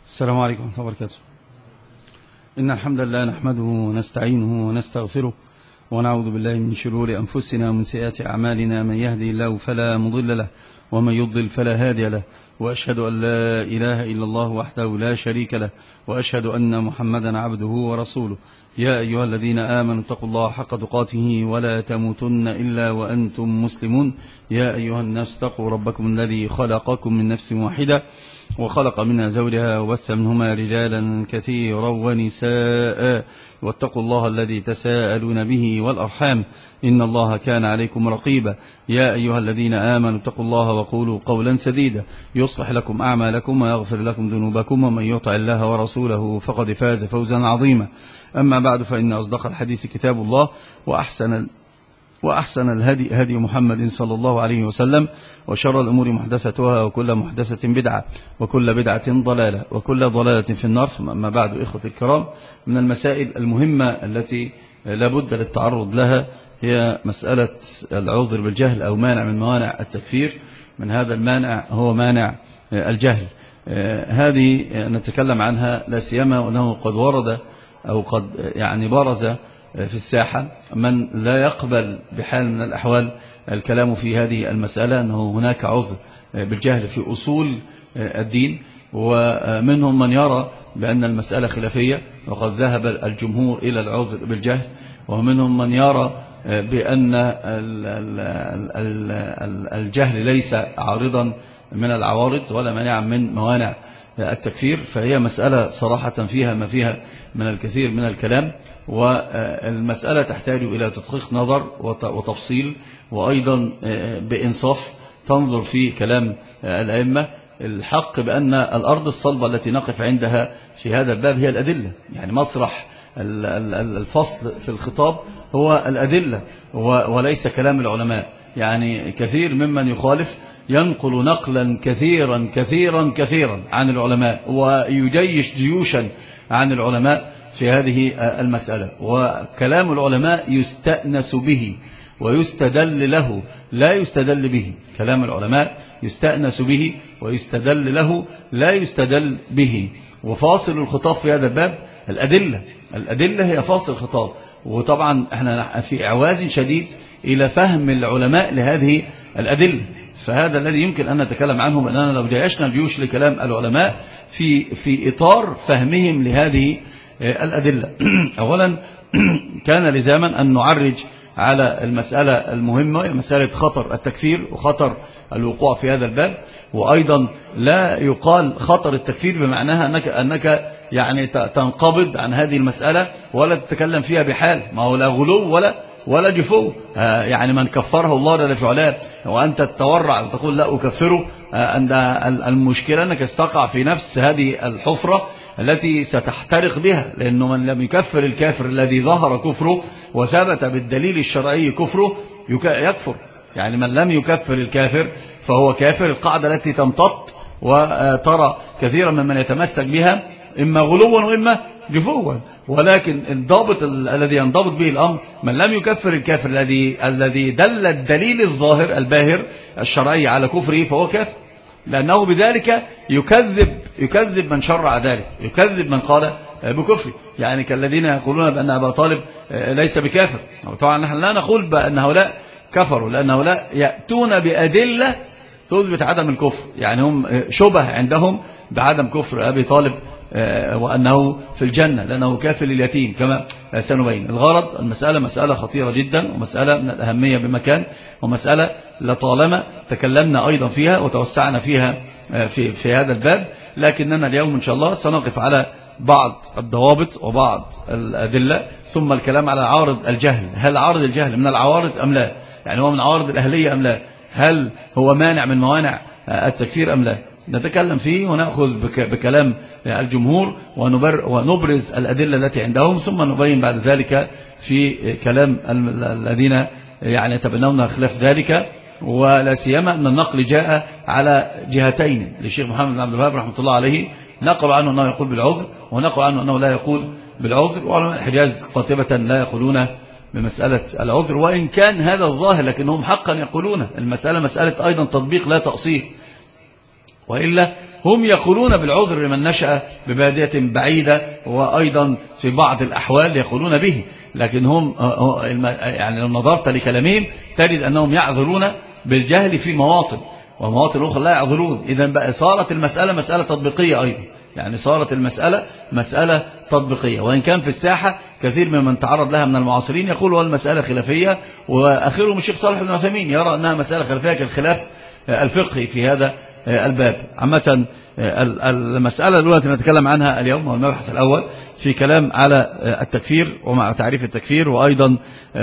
السلام عليكم ورحمة الله وبركاته. إن الحمد لله نحمده ونستعينه ونستغفره ونعوذ بالله من شرور أنفسنا ومن سيئات أعمالنا. من يهدي الله فلا مضل له ومن يضلل فلا هادي له، وأشهد أن لا إله إلا الله وحده لا شريك له، وأشهد أن محمدا عبده ورسوله. يا أيها الذين آمنوا اتقوا الله حق تقاته ولا تموتن إلا وأنتم مسلمون. يا أيها الناس اتقوا ربكم الذي خلقكم من نفس واحدة وخلق منها زوجها وبث منهما رجالا كثيرا ونساء، واتقوا الله الذي تساءلون به والأرحام إن الله كان عليكم رقيبا. يا أيها الذين آمنوا اتقوا الله وقولوا قولا سديدا يصلح لكم أعمالكم ويغفر لكم ذنوبكم، ومن يطع الله ورسوله فقد فاز فوزا عظيما. أما بعد، فإن أصدق الحديث كتاب الله، وأحسن الهدي هدي محمد صلى الله عليه وسلم، وشر الأمور محدثتها، وكل محدثة بدعة، وكل بدعة ضلالة، وكل ضلالة في النار. أما بعد، إخوة الكرام، من المسائل المهمة التي لابد للتعرض لها هي مسألة العذر بالجهل أو مانع من موانع التكفير. من هذا المانع هو مانع الجهل. هذه نتكلم عنها لا سيما وأنه قد ورد أو قد برز في الساحة من لا يقبل بحال من الأحوال الكلام في هذه المسألة، أنه هناك عذر بالجهل في أصول الدين، ومنهم من يرى بأن المسألة خلافية وقد ذهب الجمهور إلى العذر بالجهل، ومنهم من يرى بأن الجهل ليس عارضا من العوارض ولا مانعا من موانع التكفير. فهي مسألة صراحة فيها ما فيها من الكثير من الكلام، والمسألة تحتاج إلى تدقيق نظر وتفصيل، وأيضا بإنصاف تنظر في كلام الأئمة. الحق بأن الأرض الصلبة التي نقف عندها في هذا الباب هي الأدلة، يعني مسرح الفصل في الخطاب هو الأدلة وليس كلام العلماء. يعني كثير ممن يخالف ينقل نقلا كثيرا عن العلماء، ويجيش جيوشا عن العلماء في هذه المسألة. وكلام العلماء يستأنس به ويستدل له، لا يستدل به. كلام العلماء يستأنس به ويستدل له، لا يستدل به. وفاصل الخطاب في هذا الباب الأدلة هي فاصل الخطاب. وطبعا احنا في إعواز شديد إلى فهم العلماء لهذه الأدلة، فهذا الذي يمكن أن نتكلم عنه، أننا لو جيشنا الجيوش لكلام العلماء في إطار فهمهم لهذه الأدلة. أولا كان لزاما أن نعرج على المسألة المهمة، مسألة خطر التكفير وخطر الوقوع في هذا الباب. وأيضا لا يقال خطر التكفير بمعناها أنك يعني تنقبض عن هذه المسألة ولا تتكلم فيها بحال، ما هو لا غلو ولا جفو. يعني من كفره الله لا في علاه، وأنت تتورع وتقول لا أكفره. أن المشكلة أنك استقع في نفس هذه الحفرة التي ستحترق بها، لأنه من لم يكفر الكافر الذي ظهر كفره وثبت بالدليل الشرعي كفره يكفر. يعني من لم يكفر الكافر فهو كافر. القاعدة التي تمتط وترى كثيرا ممن يتمسك بها إما غلوا وإما جفوا، ولكن الضابط الذي ينضبط به الأمر من لم يكفر الكافر الذي دل الدليل الظاهر الباهر الشرعي على كفره فهو كافر، لأنه بذلك يكذب من شرع ذلك، يكذب من قال بكفر. يعني كالذين يقولون بأن أبا طالب ليس بكافر. طبعا نحن لا نقول بأن هؤلاء كفروا، لأن هؤلاء يأتون بأدلة تثبت عدم الكفر. يعني هم شبه عندهم بعدم كفر أبي طالب وأنه في الجنة لأنه كافل اليتيم كما سنبين. الغرض المسألة مسألة خطيرة جدا، ومسألة من الأهمية بمكان، ومسألة لطالما تكلمنا أيضا فيها وتوسعنا فيها في هذا الباب. لكننا اليوم إن شاء الله سنقف على بعض الضوابط وبعض الأدلة، ثم الكلام على عارض الجهل. هل عارض الجهل من العوارض أم لا؟ يعني هو من عوارض الأهلية أم لا؟ هل هو مانع من موانع التكفير أم لا؟ نتكلم فيه ونأخذ بكلام الجمهور ونبرز الأدلة التي عندهم، ثم نبين بعد ذلك في كلام الذين يعني يتبنون خلاف ذلك. ولا سيما أن النقل جاء على جهتين للشيخ محمد بن عبد الوهاب رحمة الله عليه، نقل عنه أنه يقول بالعذر، ونقل عنه أنه لا يقول بالعذر. وعلماء الحجاز قاطبة لا يقولون بمسألة العذر، وإن كان هذا الظاهر لكنهم حقا يقولون المسألة مسألة أيضا تطبيق لا تأصيل. وإلا هم يقولون بالعذر لمن نشأ ببادية بعيدة، وأيضا في بعض الأحوال يقولون به، لكن هم يعني لو نظرت لكلامهم تجد أنهم يعذرون بالجهل في مواطن، ومواطن أخرى لا يعذرون. إذن بقى صارت المسألة مسألة تطبيقية أيضا، يعني صارت المسألة مسألة تطبيقية، وإن كان في الساحة كثير ممن تعرض لها من المعاصرين يقول والمسألة خلافية، وآخرهم الشيخ صالح بن عثيمين يرى أنها مسألة خلافية كالخلاف الفقهي في هذا الباب. عامة المسألة الأولى التي نتكلم عنها اليوم هو المبحث الأول في كلام على التكفير ومع تعريف التكفير، وأيضا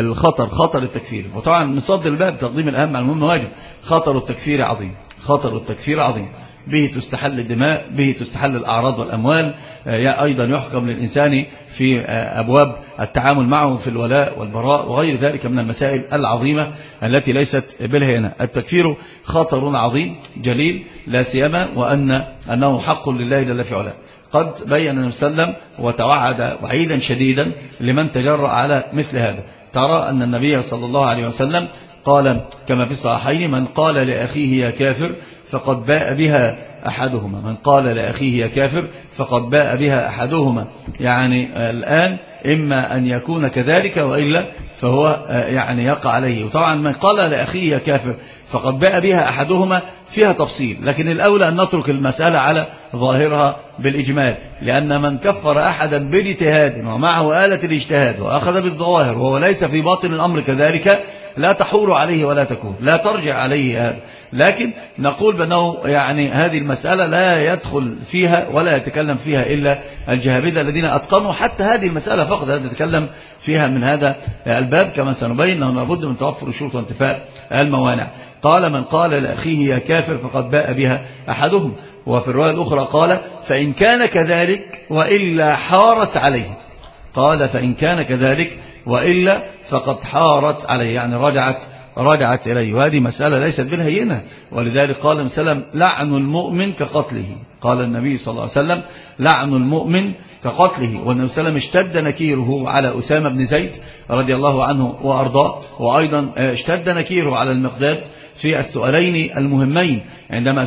خطر التكفير. وطبعا نصد الباب تقديم الأهم على المهم واجب. خطر التكفير عظيم، خطر التكفير عظيم، به تستحل الدماء، به تستحل الأعراض والأموال، أيضا يحكم للإنسان في أبواب التعامل معه في الولاء والبراء وغير ذلك من المسائل العظيمة التي ليست بالهينة. التكفير خطر عظيم جليل، لا سيما أنه حق لله جل في علاه. قد بين النبي صلى الله عليه وسلم وتوعد وعيدا شديدا لمن تجرأ على مثل هذا. ترى أن النبي صلى الله عليه وسلم قال كما في الصحيحين: من قال لأخيه يا كافر فقد باء بها أحدهما. من قال لأخيه يا كافر فقد باء بها أحدهما، يعني الآن إما أن يكون كذلك وإلا فهو يعني يقع عليه. وطبعا من قال لأخيه يا كافر فقد باء بها أحدهما فيها تفصيل، لكن الأولى أن نترك المسألة على ظاهرها بالإجمال، لأن من كفر أحدا بالاجتهاد ومعه آلة الاجتهاد وأخذ بالظواهر وهو ليس في باطن الأمر كذلك لا تحور عليه ولا تكون، لا ترجع عليه هذا. لكن نقول بأنه يعني هذه المسألة لا يدخل فيها ولا يتكلم فيها إلا الجهابذة الذين أتقنوا حتى هذه المسألة فقط، لا نتكلم فيها من هذا الباب كما سنبين أنه لابد من توفر الشروط وانتفاء الموانع. قال: من قال لأخيه يا كافر فقد باء بها أحدهم. وفي الرواية الأخرى قال: فإن كان كذلك وإلا حارت عليه. قال: فإن كان كذلك وإلا فقد حارت عليه، يعني رجعت إليه. وهذه مسألة ليست بالهينة، ولذلك قال النبي صلى الله عليه وسلم: لعن المؤمن كقتله. قال النبي صلى الله عليه وسلم: لعن المؤمن كقتله. والنبي صلى الله عليه وسلم اشتد نكيره على أسامة بن زيد رضي الله عنه وأرضاه، وأيضا اشتد نكيره على المقداد في السؤالين المهمين عندما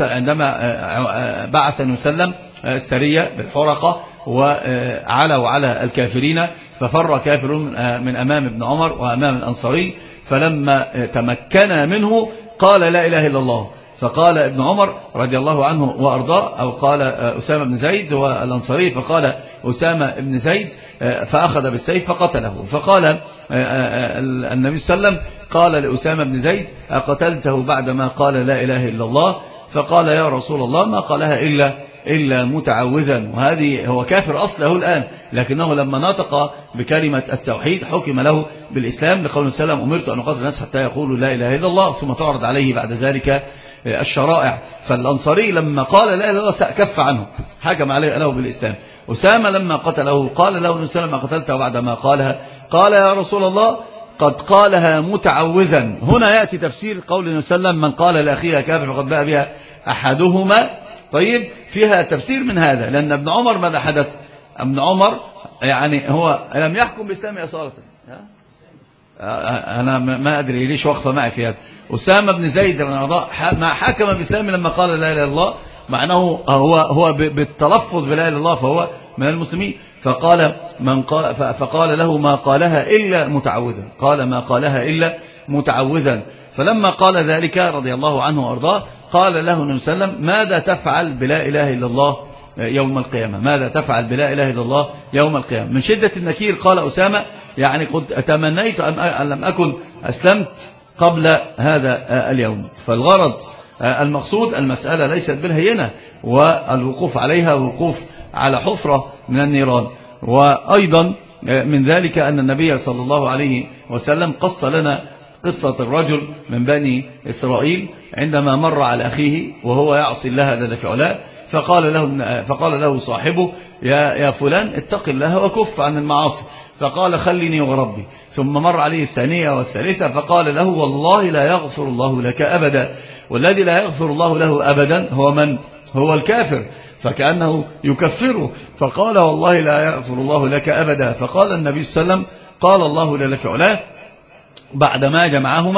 بعث النبي صلى الله عليه وسلم السرية بالحرقة وعلوا على الكافرين، ففر كافر من أمام ابن عمر وأمام الأنصاري، فلما تمكن منه قال: لا إله إلا الله. فقال ابن عمر رضي الله عنه وأرضاه، أو قال أسامة بن زيد والأنصاري، فقال أسامة بن زيد فأخذ بالسيف فقتله. فقال النبي صلى الله عليه وسلم قال لأسامة بن زيد: أقتلته بعدما قال لا إله إلا الله؟ فقال: يا رسول الله ما قالها إلا متعوذا. وهذه هو كافر أصله الآن، لكنه لما نطق بكلمة التوحيد حكم له بالإسلام، لقول السلام: أمرت أن أقاتل الناس حتى يقولوا لا إله إلا الله، ثم تعرض عليه بعد ذلك الشرائع. فالأنصاري لما قال لا إله إلا الله كف عنه، حكم عليه له بالإسلام. أسامة لما قتله قال له النبي صلى الله عليه وسلم: قتلته بعدما قالها؟ قال: يا رسول الله قد قالها متعوذا. هنا يأتي تفسير قول النبي صلى الله عليه وسلم: من قال لأخيه كافر فقد باء بها أحدهما. طيب، فيها تفسير من هذا، لأن ابن عمر ماذا حدث؟ ابن عمر يعني هو لم يحكم بإسلام أصالة. أنا ما أدري ليش وقفة معي في هذا. أسامة بن زيد ما حكم بإسلام لما قال لا إله إلا الله، معناه هو بالتلفظ بلا إله إلا الله فهو من المسلمين. فقال له: ما قالها إلا متعوذا. قال: ما قالها إلا متعوذا. فلما قال ذلك رضي الله عنه وأرضاه قال له النبي صلى الله عليه وسلم: ماذا تفعل بلا إله إلا الله يوم القيامة؟ ماذا تفعل بلا إله إلا الله يوم القيامة؟ من شدة النكير قال أسامة: يعني قد تمنيت أن لم أكن أسلمت قبل هذا اليوم. فالغرض المقصود المسألة ليست بالهينة، والوقوف عليها وقوف على حفرة من النيران. وأيضا من ذلك أن النبي صلى الله عليه وسلم قص لنا قصة الرجل من بني إسرائيل عندما مر على أخيه وهو يعصي الله جل في علاه، فقال له صاحبه: يا فلان اتق الله وكف عن المعاصي. فقال: خلني وربي. ثم مر عليه الثانية والثالثة فقال له: والله لا يغفر الله لك أبدا. والذي لا يغفر الله له أبدا هو من؟ هو الكافر. فكأنه يكفره، فقال: والله لا يغفر الله لك أبدا. فقال النبي صلى الله عليه وسلم: قال الله جل في علاه بعدما جمعهما: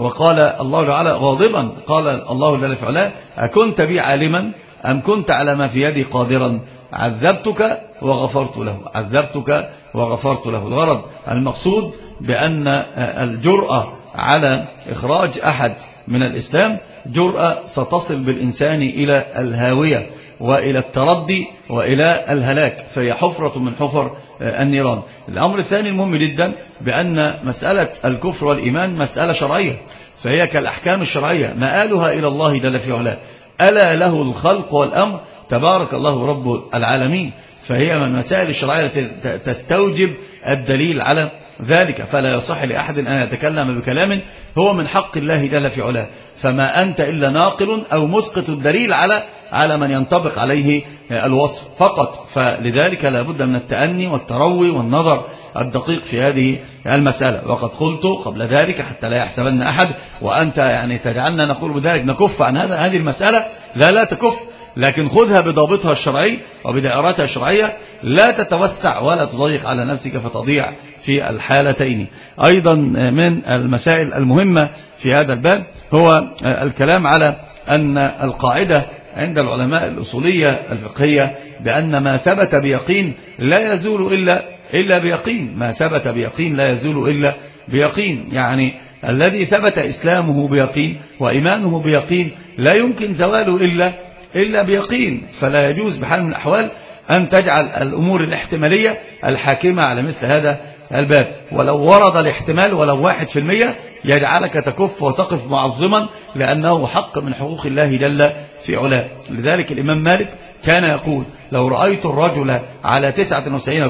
وقال الله تعالى غاضبا، قال الله جل في علاه: أكنت بي عالما أم كنت على ما في يدي قادرا؟ عذبتك وغفرت له، عذبتك وغفرت له. الغرض المقصود بأن الجرأة على إخراج أحد من الإسلام جرأة ستصل بالإنسان إلى الهاوية وإلى التردي وإلى الهلاك، فهي حفرة من حفر النيران. الأمر الثاني المهم جدا بأن مسألة الكفر والإيمان مسألة شرعية، فهي كالأحكام الشرعية مآلها إلى الله جل في علاه، ألا له الخلق والأمر تبارك الله رب العالمين. فهي من المسائل الشرعية تستوجب الدليل على ذلك، فلا يصح لأحد أن يتكلم بكلام هو من حق الله جل في علاه، فما أنت إلا ناقل أو مسقط الدليل على من ينطبق عليه الوصف فقط. فلذلك لا بد من التأني والتروي والنظر الدقيق في هذه المسألة. وقد قلت قبل ذلك حتى لا يحسبن أحد وأنت يعني تجعلنا نقول بذلك نكف عن هذه المسألة، لا تكف، لكن خذها بضابطها الشرعي وبدائرتها الشرعية، لا تتوسع ولا تضيق على نفسك فتضيع في الحالتين. أيضا من المسائل المهمة في هذا الباب هو الكلام على أن القاعدة عند العلماء الأصولية الفقهية بأن ما ثبت بيقين لا يزول إلا بيقين، ما ثبت بيقين لا يزول إلا بيقين. يعني الذي ثبت إسلامه بيقين وإيمانه بيقين لا يمكن زواله إلا بيقين، فلا يجوز بحال من الأحوال أن تجعل الأمور الاحتمالية الحاكمة على مثل هذا الباب، ولو ورد الاحتمال ولو 1% يجعلك تكف وتقف معظما، لأنه حق من حقوق الله جل في علاه. لذلك الإمام مالك كان يقول: لو رأيت الرجل على 99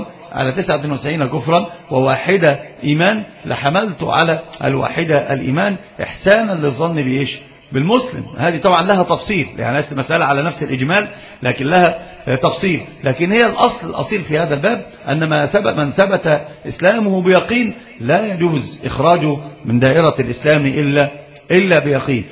كفرا وواحدة إيمان لحملت على الواحدة الإيمان إحسانا للظن بإيش؟ بالمسلم. هذه طبعا لها تفصيل، يعني ليست المسألة على نفس الإجمال لكن لها تفصيل، لكن هي الأصيل في هذا الباب أن من ثبت إسلامه بيقين لا يجوز إخراجه من دائرة الإسلام إلا بيقين.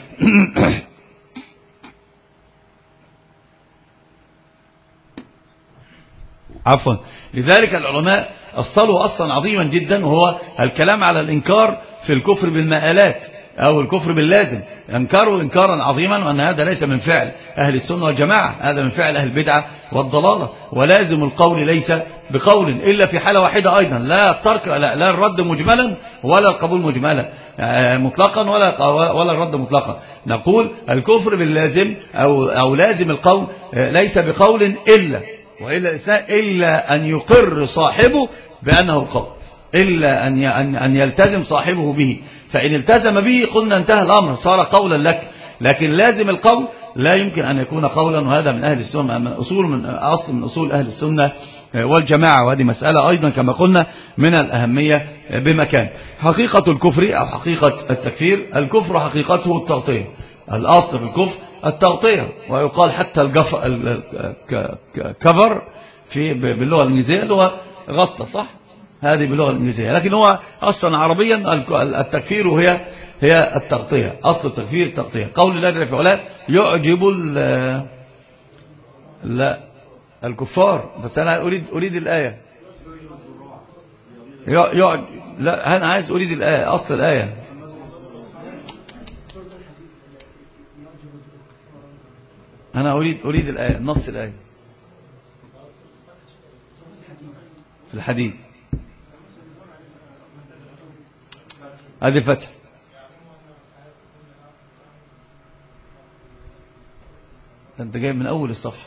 عفوا. لذلك العلماء أصلوا أصلا عظيما جدا، وهو الكلام على الإنكار في الكفر بالمآلات أو الكفر باللازم. أنكروا إنكارا عظيما، وأن هذا ليس من فعل أهل السنة والجماعة، هذا من فعل أهل البدعة والضلالة. ولازم القول ليس بقول إلا في حالة واحدة أيضا، لا الترك لا الرد مجملا ولا القبول مجملا مطلقا ولا الرد مطلقا. نقول الكفر باللازم أو لازم القول ليس بقول إلا أن يقر صاحبه بأنه قول، إلا أن يلتزم صاحبه به، فإن التزم به قلنا انتهى الأمر صار قولا لك. لكن لازم القول لا يمكن أن يكون قولا، وهذا من أهل السنة، من أصول أهل السنة والجماعة. وهذه مسألة أيضا كما قلنا من الأهمية بمكان. حقيقة الكفر أو حقيقة التكفير، الكفر حقيقته التغطية، الأصل في الكفر التغطية، ويقال حتى كفر باللغة الإنجليزية اللي هو غطى، صح؟ هذه باللغة الإنجليزية، لكن هو أصلا عربيا التكفير هي التغطية، أصل التكفير التغطية. قول الله جل في علاه: يعجب الكفار، بس أنا أريد الآية. لا أنا عايز أريد الآية، أصل الآية. أنا أريد الآية، نص الآية في الحديد. هذه الفتح. أنت جايب من أول الصفحة.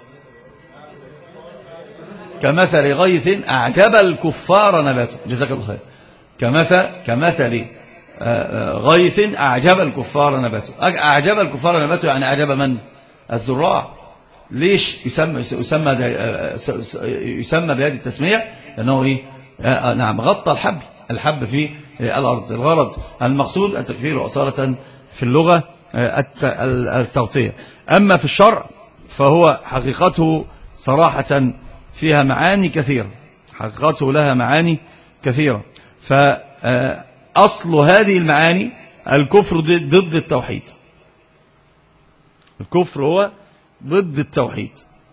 كمثل غيث أعجب الكفار نباته، جزاك الله خير. كمثل غيث أعجب الكفار نباته. أعجب الكفار نباته يعني أعجب من؟ الزراع. ليش يسمى بهذه التسمية؟ لأنه إيه؟ نعم، غطى الحب في الأرض. الغرض المقصود التكفير أصالة في اللغة التغطية. أما في الشرع فهو حقيقته صراحة فيها معاني كثيرة، حقيقته لها معاني كثيرة. فأصل هذه المعاني الكفر ضد التوحيد. الكفر هو ضد التوحيد،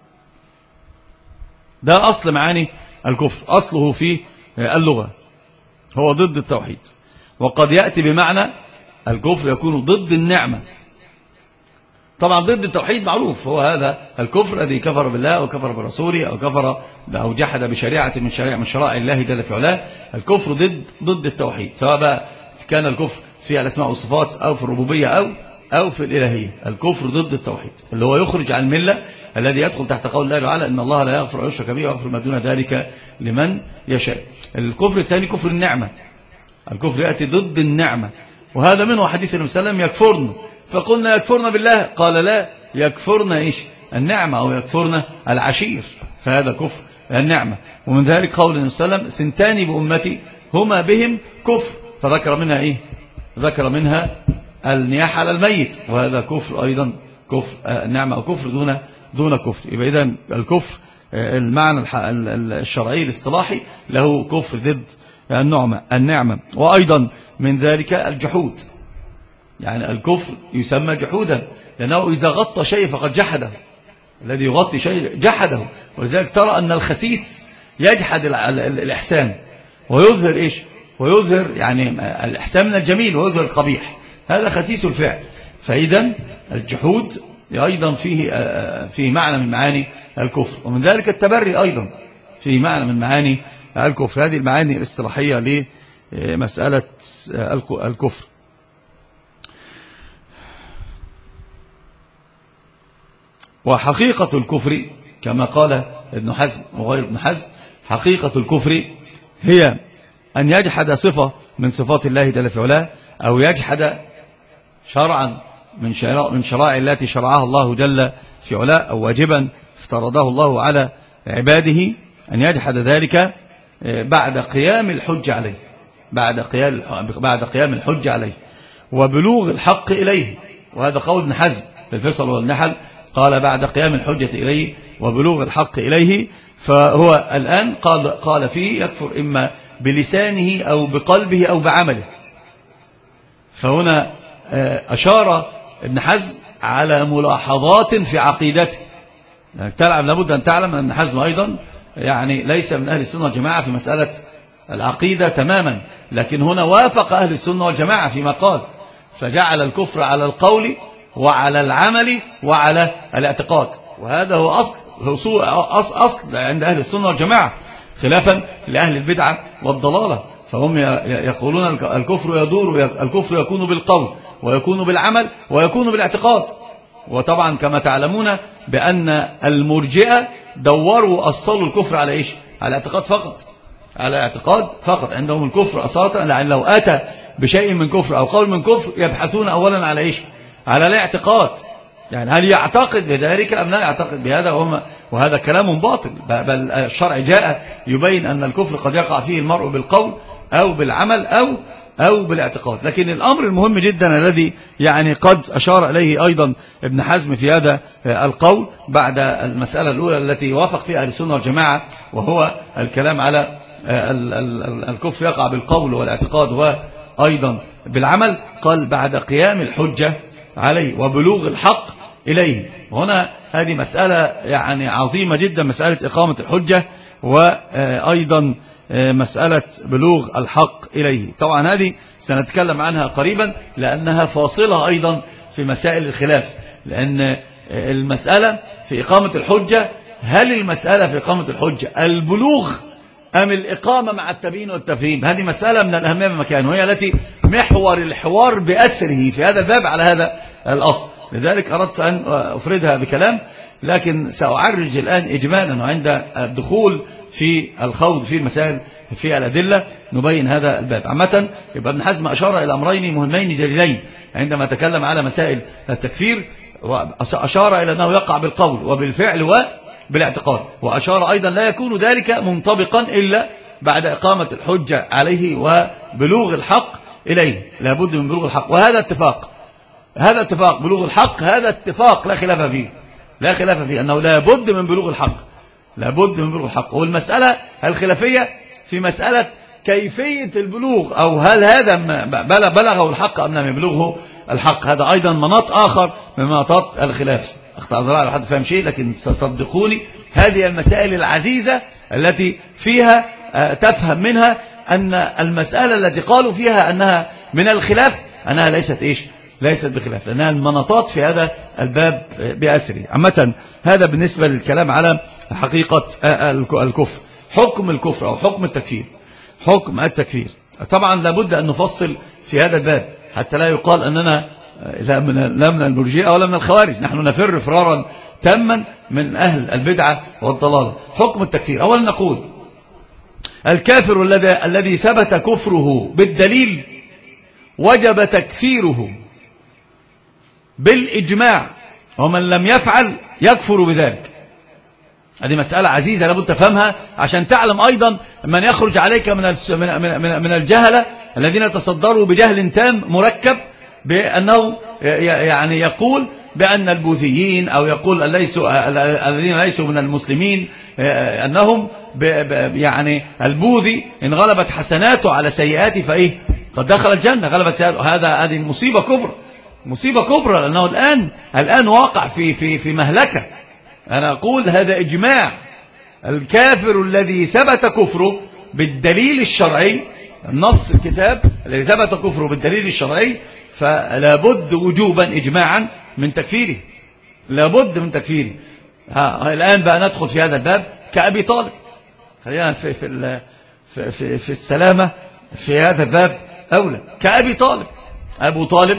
ده أصل معاني الكفر، أصله في اللغة هو ضد التوحيد. وقد يأتي بمعنى الكفر يكون ضد النعمة. طبعا ضد التوحيد معروف، هو هذا الكفر الذي كفر بالله وكفر برسوله أو كفر أو جحد بشريعة من شرائع الله جل في علاه. الكفر ضد التوحيد، سواء بقى كان الكفر في الأسماء والصفات أو في الربوبية أو في الإلهية. الكفر ضد التوحيد اللي هو يخرج عن الملة، الذي يدخل تحت قول الله تعالى إن الله لا يغفر أن يشرك به ويغفر ما دون ذلك لمن يشاء. الكفر الثاني كفر النعمة، الكفر يأتي ضد النعمة، وهذا منه حديث النبي صلى الله عليه وسلم يكفرن، فقلنا يكفرن بالله، قال لا، يكفرن إيش؟ النعمة، أو يكفرن العشير، فهذا كفر النعمة. ومن ذلك قول النبي صلى الله عليه وسلم ثنتان بأمتي هما بهم كفر، فذكر منها إيه؟ ذكر منها النياحة على الميت، وهذا كفر أيضا، كفر النعمة أو كفر دون كفر. يبقى إذن الكفر المعنى الشرعي الاصطلاحي له كفر ضد النعمة. وأيضا من ذلك الجحود، يعني الكفر يسمى جحودا، لأنه إذا غطى شيء فقد جحده، الذي يغطي شيء جحده. ولذلك ترى أن الخسيس يجحد الإحسان ويظهر إيش؟ ويظهر يعني الإحسان من الجميل ويظهر القبيح، هذا خسيس الفعل. فإذا الجحود أيضا فيه معنى من معاني الكفر. ومن ذلك التبري أيضا فيه معنى من معاني الكفر. هذه المعاني الاصطلاحية لمسألة الكفر. وحقيقة الكفر كما قال ابن حزم وغير ابن حزم، حقيقة الكفر هي أن يجحد صفة من صفات الله جل في علاه، أو يجحد شرعا من شرائع التي شرعها الله جل في علاه، أو واجبا افترضه الله على عباده، أن يجحد ذلك بعد قيام الحج عليه، بعد قيام الحج عليه وبلوغ الحق إليه. وهذا قول ابن حزم في الفصل والنحل، قال بعد قيام الحجة إليه وبلوغ الحق إليه. فهو الآن قال فيه يكفر إما بلسانه أو بقلبه أو بعمله. فهنا أشار ابن حزم على ملاحظات في عقيدته، لابد أن تعلم أن ابن حزم أيضا يعني ليس من أهل السنة والجماعة في مسألة العقيدة تماما، لكن هنا وافق أهل السنة والجماعة فيما قال، فجعل الكفر على القول وعلى العمل وعلى الاعتقاد. وهذا هو أصل عند أهل السنة والجماعة، خلافا لأهل البدعة والضلالة، فهم يقولون الكفر يدور، الكفر يكون بالقول ويكون بالعمل ويكون بالاعتقاد. وطبعا كما تعلمون بأن المرجئة دوروا أصلوا الكفر على إيش؟ على اعتقاد فقط، على اعتقاد فقط. عندهم الكفر أصالة، لأن لو أتى بشيء من كفر أو قول من كفر يبحثون أولا على إيش؟ على الاعتقاد، يعني هل يعتقد بذلك أم لا يعتقد بهذا، وهذا كلام باطل. بل الشرع جاء يبين أن الكفر قد يقع فيه المرء بالقول أو بالعمل أو بالاعتقاد. لكن الأمر المهم جدا الذي يعني قد أشار إليه أيضا ابن حزم في هذا القول بعد المسألة الأولى التي وافق فيها أهل السنة والجماعة، وهو الكلام على الكفر يقع بالقول والاعتقاد وأيضا بالعمل، قال بعد قيام الحجة عليه وبلوغ الحق إليه. وهنا هذه مسألة يعني عظيمة جدا، مسألة إقامة الحجة وأيضا مسألة بلوغ الحق إليه. طبعا هذه سنتكلم عنها قريبا لأنها فاصلة أيضا في مسائل الخلاف، لأن المسألة في إقامة الحجة، هل المسألة في إقامة الحجة البلوغ أم الإقامة مع التبيين والتفهيم؟ هذه مسألة من الأهمية بمكان، وهي التي محور الحوار بأسره في هذا الباب على هذا الأصل. لذلك أردت أن أفردها بكلام، لكن سأعرج الآن إجمالا، وعند الدخول في الخوض في المسائل في الأدلة نبين هذا الباب. عامة يبقى ابن حزم أشار إلى أمرين مهمين جليلين عندما تكلم على مسائل التكفير، وأشار إلى أنه يقع بالقول وبالفعل وبالاعتقاد، وأشار أيضا لا يكون ذلك منطبقا إلا بعد إقامة الحجة عليه وبلوغ الحق إليه، لابد من بلوغ الحق. وهذا اتفاق، هذا اتفاق بلوغ الحق، هذا اتفاق لا خلاف فيه، لا خلاف فيه أنه لابد من بلوغ الحق، لابد من بلوغ الحق. والمسألة الخلافية في مسألة كيفية البلوغ، أو هل هذا بلغه الحق أم لم يبلغه الحق، هذا أيضا مناط آخر من مناطات الخلاف. أخطأ لو حد فهم شيء، لكن صدقوني هذه المسائل العزيزة التي فيها تفهم منها أن المسألة التي قالوا فيها أنها من الخلاف أنها ليست إيش؟ ليست بخلاف، لأنها المناطات في هذا الباب بأسره. عامة هذا بالنسبة للكلام على حقيقة الكفر. حكم الكفر أو حكم التكفير. حكم التكفير طبعا لابد أن نفصل في هذا الباب حتى لا يقال أننا لا من المرجئة ولا من الخوارج، نحن نفر فرارا تاما من أهل البدعة والضلال. حكم التكفير، أولا نقول الكافر الذي ثبت كفره بالدليل وجب تكفيره بالإجماع، ومن لم يفعل يكفر بذلك. هذه مسألة عزيزة لابد تفهمها عشان تعلم أيضا من يخرج عليك من الجهلة الذين يتصدروا بجهل تام مركب بأنه يعني يقول بأن البوذيين أو يقول الذين ليسوا من المسلمين أنهم يعني البوذي إن غلبت حسناته على سيئاته فإيه قد دخل الجنة، غلبت سيئاته. هذه مصيبة كبرى، مصيبة كبرى، لأنه الآن واقع في مهلكة. أنا أقول هذا إجماع. الكافر الذي ثبت كفره بالدليل الشرعي، النص الكتاب الذي ثبت كفره بالدليل الشرعي، فلا بد وجوبا إجماعا من تكفيره، لا بد من تكفيره. الآن بقى ندخل في هذا الباب كأبي طالب. خلينا في السلامة في هذا الباب أولى. كأبي طالب، أبو طالب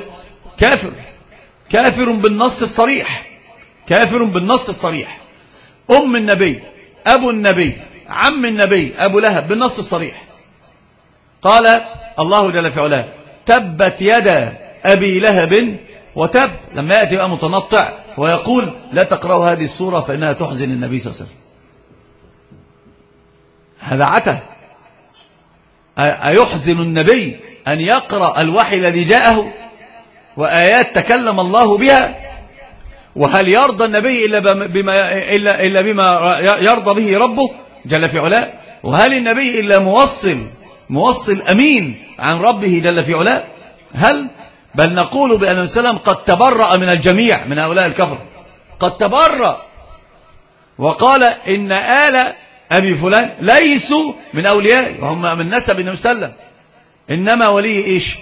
كافر بالنص الصريح، كافر بالنص الصريح. أم النبي، أبو النبي، عم النبي أبو لهب بالنص الصريح. قال الله جل في علاه تبت يدا أبي لهب وتب. لما يأتي بقى متنطع ويقول لا تقرأوا هذه السورة فإنها تحزن النبي صلى الله عليه وسلم، هذا عته. أيحزن النبي أن يقرأ الوحي الذي جاءه وآيات تكلم الله بها؟ وهل يرضى النبي إلا بما يرضى به ربه جل في علاه؟ وهل النبي إلا موصل أمين عن ربه جل في علاه؟ هل بل نقول بأن النبي صلى الله عليه وسلم قد تبرأ من الجميع من هؤلاء الكفر، قد تبرأ وقال إن آل أبي فلان ليسوا من أولياء وهم من نسب النبي صلى الله عليه وسلم، إنما ولي إيش؟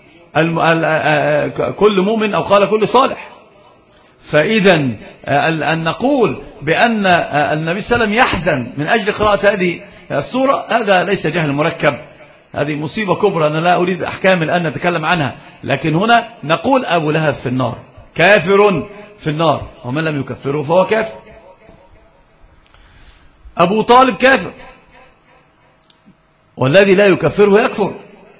كل مؤمن أو قال كل صالح. فإذا أن نقول بأن النبي صلى الله عليه وسلم يحزن من أجل قراءة هذه السورة هذا ليس جهل مركب، هذه مصيبة كبرى. أنا لا أريد أحكام الآن نتكلم عنها، لكن هنا نقول أبو لهب في النار، كافر في النار، ومن لم يكفره فهو كافر. أبو طالب كافر، والذي لا يكفره يكفر.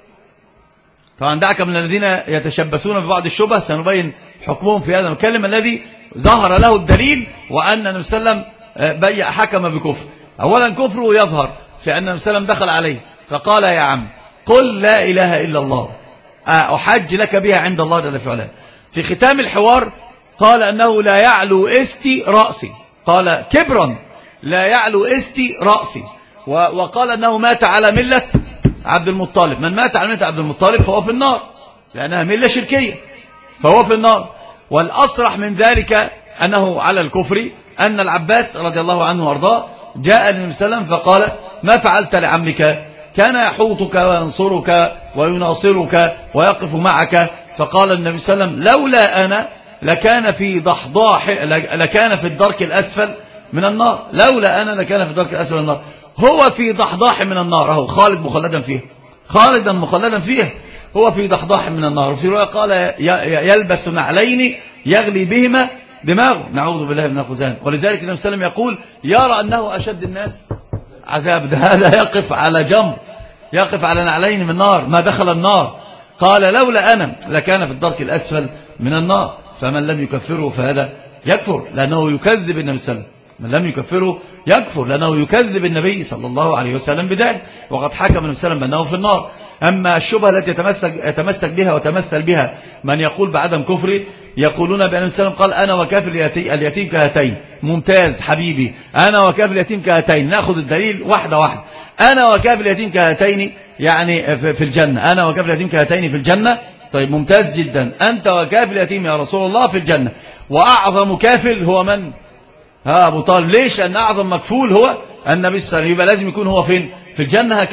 طبعا دعك من الذين يتشبثون ببعض الشبه، سنبين حكمهم في هذا الكلام الذي ظهر له الدليل وأن النبي صلى الله عليه وسلم حكم بكفر. أولا كفره يظهر في أن النبي صلى الله عليه وسلم دخل عليه فقال يا عم قل لا إله إلا الله أحج لك بها عند الله جل في علاه. في ختام الحوار قال أنه لا يعلو استي رأسي، قال كبرا لا يعلو استي رأسي، وقال أنه مات على ملة عبد المطلب. من مات على ملة عبد المطلب فهو في النار، لأنها ملة شركية فهو في النار. والأصرح من ذلك أنه على الكفر أن العباس رضي الله عنه وارضاه جاء للنبي صلى الله عليه وسلم فقال ما فعلت لعمك؟ كان يحوطك وينصرك ويناصرك ويقف معك. فقال النبي صلى الله عليه وسلم لولا أنا لكان في ضحضاح، لكان في الدرك الأسفل من النار، لولا أنا لكان في الدرك الأسفل من النار. هو في ضحضاح من النار، هو خالد مخلدا فيه، خالدا مخلدا فيه، هو في ضحضاح من النار. وفي رواية قال يلبس نعلين يغلي بهما دماغه، نعوذ بالله من الخزان. ولذلك النبي صلى الله عليه وسلم يقول يرى أنه أشد الناس عذاب، هذا يقف على جمر، يقف على نعلين من نار ما دخل النار. قال لولا أنا لكان في الدرك الأسفل من النار. فمن لم يكفره فهذا يكفر لأنه يكذب النبي صلى الله عليه وسلم، من لم يكفره يكفر لأنه يكذب النبي صلى الله عليه وسلم بذلك، وقد حكم النبي صلى الله عليه وسلم بأنه في النار. أما الشبهة التي يتمسك بها وتمثل بها من يقول بعدم كفره، يقولون بأن النبي صلى الله عليه وسلم قال أنا وكافر اليتيم كهاتين. ممتاز حبيبي، أنا وكافر اليتيم كهاتين، نأخذ الدليل واحدة واحدة. أنا وكافر اليتيم كهاتين يعني في الجنة، أنا وكافر اليتيم كهاتين في الجنة. طيب ممتاز جدا، أنت وكافر اليتيم يا رسول الله في الجنة، وأعظم كافل هو من؟ أبو طالب. ليش؟ أن أعظم مكفول هو النبي صلى الله عليه وسلم، يبقى لازم يكون هو فين؟ في الجنة. هكذا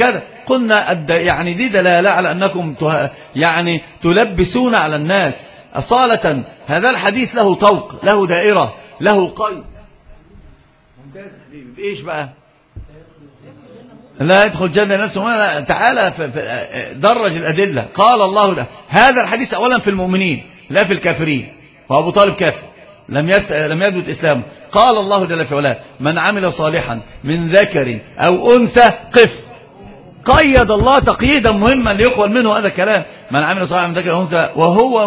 قلنا يعني دي دلالة على أنكم يعني تلبسون على الناس أصالة. هذا الحديث له طوق، له دائرة، له قيد. ممتاز حبيبي. بإيش بقى؟ لا يدخل الجنة نفسه. تعالى درج الأدلة. قال الله له هذا الحديث أولا في المؤمنين لا في الكافرين، وأبو طالب كافر لم يثبت إسلامه. قال الله جل في علاه من عمل صالحا من ذكر أو أنثى قف. قيد الله تقييدا مهما ليقبل منه هذا الكلام. من عمل صالحا من ذكر أو أنثى وهو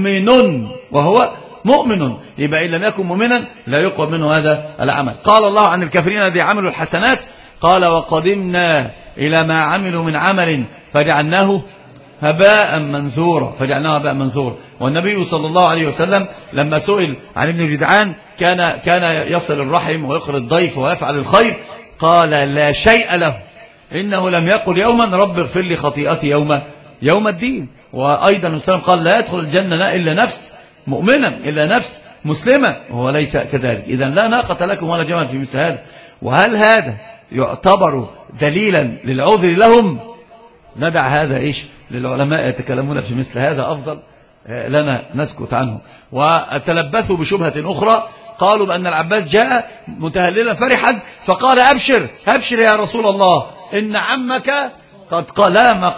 مؤمن، يبقى إن لم يكن مؤمنا لا يقبل منه هذا العمل. قال الله عن الكافرين الذين عملوا الحسنات قال وقدمنا إلى ما عملوا من عمل فجعلناه هباء منثورا. والنبي صلى الله عليه وسلم لما سئل عن ابن جدعان كان يصل الرحم ويقري الضيف ويفعل الخير، قال لا شيء له إنه لم يقل يوما رب اغفر لي خطيئتي يوم الدين. وأيضا السلام قال لا يدخل الجنة إلا نفس مؤمنا إلا نفس مسلمة، وهو ليس كذلك. إذن لا ناقة لكم ولا جمل في مثل هذا. وهل هذا يعتبر دليلا للعذر لهم؟ ندع هذا إيش للعلماء يتكلمون في مثل هذا، أفضل لنا نسكت عنه. وتلبثوا بشبهة أخرى، قالوا بأن العباس جاء متهللا فرحا فقال أبشر يا رسول الله إن عمك قد قال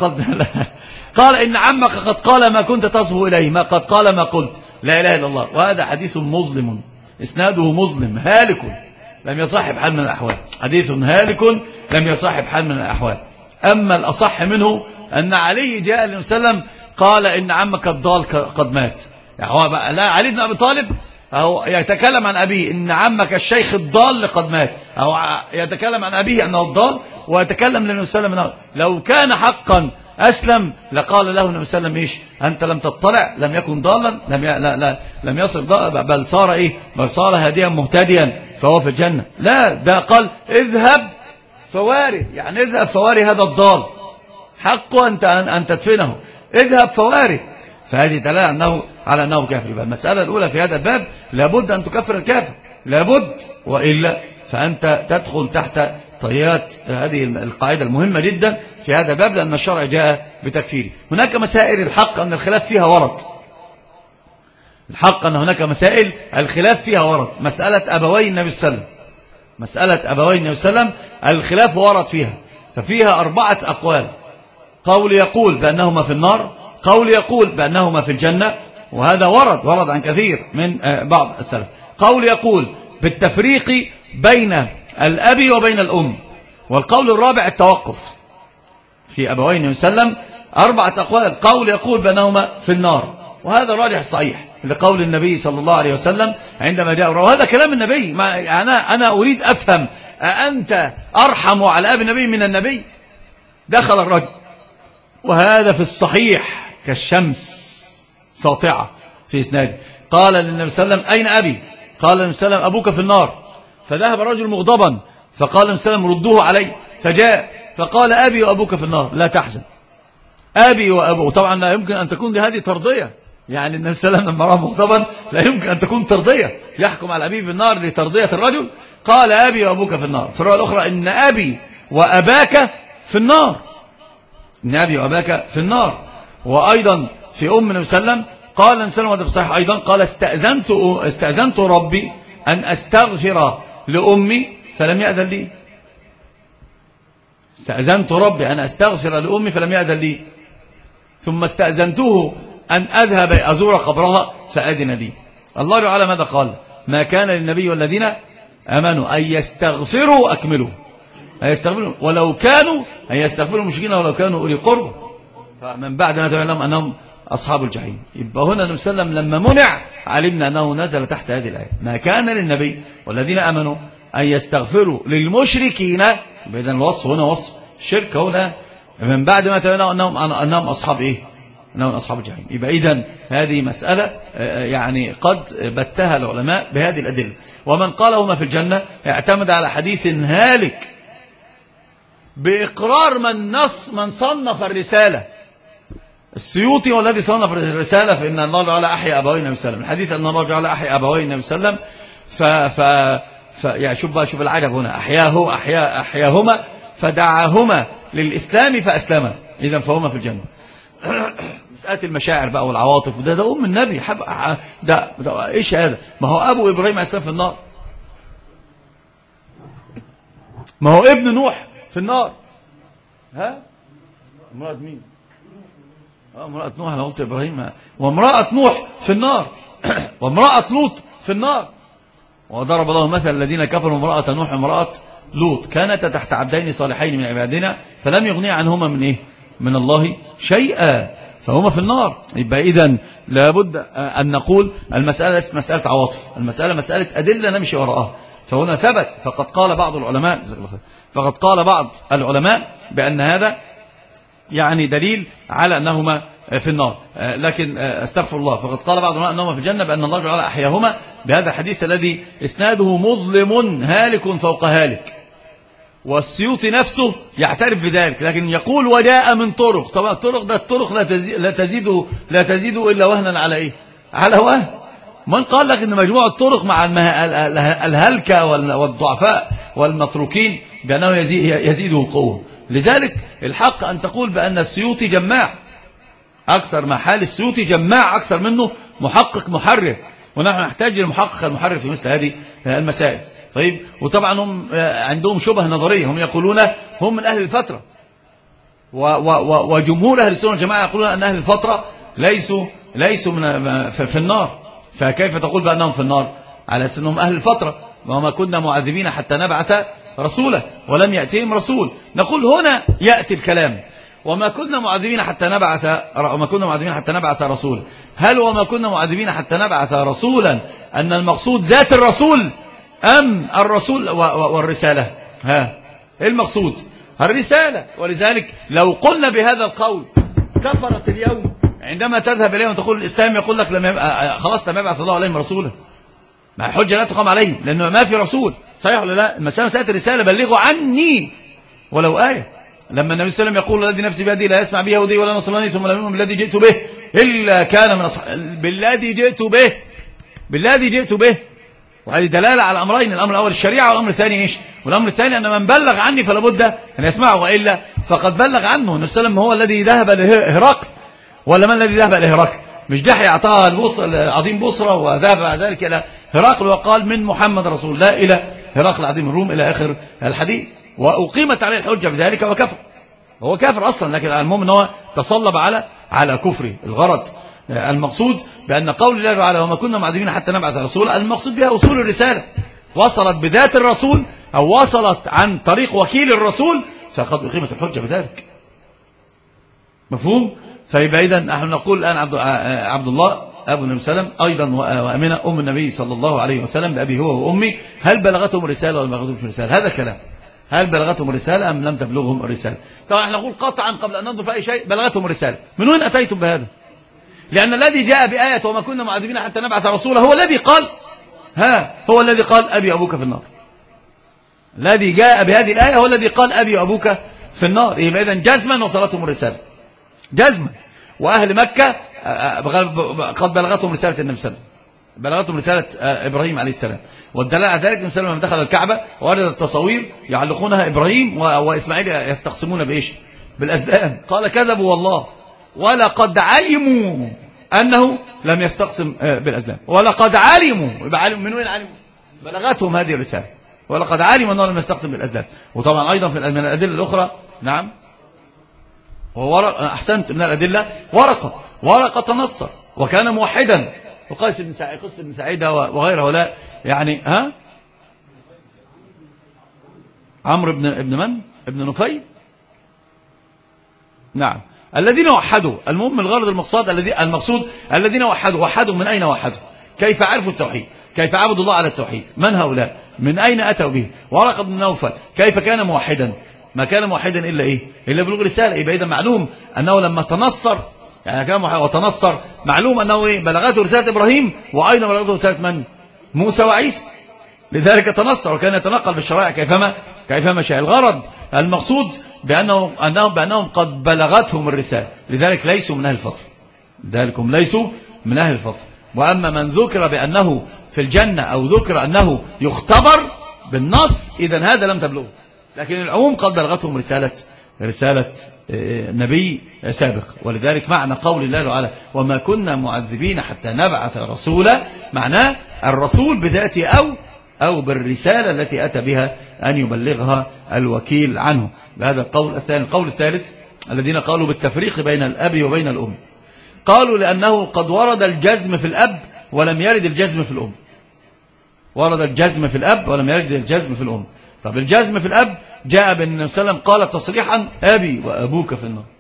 قال إن عمك قد قال ما كنت تصبو إليه، ما قد قال ما قلت لا إله إلا الله. وهذا حديث مظلم إسناده مظلم هالك لم يصاحب حال من الأحوال، حديث هالك لم يصاحب حال من الأحوال. أما الأصح منه أن علي جاء للنبي صلى الله عليه وسلم قال إن عمك الضال قد مات. يعني هو بقى لا علي بن أبي طالب أو يتكلم عن أبيه إن عمك الشيخ الضال قد مات، أو يتكلم عن أبيه أنه الضال، ويتكلم للنبي صلى الله عليه وسلم لو كان حقا أسلم لقال له النبي صلى الله عليه وسلم إيش أنت لم تطلع، لم يكن ضالا، لم يصل ضال، بل صار إيه، بل صار هاديا مهتديا فهو في الجنة. لا، ده قال اذهب فواري، يعني اذهب فواري هذا الضال، حقه أن تدفنه، اذهب فواري. فهذه دلالة على أنه كافر. يبقى المسألة الأولى في هذا الباب لابد أن تكفر الكافر، لابد، وإلا فأنت تدخل تحت طيات هذه القاعدة المهمة جدا في هذا الباب، لأن الشرع جاء بتكفيره. هناك مسائل الحق أن الخلاف فيها ورد، الحق أن هناك مسائل الخلاف فيها ورد. مسألة أبوي النبي صلى الله عليه وسلم، مسألة أبوي النبي صلى الله عليه وسلم الخلاف ورد فيها، ففيها 4 أقوال. قول يقول بأنهما في النار، قول يقول بأنهما في الجنة، وهذا ورد عن كثير من بعض السلف. قول يقول بالتفريق بين الأب وبين الأم. والقول الرابع التوقف في أبوين النبي صلى الله عليه وسلم. 4 أقوال. قول يقول بأنهما في النار، وهذا الراجح الصحيح لقول النبي صلى الله عليه وسلم عندما جاء، وهذا كلام النبي. أنا أريد أفهم، أأنت أرحم على أبي النبي من النبي؟ دخل الرجل وهذا في الصحيح كالشمس ساطعة في إسناده، قال للنبي صلى الله عليه وسلم أين أبي؟ قال للنبي صلى الله عليه وسلم أبوك في النار. فذهب الرجل مغضبا فقال للنبي صلى الله عليه وسلم ردوه علي، فجاء فقال أبي وأبوك في النار لا تحزن، أبي وأبوه. طبعا لا يمكن أن تكون هذه ترضية، يعني النبي صلى الله عليه وسلم لما رأى مغضبا لا يمكن أن تكون ترضية، يحكم على أبيه بالنار لترضية الرجل. قال أبي وأبوك في النار. في الرواية الأخرى إن أبي وأباك في النار، إن أبي وأباك في النار. وأيضا في أم النبي صلى الله عليه وسلم قال النبي صلى الله عليه وسلم صحيح أيضا، قال استأذنت ربي أن أستغفر لأمي فلم يأذن لي. استأذنت ربي أن أستغفر لأمي فلم يأذن لي، ثم استأذنته أن أذهب أزور قبرها فأذن لي. الله تعالى ماذا قال؟ ما كان للنبي والذين آمنوا أن يستغفروا أكملوا، أن يستغفروا ولو كانوا، أن يستغفروا المشركين ولو كانوا أولي قرب، فمن بعد ما تبين لهم أنهم أصحاب الجحيم. يبقى هنا النبي صلى الله عليه وسلم لما منع علمنا أنه نزل تحت هذه الآية، ما كان للنبي والذين آمنوا أن يستغفروا للمشركين. إذن الوصف هنا وصف الشرك، هنا من بعد ما تبين لهم أنهم أصحاب إيه؟ أنهم أصحاب الجحيم. يبقى إذن هذه مسألة يعني قد بتها العلماء بهذه الأدلة. ومن قالهما في الجنة اعتمد على حديث هالك بإقرار من صنف الرسالة. السيوطي والذي صنف الرسالة فإن الله تعالى أحيا أبوي النبي صلى الله عليه وسلم، الحديث أن الله تعالى أحيا أبوي النبي صلى الله عليه وسلم. يعني شوف العجب هنا، أحياهما فدعاهما للإسلام فأسلم، إذا فهما في الجنة. مسألة المشاعر بقى والعواطف، ده أم النبي ده إيش هذا؟ ما هو أبو إبراهيم عليه السلام في النار، ما هو ابن نوح في النار. ها امرأة مين؟ امرأة نوح، أنا قلت إبراهيم. وامرأة نوح في النار وامرأة لوط في النار. وضرب الله مثل الذين كفروا امرأة نوح وامرأة لوط كانتا تحت عبدين صالحين من عبادنا فلم يغني عنهما من إيه؟ من الله شيئا، فهما في النار. يبقى إذن لابد أن نقول المسألة ليست مسألة عواطف، المسألة مسألة أدلة نمشي وراءها. فهنا ثبت، فقد قال بعض العلماء بأن هذا يعني دليل على أنهما في النار، لكن استغفر الله، فقد قال بعض العلماء أنهما في الجنة بأن الله تعالى أحياهما بهذا الحديث الذي إسناده مظلم هالك فوق هالك، والسيوطي نفسه يعترف بذلك، لكن يقول وجاء من طرق. طبعا الطرق ده الطرق لا تزيد إلا وهنا على إيه؟ على وهن. من قال لك أن مجموع الطرق مع الهلكة والضعفاء والمتروكين بأنه يزيده قوة؟ لذلك الحق أن تقول بأن السيوطي جماع أكثر، ما حال السيوطي جماع أكثر منه محقق محرر، ونحن نحتاج للمحقق المحرر في مثل هذه المسائل. طيب، وطبعا هم عندهم شبه نظرية، هم يقولون هم من أهل الفترة، وجمهور أهل السنة والجماعة يقولون أن أهل الفترة ليسوا في النار، فكيف تقول بأنهم في النار على أنهم أهل الفترة؟ وما كنا معذبين حتى نبعث رسولا ولم يأتيهم رسول. نقول هنا يأتي الكلام وما كنا معذبين حتى نبعث رسولا. هل وما كنا معذبين حتى نبعث رسولا أن المقصود ذات الرسول أم الرسول والرسالة؟ ها، إيه المقصود؟ الرسالة. ولذلك لو قلنا بهذا القول كفرت اليوم عندما تذهب إليهم وتقول الإسلام يقول لك خلاص لم يبعث الله عليهم رسولا، مع حجة لا تقام عليهم لأنه ما في رسول. صحيح ولا لا؟ مسألة الرسالة بلغوا عني ولو آية. لما النبي صلى الله عليه وسلم يقول الذي نفسي بيدي لا يسمع به يهودي ولا نصراني ثم لم يؤمن بالذي جئت به إلا كان من بالذي جئت به. وهذه دلالة على أمرين، الأمر الأول الشريعة، والأمر الثاني إيش؟ والأمر الثاني أن من بلغ عني فلا بد أن يسمعه، وإلا فقد بلغ عنه. النبي صلى الله عليه وسلم هو الذي ذهب لهرقل، ولا من الذي ذهب لهرقل؟ مش دحي أعطاها عظيم بصرة وذهب بعد ذلك إلى هرقل وقال من محمد رسول الله إلى هرقل عظيم الروم إلى آخر الحديث، وأقيمت عليه الحجة بذلك وكفر. هو كافر أصلا، لكن المهم أنه تصلب على كفره. الغرض المقصود بأن قول الله تعالى وما كنا معذبين حتى نبعث رسولا، المقصود بها أصول الرسالة وصلت بذات الرسول أو وصلت عن طريق وكيل الرسول، فقد أقيمت الحجة بذلك. مفهوم؟ فيبقى إذن نحن نقول الآن عبد الله أبو النبي صلى الله عليه وسلم أيضا وأمنة أم النبي صلى الله عليه وسلم بأبي هو وأمي، هل بلغتهم الرسالة ولا بلغتهم الرسالة؟ هذا كلام، هل بلغتهم الرسالة أم لم تبلغهم الرسالة؟ طبعا احنا نقول قطعا قبل أن ننظر في أي شيء بلغتهم الرسالة. من وين أتيتم بهذا؟ لأن الذي جاء بآية وما كنا معذبين حتى نبعث رسولا هو الذي قال أبي أبوك في النار. الذي جاء بهذه الآية هو الذي قال أبي أبوك في النار. يبقى إذن جزما وصلتهم الرسالة جزما. وأهل مكة قد بلغتهم رسالة النبي صلى الله عليه وسلم، بلغتهم رسالة إبراهيم عليه السلام. والدلالة على ذلك النبي صلى الله عليه وسلم لما دخل الكعبة وردت التصاوير يعلقونها إبراهيم وإسماعيل يستقسمون بإيش؟ بالأزلام. قال كذبوا والله ولقد علموا أنه لم يستقسم بالأزلام، ولقد علموا. يبقى من وين علموا؟ بلغتهم هذه الرسالة ولقد علموا أنه لم يستقسم بالأزلام. وطبعا أيضا من الأدلة الأخرى، نعم، أحسنت، من الأدلة ورقة تنصر وكان موحدا، وقيس بن سعيد وغيره. لا يعني عمرو بن من؟ ابن نفيل. نعم، الذين وحدوا. المهم الغرض المقصود الذين وحدوا من أين وحدوا؟ كيف عرفوا التوحيد؟ كيف عبدوا الله على التوحيد؟ من هؤلاء؟ من أين أتوا به؟ ورقة بن نوفل كيف كان موحدا؟ ما كان موحدا إلا بلوغ رسالة. يبقى إذا معلوم أنه لما تنصر، يعني كان وتنصر، معلوم أنه بلغته رسالة إبراهيم وأيضا بلغته رسالة من؟ موسى وعيسى. لذلك تنصر وكان يتنقل بالشرائع كيفما شاء. الغرض المقصود بأنهم قد بلغتهم الرسالة، لذلك ليسوا من أهل الفضل. وأما من ذكر بأنه في الجنة أو ذكر أنه يختبر بالنص، إذن هذا لم تبلغه. لكن العموم قد بلغتهم رسالة رسالة نبي سابق. ولذلك معنى قول الله تعالى وما كنا معذبين حتى نبعث رسولا، معناه الرسول بذاته أو بالرسالة التي أتى بها أن يبلغها الوكيل عنه. بهذا القول الثاني. القول الثالث الذين قالوا بالتفريق بين الأب وبين الأم، قالوا لأنه قد ورد الجزم في الأب ولم يرد الجزم في الأم. ورد الجزم في الأب ولم يرد الجزم في الأم. طب الجزم في الأب جاء بالنبي صلى الله عليه وسلم قال تصريحا أبي وأبوك في النار.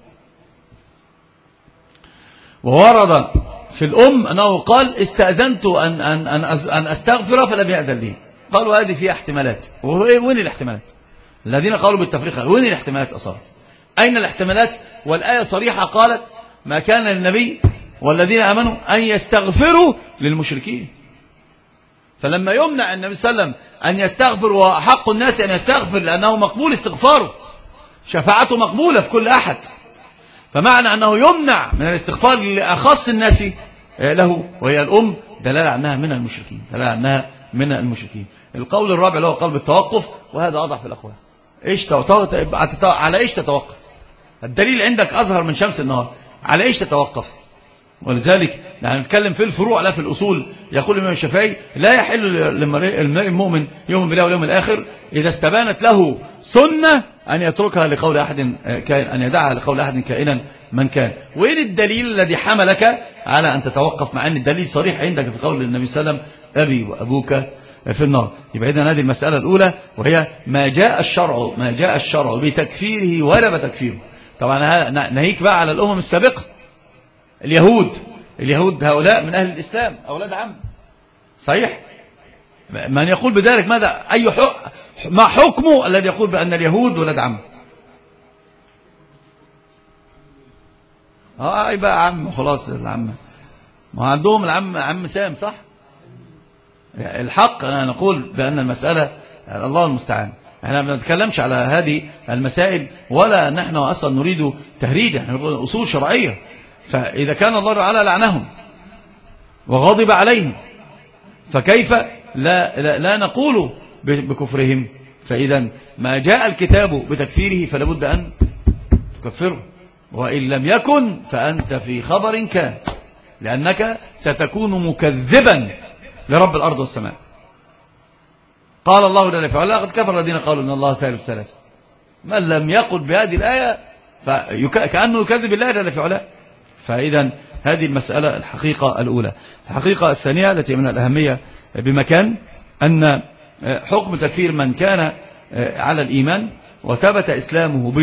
وورد في الأم أنه قال استأذنت أن أستغفر فلم يأذن لي. قالوا هذه فيها احتمالات. وين الاحتمالات؟ الذين قالوا بالتفريق وين الاحتمالات أصلا؟ أين الاحتمالات؟ والآية صريحة قالت ما كان للنبي والذين آمنوا أن يستغفروا للمشركين. فلما يمنع النبي صلى الله عليه وسلم أن يستغفر وحق الناس أن يستغفر لأنه مقبول استغفاره، شفاعته مقبولة في كل أحد، فمعنى أنه يمنع من الاستغفار لأخص الناس له وهي الأم دلالة أنها من المشركين، دلالة أنها من المشركين. القول الرابع اللي هو قول بالتوقف، وهذا أضعف الأقوال. على إيش تتوقف؟ الدليل عندك أظهر من شمس النهار، على إيش تتوقف؟ ولذلك نحن نتكلم في الفروع لا في الأصول. يقول الإمام الشافعي لا يحل للمرء المؤمن يؤمن بالله واليوم الآخر إذا استبانت له سنة أن يتركها لقول أحد أن يدعها لقول أحد كائنا من كان. وين الدليل الذي حملك على أن تتوقف مع أن الدليل صريح عندك في قول النبي صلى الله عليه وسلم أبي وأبوك في النار؟ يبقى إذن هذه المسألة الأولى، وهي ما جاء الشرع بتكفيره ولا بتكفيره. طبعا ناهيك بقى على الأمم السابقة. اليهود هؤلاء من أهل الإسلام أولاد عم، صحيح؟ من يقول بذلك ماذا؟ ما حكمه الذي يقول بأن اليهود ولاد عم؟ يبقى عم خلاص. العم ما عندهم العم عم سام، صح؟ الحق أنا نقول بأن المسألة الله المستعان. احنا ما بنتكلمش على هذه المسائل ولا نحن أصلا نريد تهريجا، نحن نقول أصول شرعية. فإذا كان الله تعالى لعنهم وغضب عليهم فكيف لا نقول بكفرهم؟ فإذا ما جاء الكتاب بتكفيره فلابد أن تكفره، وإن لم يكن فأنت في خبر كان، لأنك ستكون مكذبا لرب الأرض والسماء. قال الله جل وعلا قد كفر الذين قالوا إن الله ثالث ثلاثة. من لم يقل بهذه الآية كأنه يكذب الله جل وعلا. فإذا هذه المسألة الحقيقة الأولى. الحقيقة الثانية التي من الأهمية بمكان أن حكم تكفير من كان على الإيمان وثبت إسلامه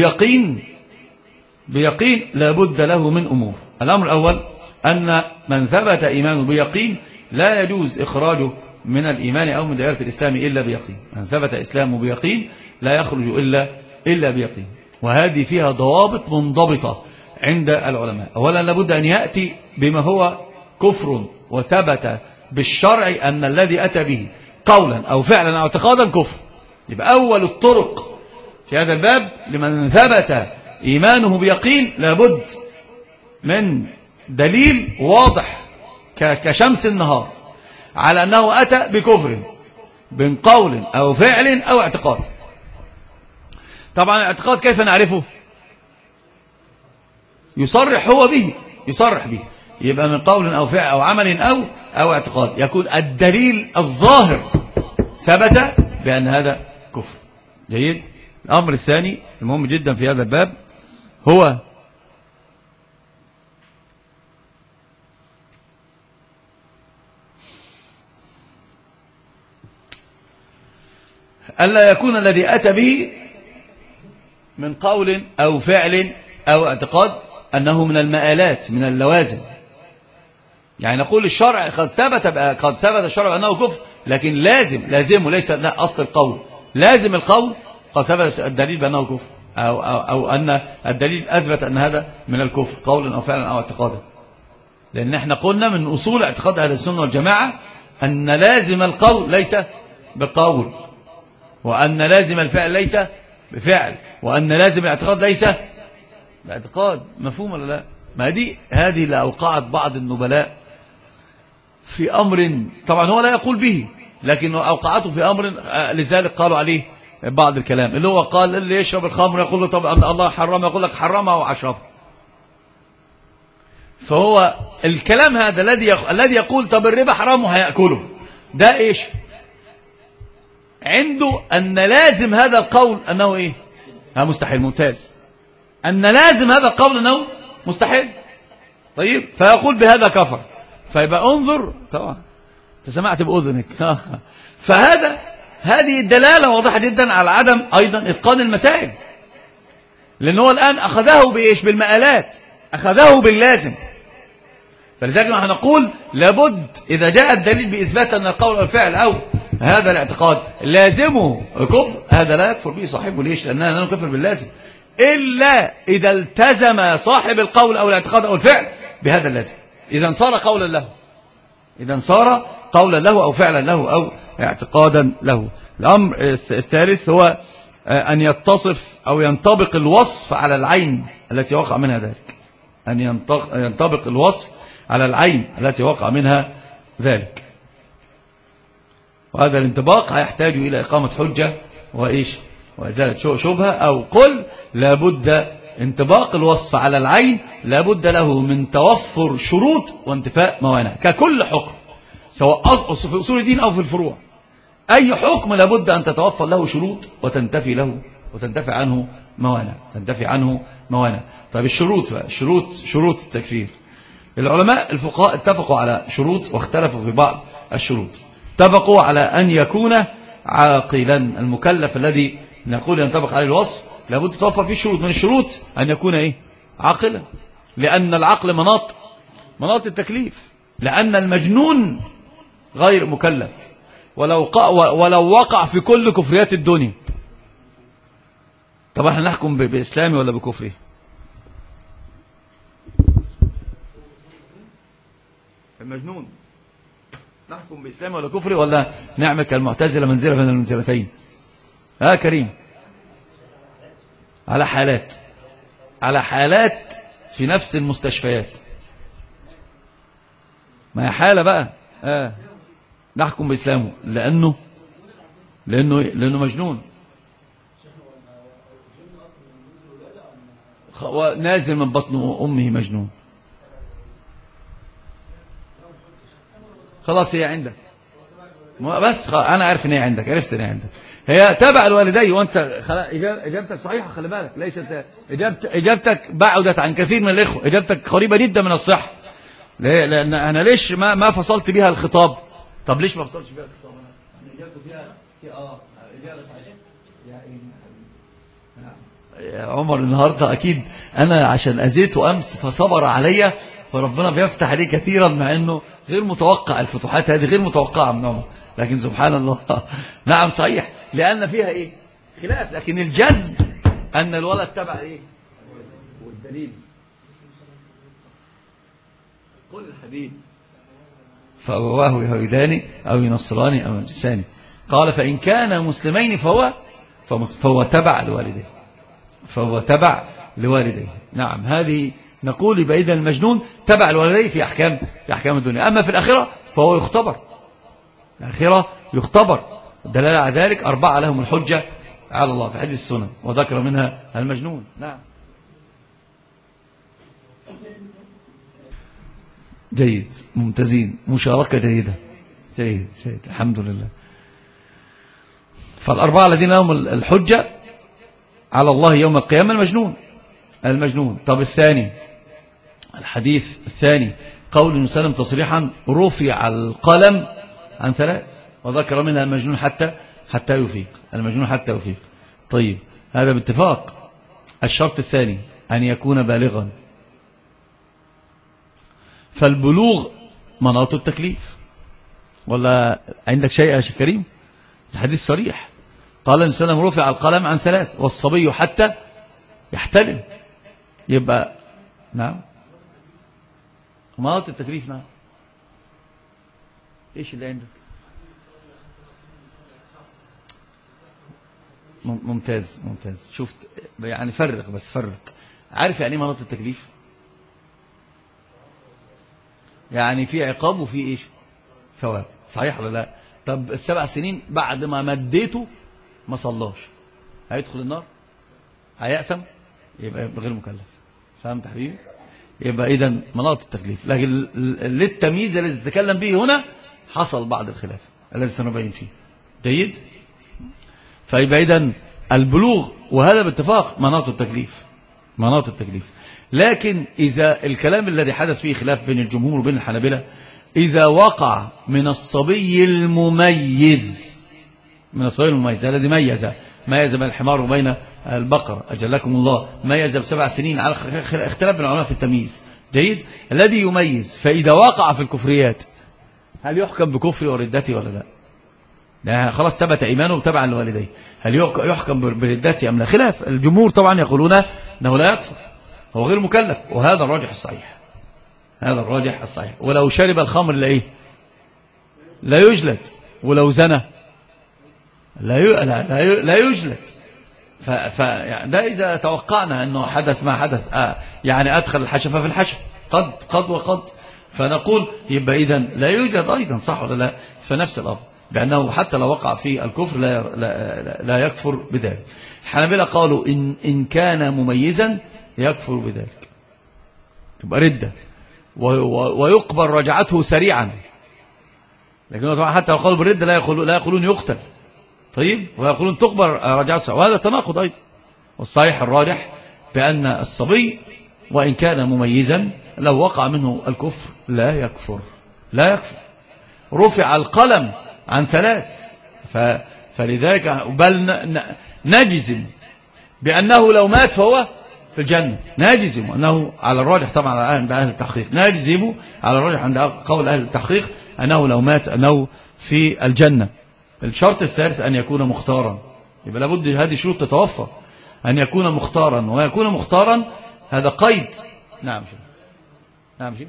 بيقين لابد له من أمور. الأمر الأول أن من ثبت إيمانه بيقين لا يجوز إخراجه من الإيمان أو من دائرة الإسلام إلا بيقين. من ثبت إسلامه بيقين لا يخرج إلا بيقين. وهذه فيها ضوابط منضبطة عند العلماء. أولا لابد أن يأتي بما هو كفر وثبت بالشرع أن الذي أتى به قولا أو فعلا أو اعتقادا كفر. يبقى أول الطرق في هذا الباب لمن ثبت إيمانه بيقين لابد من دليل واضح كشمس النهار على أنه أتى بكفر من قول أو فعل أو اعتقاد. طبعا الاعتقاد كيف نعرفه؟ يصرح هو به، يصرح به، يبقى من قول أو فعل أو عمل أو اعتقاد، يكون الدليل الظاهر ثبت بأن هذا كفر. جيد. الأمر الثاني المهم جدا في هذا الباب هو ألا يكون الذي أتى به من قول أو فعل أو اعتقاد أنه من المآلات من اللوازم. يعني نقول الشرع قد ثبت الشرع أنه كفر، لكن لازمه ليس أصل القول، لازم القول قد ثبت الدليل بأنه كفر أو أن الدليل أثبت أن هذا من الكفر قولا أو فعلا أو اعتقادا. لأن احنا قلنا من أصول اعتقاد أهل السنة والجماعة أن لازم القول ليس بقول، وأن لازم الفعل ليس بفعل، وأن لازم الاعتقاد ليس باعتقاد. مفهوم ولا لا؟ ما هذه اللي أوقعت بعض النبلاء في أمر طبعا هو لا يقول به، لكن أوقعته في أمر لذلك قالوا عليه بعض الكلام اللي هو قال اللي يشرب الخمر يقول له طب الله حرم، يقول لك حرمها وعشربها. فهو الكلام هذا الذي يقول طب الربا حرام وهيأكله، ده ايش؟ عنده أن لازم هذا القول أنه إيه؟ مستحيل. ممتاز. أن لازم هذا القول أنه مستحيل. طيب فيقول بهذا كفر. فيبقى انظر طبعا أنت سمعت بأذنك. هذه الدلالة واضحة جدا على عدم أيضا إتقان المسائل، لأنه الآن أخذه بإيش؟ بالمآلات، أخذه باللازم. فلذلك نحن نقول لابد إذا جاء الدليل بإثبات أن القول والفعل أو هذا الاعتقاد لازمه كفر، هذا لا يكفر به صاحبه. ليش؟ لأننا لا نكفر باللازم إلا إذا التزم صاحب القول أو الاعتقاد أو الفعل بهذا اللازم، إذا صار قولا له، إذا صار قولا له أو فعلا له أو اعتقادا له. الأمر الثالث هو أن يتصف أو ينطبق الوصف على العين التي وقع منها ذلك، أن ينطبق الوصف على العين التي وقع منها ذلك. وهذا الانطباق هيحتاج إلى إقامة حجة وإيش؟ وإزالة شبهة. أو قل لابد انطباق الوصف على العين لابد له من توفر شروط وانتفاء موانع، ككل حكم سواء في أصول الدين أو في الفروع. أي حكم لابد أن تتوفر له شروط وتنتفي عنه موانع. طيب الشروط بقى، شروط التكفير. العلماء الفقهاء اتفقوا على شروط واختلفوا في بعض الشروط. اتفقوا على أن يكون عاقلا. المكلف الذي نقول ينطبق عليه الوصف لابد توفر فيه شروط. من الشروط أن يكون إيه؟ عاقلا، لأن العقل مناط التكليف. لأن المجنون غير مكلف ولو وقع في كل كفريات الدنيا. طب احنا نحكم بإسلامي ولا بكفري؟ المجنون نحكم بإسلامي ولا كفري، ولا نعمل كالمعتزلة منزلة بين المنزلتين؟ كريم، على حالات في نفس المستشفيات. ما هي حالة بقى. نحكم بإسلامه لأنه مجنون نازل من بطن أمه مجنون. خلاص هي عندك، بس أنا عرفت ان هي عندك. هي تبع الوالدين، وانت اجابتك صحيحه. خلي بالك، ليست اجابتك بعدت عن كثير من الاخوه، اجابتك قريبه جدا من الصح. لان انا ليش ما فصلت بها الخطاب؟ طب ليش ما فصلتش بها الخطاب؟ انا اجابته فيها اجابه صحيحه. يا عمر النهارده اكيد انا عشان اذيته امس فصبر عليا، فربنا بيفتح عليه كثيرا، مع انه غير متوقع. الفتوحات هذه غير متوقعه من عمر، لكن سبحان الله. نعم صحيح، لأن فيها إيه؟ خلاف. لكن الجزم أن الولد تبع إيه؟ والدليل قل الحديث فأبواه يهودان أو ينصران أو يمجسان. قال فإن كان مسلمين فهو تبع لوالديه. نعم، هذه نقول بأيد المجنون تبع الوالدين في أحكام الدنيا. أما في الآخرة فهو يختبر. الدلالة على ذلك 4 لهم الحجة على الله في حديث السنن، وذكر منها المجنون. نعم جيد، ممتازين، مشاركة جيدة. جيد الحمد لله. فال4 الذين لهم الحجة على الله يوم القيامة المجنون. طب الثاني، الحديث الثاني قول المسلم تصريحا رفع القلم عن 3، وذكر منها المجنون حتى يفيق. طيب هذا باتفاق. الشرط الثاني أن يكون بالغا، فالبلوغ مناط التكليف. ولا عندك شيء يا شيخ كريم؟ الحديث صريح، قال المسلم رفع القلم عن 3 والصبي حتى يحتلم. يبقى نعم مناط التكليف. نعم ايش اللي عندك؟ ممتاز. شفت يعني فرق. عارف يعني ايه مناط التكليف؟ يعني في عقاب وفي ايش؟ ثواب. صحيح ولا لا؟ طب ال7 سنين بعد ما مديته ما صلاش هيدخل النار؟ هيأثم؟ يبقى غير مكلف. فهمت حبيبي؟ يبقى إذا مناط التكليف، لكن للتمييز الذي تتكلم به هنا حصل بعض الخلاف الذي سنبين فيه. جيد؟ فيبقى إذا البلوغ، وهذا باتفاق مناط التكليف، مناط التكليف. لكن إذا الكلام الذي حدث فيه خلاف بين الجمهور وبين الحنابلة، إذا وقع من الصبي المميز، من الصبي المميز الذي ميز بين الحمار وبين البقر أجلكم الله، ميز ب7 سنين، على اختلاف بين العلماء في التمييز. جيد؟ الذي يميز، فإذا وقع في الكفريات هل يحكم بكفر وردته ولا لا؟ ده خلاص ثبت إيمانه تبعا لوالديه، هل يحكم بردته أم لا؟ خلاف. الجمهور طبعا يقولون أنه لا يكفر، هو غير مكلف، وهذا الراجح الصحيح، هذا الراجح الصحيح. ولو شرب الخمر لا يجلد، ولو زنى لا يجلد. ده إذا توقعنا أنه حدث ما حدث، يعني أدخل الحشفة في الحشف، قد فنقول يبقى إذن لا يوجد أيضا، صح ولا لا؟ فنفس الأمر، بأنه حتى لو وقع في الكفر لا يكفر بذلك. الحنابلة قالوا إن كان مميزا يكفر بذلك، تبقى ردة، ويقبل رجعته سريعا. لكن طبعا حتى لو قالوا بالردة لا يقولون يقتل، طيب، ويقولون تقبل رجعته، وهذا تناقض أيضا. والصحيح الراجح بأن الصبي وإن كان مميزا لو وقع منه الكفر لا يكفر. رفع القلم عن 3، فلذلك بل نجزم بأنه لو مات فهو في الجنة، نجزم أنه على الراجح طبعا عند أهل التحقيق، نجزم على الراجح عند قول أهل التحقيق أنه لو مات أنه في الجنة. الشرط الثالث أن يكون مختارا، يبقى لابد هذه شروط تتوفر، أن يكون مختارا، ويكون مختارا هذا قيد. نعم شيء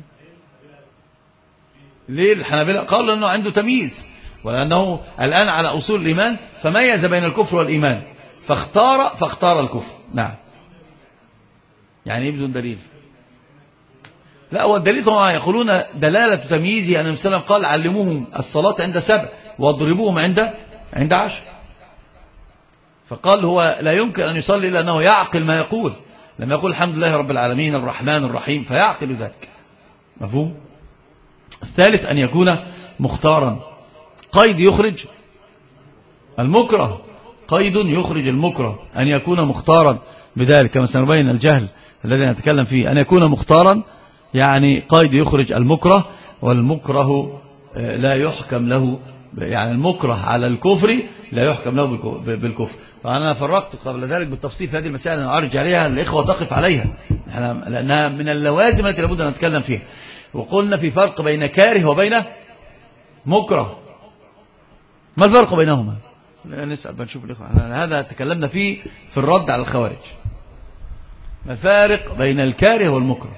ليه الحنابلة قالوا أنه عنده تمييز، ولأنه الآن على أصول الإيمان، فميز بين الكفر والإيمان فاختار الكفر. نعم، يعني بدون دليل. لا، هو الدليل طبعا يقولون دلالة تمييزه أن النبي صلى الله عليه وسلم قال علموهم الصلاة عند 7 واضربوهم عند 10. فقال هو لا يمكن أن يصلي إلا أنه يعقل ما يقول، لما يقول الحمد لله رب العالمين الرحمن الرحيم فيعقل ذلك. مفهوم؟ الثالث أن يكون مختارا، قيد يخرج المكره، قيد يخرج المكره، أن يكون مختارا بذلك، كما سنبين الجهل الذي نتكلم فيه، أن يكون مختارا يعني قيد يخرج المكره، والمكره لا يحكم له، يعني المكره على الكفر لا يحكم له بالكفر. فأنا فرقت قبل ذلك بالتفصيل في هذه المسائل، أنا أرجع عليها الإخوة تقف عليها، لأنها من اللوازم التي لابد أن نتكلم فيها. وقلنا في فرق بين كاره وبين مكره، ما الفرق بينهما؟ نسأل بنشوف الإخوة، هذا تكلمنا فيه في الرد على الخوارج، ما الفارق بين الكاره والمكره؟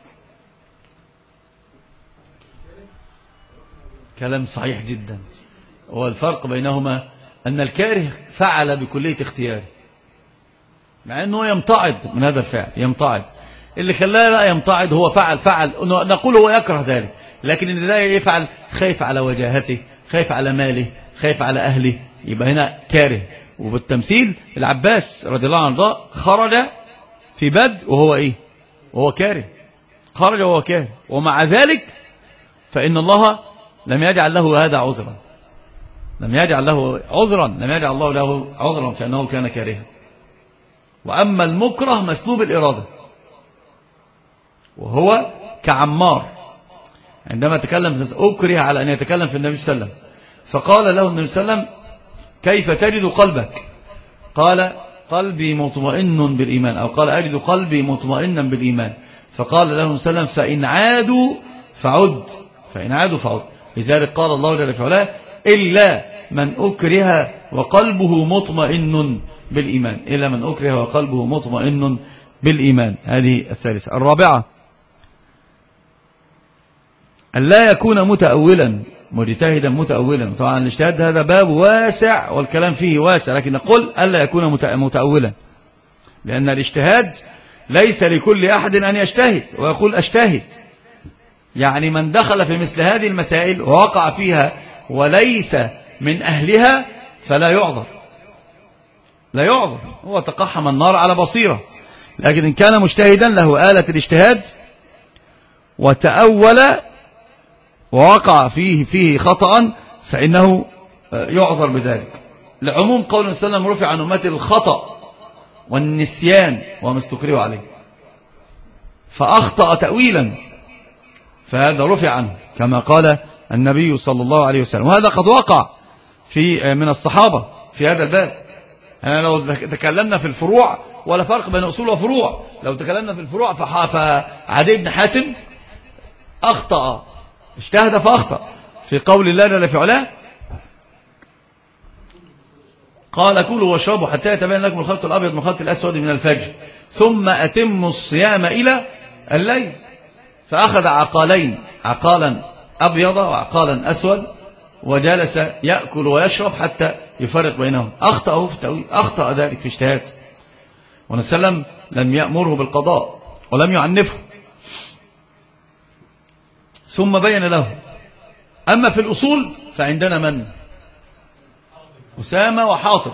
كلام صحيح جدا. والفرق بينهما أن الكاره فعل بكلية اختياره، مع أنه يمتعض من هذا الفعل، يمتعض. اللي خلاه لا يمتعض هو فعل نقول هو يكره ذلك، لكن إن ذلك يفعل خايف على وجاهته، خايف على ماله، خايف على أهله، يبقى هنا كاره. وبالتمثيل العباس رضي الله عنه خرج في بدر وهو كاره، خرج وهو كاره، ومع ذلك فإن الله لم يجعل له هذا عذرا، لم يجعل الله له عذرا فإنه كان كارها. وأما المكره مسلوب الإرادة، وهو كعمار عندما تكلم أكره على أن يتكلم في النبي صلى الله عليه وسلم، فقال له النبي صلى الله عليه وسلم كيف تجد قلبك؟ قال قلبي مطمئن بالإيمان، أو قال أجد قلبي مطمئنا بالإيمان. فقال له النبي صلى الله عليه وسلم فإن عادوا فعد. لذلك قال الله جل وعلا إلا من أكره وقلبه مطمئن بالإيمان، إلا من أكره وقلبه مطمئن بالإيمان. هذه الثالثة. الرابعة أن لا يكون متأولا مجتهدا متأولا. طبعا الاجتهاد هذا باب واسع والكلام فيه واسع، لكن نقول ألا يكون متأولا، لأن الاجتهاد ليس لكل أحد أن يجتهد ويقول أجتهد. يعني من دخل في مثل هذه المسائل ووقع فيها وليس من أهلها فلا يعذر، لا يعذر، هو تقحم النار على بصيرة. لكن إن كان مجتهدا له آلة الاجتهاد وتأول ووقع فيه خطأ فإنه يعذر بذلك، لعموم قول النبي صلى الله عليه وسلم رفع عن أمتي الخطأ والنسيان وما استكرهوا عليه، فأخطأ تأويلا فهذا رفع عنه كما قال النبي صلى الله عليه وسلم. وهذا قد وقع من الصحابة في هذا الباب. أنا لو تكلمنا في الفروع ولا فرق بين أصول وفروع، لو تكلمنا في الفروع فعدي بن حاتم أخطأ، اجتهد فأخطأ في قول الله جل في علاه قال كلوا واشربوا حتى يتبين لكم الخيط الأبيض من الخيط الأسود من الفجر ثم أتموا الصيام إلى الليل. فأخذ عقالين، عقالا أبيض وعقالا أسود، وجلس يأكل ويشرب حتى يفرق بينهم. أخطأه في التأويل، أخطأ ذلك في اجتهاد، والنبي صلى الله عليه وسلم لم يأمره بالقضاء ولم يعنفه، ثم بين له. أما في الأصول فعندنا من؟ أسامة وحاطب.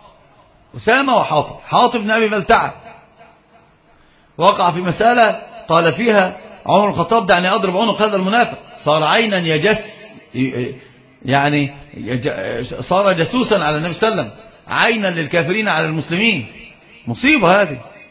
حاطب بن أبي بلتعة وقع في مسألة قال فيها عمر بن الخطاب دعني أضرب عنق هذا المنافق، صار عينا يجس، يعني صار جسوسا على النبي صلى الله عليه وسلم، عينا للكافرين على المسلمين. مصيبة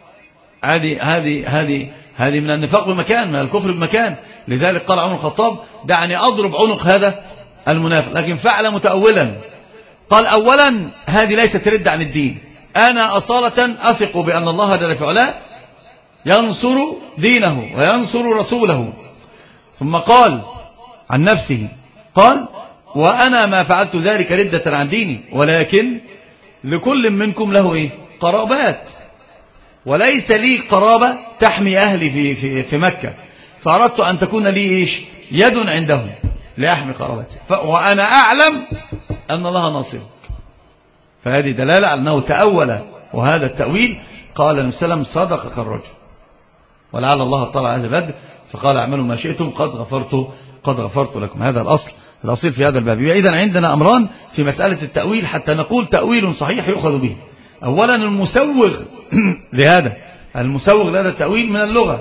هذه من النفاق بمكان، من الكفر بمكان. لذلك قال عمر بن الخطاب دعني أضرب عنق هذا المنافق، لكن فعل متأولا. قال أولا هذه ليست رد عن الدين، أنا أصالة أثق بأن الله جل في علاه ينصر دينه وينصر رسوله. ثم قال عن نفسه قال وأنا ما فعلت ذلك ردة عن ديني، ولكن لكل منكم له قرابات، وليس لي قرابة تحمي أهلي في مكة، فأردت أن تكون لي يد عندهم لأحمي قرابتي، وأنا أعلم أن الله ناصرك. فهذه دلالة على أنه تأول، وهذا التأويل قال النبي صلى الله عليه وسلم صدق كالرجل، ولعل الله اطلع على بدر فقال اعملوا ما شئتم قد غفرت لكم. هذا الأصيل في هذا الباب. إذن عندنا أمران في مسألة التأويل حتى نقول تأويل صحيح يؤخذ به. أولا المسوغ لهذا التأويل من اللغة.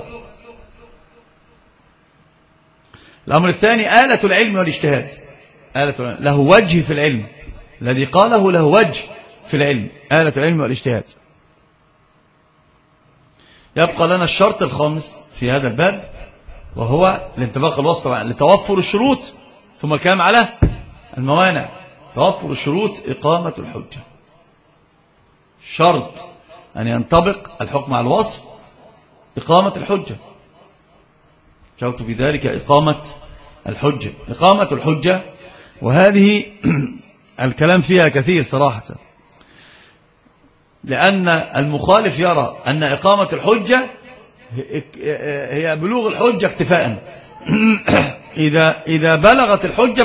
الأمر الثاني آلة العلم والاجتهاد، له وجه في العلم، الذي قاله له وجه في العلم، آلة العلم والاجتهاد. يبقى لنا الشرط الخامس في هذا الباب، وهو الانطباق الوسط لتوفر الشروط، ثم الكلام على الموانع. توفر الشروط إقامة الحجة، شرط أن ينطبق الحكم على الوصف إقامة الحجة، شرط في ذلك إقامة الحجة. وهذه الكلام فيها كثير صراحة، لأن المخالف يرى أن إقامة الحجة هي بلوغ الحجة اكتفاء. إذا بلغت الحجة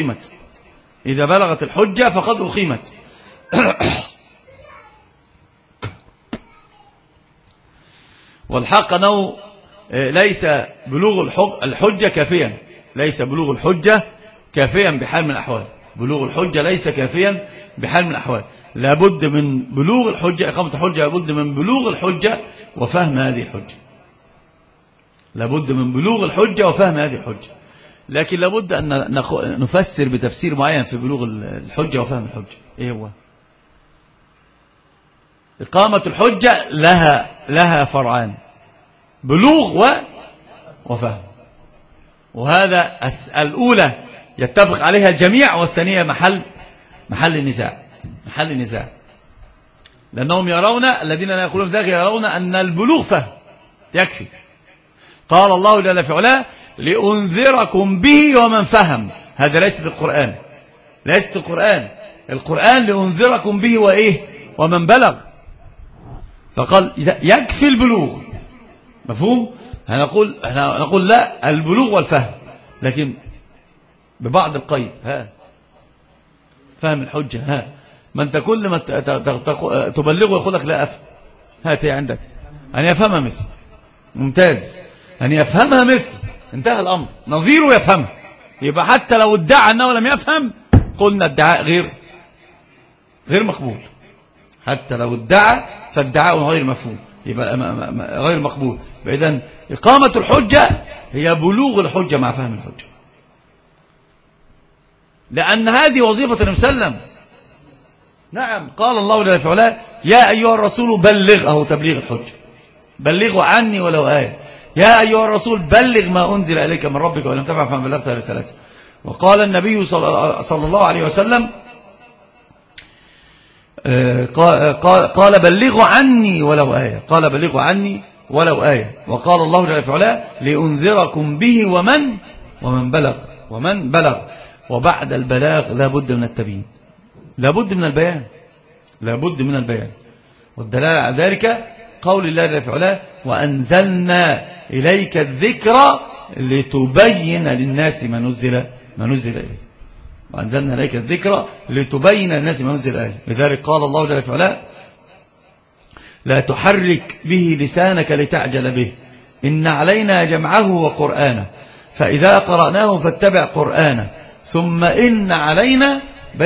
فقد أقيمت. والحق أنه ليس بلوغ الحجة كافيا، بحال من الأحوال. بلوغ الحجة ليس كافيا بحال من الأحوال، لابد من بلوغ الحجة، إقامة الحجة لابد من بلوغ الحجة وفهم هذه الحجة. لكن لابد أن نفسر بتفسير معين في بلوغ الحجة وفهم الحجة. إيه هو؟ إقامة الحجة لها فرعان، بلوغ وفهم. وهذا الأولى يتفق عليها الجميع، والثانية محل النزاع. لأنهم يرون، الذين لا يقولون ذلك يرون أن البلوغ فهم يكفي. قال الله جل في علاه لأنذركم به ومن فهم. هذا ليست القرآن لأنذركم به ومن بلغ. فقال يكفي البلوغ، مفهوم؟ نقول لا، البلوغ والفهم، لكن ببعض القيد. فهم الحجة. ما انت كل ما تبلغه يقول لك لا أفهم، هات عندك أن يفهمها مثل، ممتاز، أن يفهمها مثل، انتهى الأمر، نظيره يفهمها. يبقى حتى لو ادعى أنه لم يفهم قلنا ادعاء غير مقبول. حتى لو ادعى فادعاء غير مفهوم، يبقى غير مقبول. إذن إقامة الحجة هي بلوغ الحجة مع فهم الحجة، لأن هذه وظيفة النبي صلى الله عليه وسلم. نعم، قال الله جل وعلا: يا أيها الرسول بلغ، أهو تبليغ الحجة، بلغوا عني ولو آية. يا أيها الرسول بلغ ما أنزل إليك من ربك ولم تفعل فما بلغت رسالته. وقال النبي صلى الله عليه وسلم قال بلغوا عني ولو آية، قال بلغوا عني ولو آية. وقال الله جل وعلا: لأنذركم به ومن بلغ. وبعد البلاغ لابد من التبيين، لابد من البيان. والدلالة على ذلك قول الله جل وعلا: وأنزلنا إليك الذكر لتبين للناس ما نزل إليه. وأنزلنا إليك الذكر لتبين للناس ما نزل إليه. لذلك قال الله جل وعلا: لا تحرك به لسانك لتعجل به، إن علينا جمعه وقرآنه، فإذا قرأناه فاتبع قرآنه، ثم إن علينا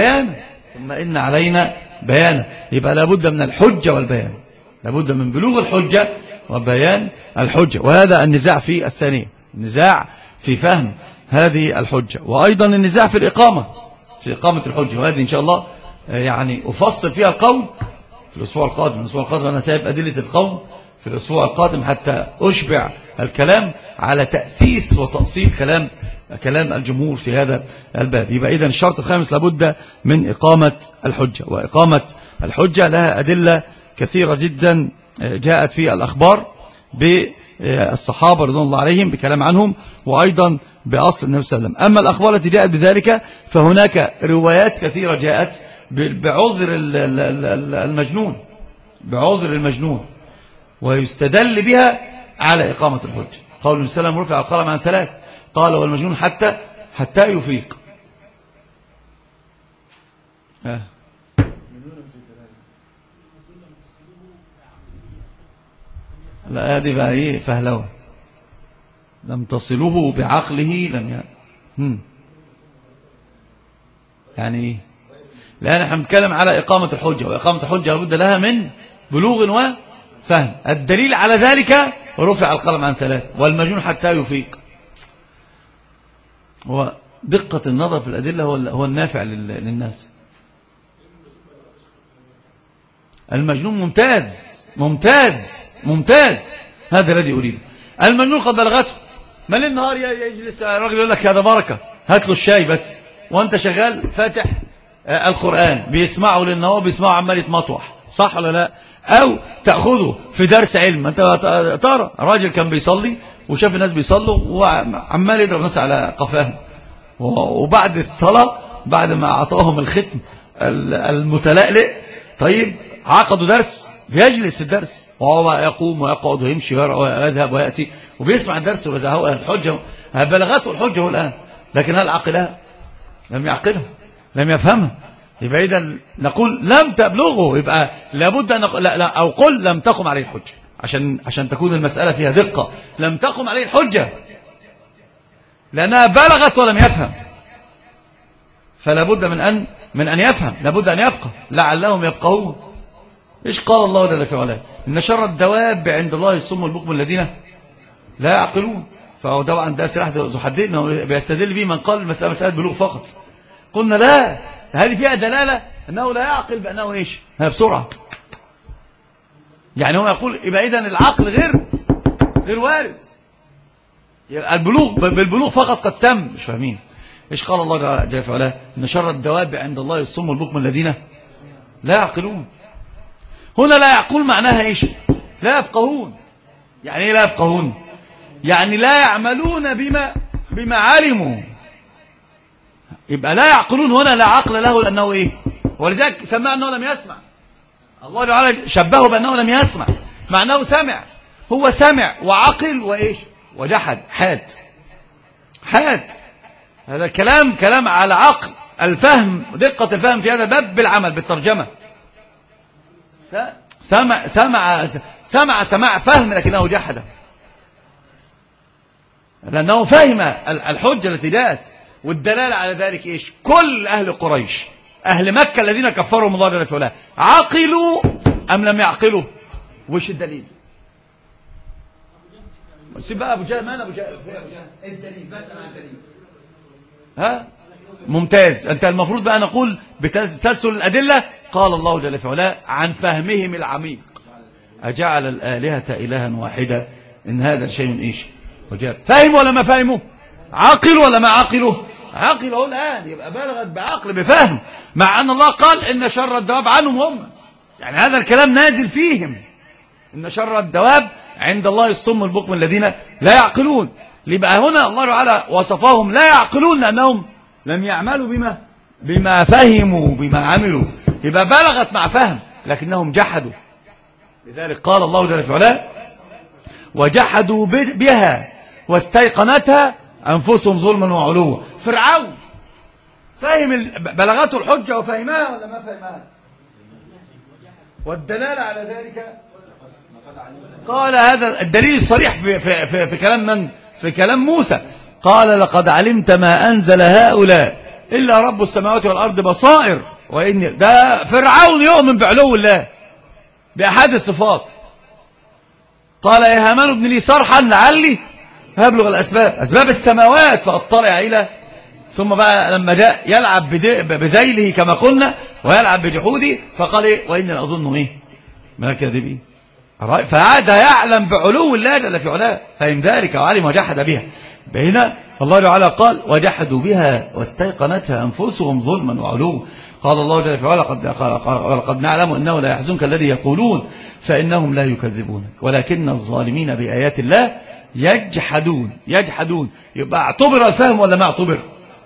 بيانه. يبقى لابد من الحجة والبيان، لابد من بلوغ الحجة وبيان الحجة. وهذا النزاع في الثانية، النزاع في فهم هذه الحجة، وأيضا النزاع في إقامة الحجة. وهذه إن شاء الله يعني أفصل فيها القول في الأسبوع القادم. أنا سايب أدلة القول في الأسبوع القادم حتى أشبع الكلام على تأسيس وتأصيل كلام الجمهور في هذا الباب. يبقى إذن الشرط الخامس لابد من إقامة الحجة. وإقامة الحجة لها أدلة كثيرة جدا جاءت في الأخبار بالصحابة رضوان الله عليهم بكلام عنهم، وأيضا بأصل النبي صلى الله عليه وسلم. أما الأخبار التي جاءت بذلك فهناك روايات كثيرة جاءت بعذر المجنون، ويستدل بها على إقامة الحجة. قول النبي صلى الله عليه وسلم: رفع القلم عن ثلاث، قال والمجنون حتى يفيق. لا، هذه بقى ايه؟ فهلوة. لم تصله بعقله يعني ايه؟ لأن احنا بنتكلم على إقامة الحجة، وإقامة الحجة لابد لها من بلوغ وفهم. الدليل على ذلك: رفع القلم عن ثلاث والمجنون حتى يفيق. ودقة النظر في الأدلة هو النافع للناس. المجنون ممتاز، هذا الذي أريد. المجنون قد بلغته، ما ليل نهار يجلس الراجل يقول لك هذا بركة، هات له الشاي بس، وانت شغال فاتح القرآن بيسمعه، لأن هو بيسمعه عمال يتمطوح، صح ولا لا؟ أو تأخذه في درس علم. انت ترى راجل كان بيصلي وشاف الناس بيصلوا وعمال يضرب الناس على قفاهم، وبعد الصلاة بعد ما أعطاهم الختم المتلألئ، طيب عقدوا درس، بيجلس الدرس وهو يقوم ويقعد ويمشي ويذهب ويأتي وبيسمع الدرس. وهو الحجة بلغته الحجة الآن، لكن هل عقلها؟ لم يعقلها، لم يفهمها. يبقى إذا نقول لم تبلغه، يبقى لابد أن أو قل لم تقم عليه الحجة، عشان تكون المسألة فيها دقة. لم تقم عليه الحجة لأنها بلغت ولم يفهم، فلا بد من أن يفهم، لابد أن يفقه، لعلهم يفقهون. إيش قال الله جل وعلا؟ إن شر الدواب عند الله الصم البكم الذين لا يعقلون. فهو طبعا ده سلاح ذو حدين، انه بيستدل به من قال المسألة مسألة بلوغ فقط. قلنا لا، هذه فيها دلالة أنه لا يعقل، بأنه إيش؟ هي بسرعة. يعني هو يقول يبقى إذن العقل غير وارد، بالبلوغ فقط قد تم. مش فاهمين إيش قال الله جل وعلا؟ إن شر الدواب عند الله الصم البكم الذين لا يعقلون. هنا لا يعقل معناها إيش؟ لا يفقهون. يعني إيه لا يفقهون؟ يعني لا يعملون بما علموا. يبقى لا يعقلون هنا لا عقل له، لأنه إيه؟ ولذلك سماه أنه لم يسمع. الله تعالى شبهه بأنه لم يسمع، مع أنه سمع. هو سمع وعقل وإيش؟ وجحد، حاد. هذا كلام على عقل الفهم، دقة الفهم في هذا الباب بالعمل بالترجمة. سمع فهم، لكنه جحد، لأنه فهم الحجة التي جاءت. والدلالة على ذلك إيش؟ كل أهل قريش أهل مكة الذين كفرهم الله جل وعلا عقلوا أم لم يعقلوا؟ وش الدليل؟ سيب بقى أبو جهل. مال أبو جهل؟ الدليل، بس أنا الدليل. ها ممتاز. أنت المفروض بقى نقول بتسلسل الأدلة. قال الله جل وعلا عن فهمهم العميق أجعل الآلهة إلها واحدة إن هذا شيء إيش وجاب. فهم ولا ما فهموا؟ عقل ولا ما عقلوا؟ عقلوا الآن، يبقى بلغت بعقل بفهم، مع أن الله قال إن شر الدواب عنهم هم. يعني هذا الكلام نازل فيهم، إن شر الدواب عند الله الصم البكم الذين لا يعقلون. يبقى هنا الله تعالى وصفهم لا يعقلون لأنهم لم يعملوا بما فهموا بما عملوا. يبقى بلغت مع فهم لكنهم جحدوا. لذلك قال الله جل وعلا وجحدوا بها واستيقنتها أنفسهم ظلما وعلوا. فرعون فهم بلغته الحجة وفهمها ولا ما فهمها؟ والدلالة على ذلك قال هذا الدليل الصريح في كلام من؟ في كلام موسى. قال لقد علمت ما أنزل هؤلاء إلا رب السماوات والأرض بصائر وإن ده فرعون يؤمن بعلو الله بأحد الصفات. قال يا هامان ابن لي صرحا لعلي هبلغ أسباب السماوات فأطلع إلى. ثم بقى لما جاء يلعب بذيله كما قلنا ويلعب بجحوده فقال إيه وإني أظنه إيه من الكاذبين. فعاد يعلم بعلو الله جل في علاه، فهم ذلك وعلم وجحد بها. بينما الله تعالى قال وجحدوا بها واستيقنتها أنفسهم ظلما وعلوا. قال الله جل في علاه قد نعلم أنه لا يحزنك الذي يقولون فإنهم لا يكذبونك ولكن الظالمين بآيات الله يجحدون. يبقى اعتبر الفهم ولا ما اعتبر؟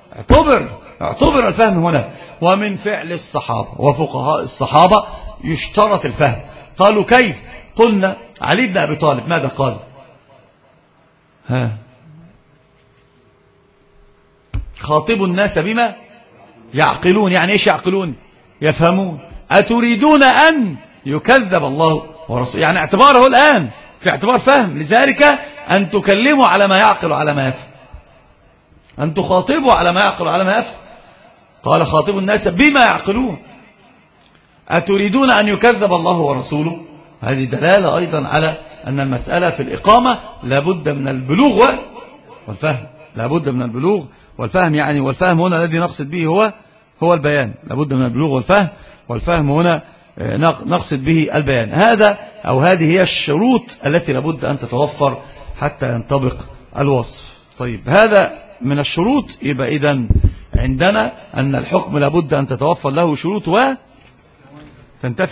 اعتبر الفهم هنا. ومن فعل الصحابة وفقهاء الصحابة يشترط الفهم. قالوا كيف؟ قلنا علي بن أبي طالب ماذا قال؟ خاطبوا الناس بما يعقلون. يعني ايش يعقلون؟ يفهمون. أتريدون أن يكذب الله ورسوله؟ يعني اعتباره الآن في اعتبار فهم. لذلك أن تكلموا على ما يعقل وعلى ما يفهم، أن تخاطبوا على ما يعقل وعلى ما يفهم. قال خاطبوا الناس بما يعقلون. أتريدون أن يكذب الله ورسوله؟ هذه دلالة أيضا على أن المسألة في الإقامة لابد من البلوغ والفهم. لابد من البلوغ والفهم. يعني والفهم هنا الذي نقصد به هو البيان. لابد من البلوغ والفهم هنا نقصد به البيان. هذه هي الشروط التي لابد أن تتوفر حتى ينطبق الوصف. طيب هذا من الشروط. يبقى إذن عندنا أن الحكم لابد أن تتوفر له شروط وتنتفي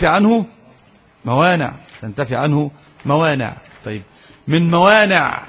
عنه موانع. طيب من موانع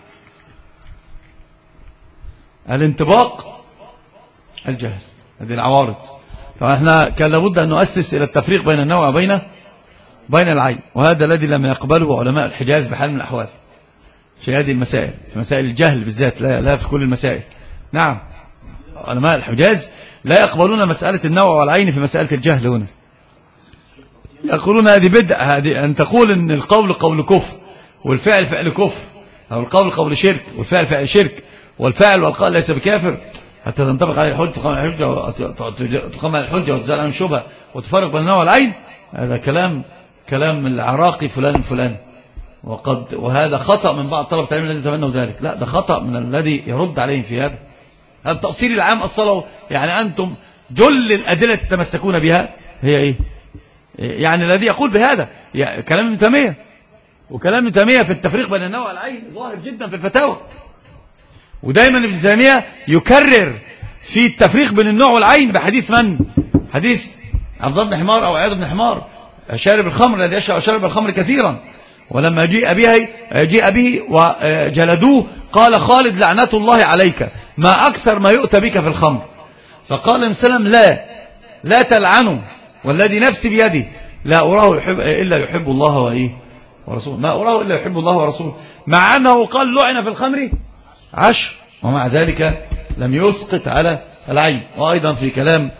الانطباق الجهل، هذه العوارض. فاحنا كان لابد أن نؤسس إلى التفريق بين النوع وبين العين، وهذا الذي لم يقبله علماء الحجاز بحال من الأحوال في هذه المسائل، في مسائل الجهل بالذات، لا في كل المسائل. نعم، علماء الحجاز لا يقبلون مسألة النوع والعين في مسألة الجهل. هنا يقولون هذه بدعة، هذه أن تقول أن القول قول كفر والفعل فعل كفر، أو القول قول شرك والفعل فعل شرك، والفاعل والقائل ليس بكافر حتى تنطبق عليه الحجة، تقام عليه الحجة وتزال عنه الشبهة وتفرق بين النوع والعين. هذا كلام العراقي فلان وهذا خطأ من بعض طلبة العلم الذي تمنوا ذلك. لا، ده خطأ من الذي يرد عليهم في هذا. التأصيل العام أصله يعني أنتم جل الأدلة تتمسكون بها هي إيه؟ يعني الذي يقول بهذا كلام ابن تيمية، وكلام ابن تيمية في التفريق بين النوع والعين ظاهر جدا في الفتاوى. ودايما ابن تيمية يكرر في التفريق بين النوع والعين بحديث من؟ حديث عبد الله بن حمار أو عياض بن حمار شارب الخمر الذي شرب الخمر كثيرا، ولما جيء به وجلدوه قال خالد لعنة الله عليك ما أكثر ما يؤتى بك في الخمر. فقال النبي صلى الله عليه وسلم لا تلعنوا والذي نفسي بيده لا أراه إلا يحب الله ورسوله، ما أراه إلا يحب الله ورسوله، مع أنه قال لعن في الخمر 10 ومع ذلك لم يسقط على العين. وأيضا في كلام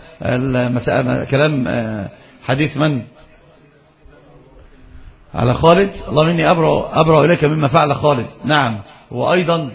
حديث من على خالد اللهم إني أبرأ إليك مما فعل خالد. نعم. وأيضا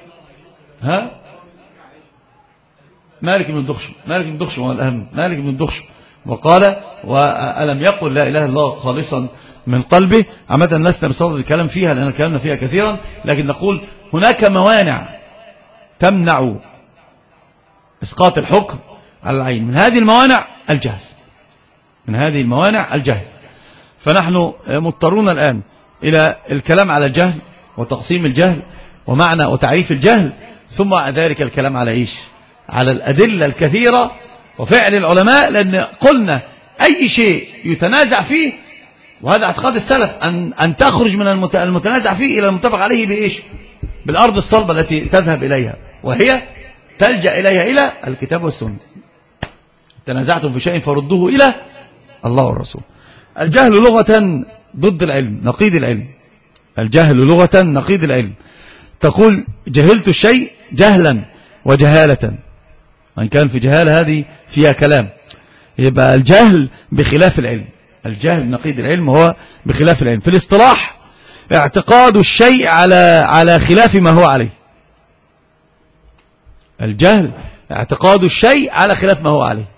مالك بن الدخشم هو الأهم. مالك بن الدخشم وقال وألم يقل لا إله إلا الله خالصا من قلبه. عامة لسنا بصدد الكلام فيها لأن كلامنا فيها كثيرا، لكن نقول هناك موانع تمنع إسقاط الحكم على العين. من هذه الموانع الجهل، من هذه الموانع الجهل. فنحن مضطرون الآن إلى الكلام على الجهل وتقسيم الجهل ومعنى وتعريف الجهل، ثم ذلك الكلام على إيش؟ على الأدلة الكثيرة وفعل العلماء. لأن قلنا أي شيء يتنازع فيه، وهذا اعتقاد السلف، أن تخرج من المتنازع فيه إلى المتفق عليه بإيش؟ بالأرض الصلبة التي تذهب إليها، وهي تلجأ إليها إلى الكتاب والسنة. تنازعتم في شيء فردوه إلى الله والرسول. الجهل لغة ضد العلم، نقيض العلم. الجهل لغة نقيض العلم. تقول جهلت الشيء جهلا وجهالة، وإن كان في جهالة هذه فيها كلام. يبقى الجهل بخلاف العلم، الجهل نقيض العلم وهو بخلاف العلم. في الاصطلاح اعتقاد الشيء على خلاف ما هو عليه. الجهل اعتقاد الشيء على خلاف ما هو عليه.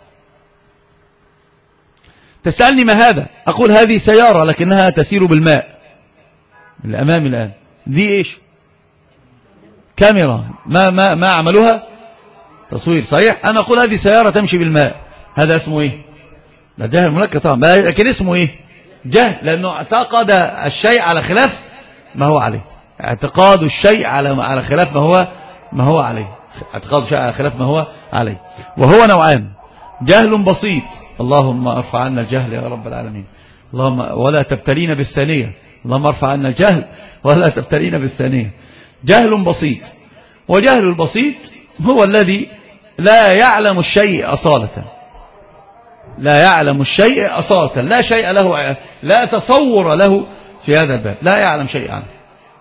تسألني ما هذا؟ أقول هذه سيارة لكنها تسير بالماء. الأمام الآن دي إيش؟ كاميرا. ما عملوها؟ تصوير. صحيح. أنا أقول هذه سيارة تمشي بالماء. هذا اسمه إيه؟ ده جهل مركب طبعا، لكن اسمه إيه؟ جهل، لأنه اعتقد الشيء على خلاف ما هو عليه. اعتقاد الشيء على خلاف ما هو عليه. اعتقاد الشيء على خلاف ما هو عليه. وهو نوعان: جهل بسيط، اللهم ارفع عنا الجهل يا رب العالمين، اللهم ولا تبتلينا بالثانية، اللهم ارفع عنا الجهل ولا تبتلينا بالثانية. جهل بسيط. وجهل البسيط هو الذي لا يعلم الشيء أصالة، لا يعلم الشيء أصالة، لا شيء له، لا تصور له في هذا الباب، لا يعلم شيء عنه.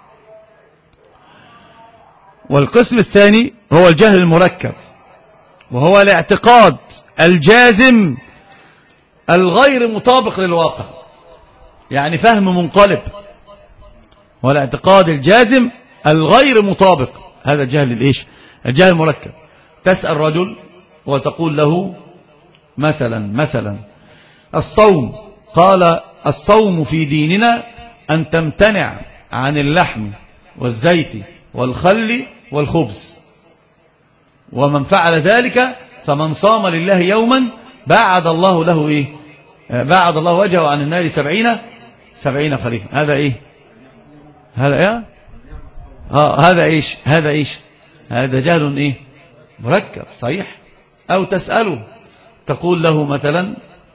والقسم الثاني هو الجهل المركب، وهو الاعتقاد الجازم الغير مطابق للواقع، يعني فهم منقلب. والاعتقاد الجازم الغير مطابق، هذا الجهل الإيش؟ الجهل المركب. تسأل رجل وتقول له مثلا الصوم، قال الصوم في ديننا أن تمتنع عن اللحم والزيت والخل والخبز، ومن فعل ذلك فمن صام لله يوما بعد الله له إيه؟ بعد الله وجهه عن النار 70 خريفا. هذا إيه؟ هذا إيه؟ هذا إيش؟ هذا إيش؟ هذا جهل إيه؟ مركب. صحيح. أو تسأله تقول له مثلا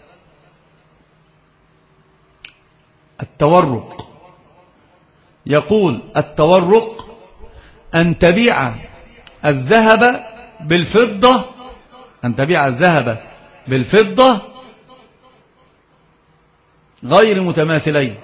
التورق، يقول التورق أن تبيع الذهب بالفضة، أن تبيع الذهب بالفضة غير متماثلين.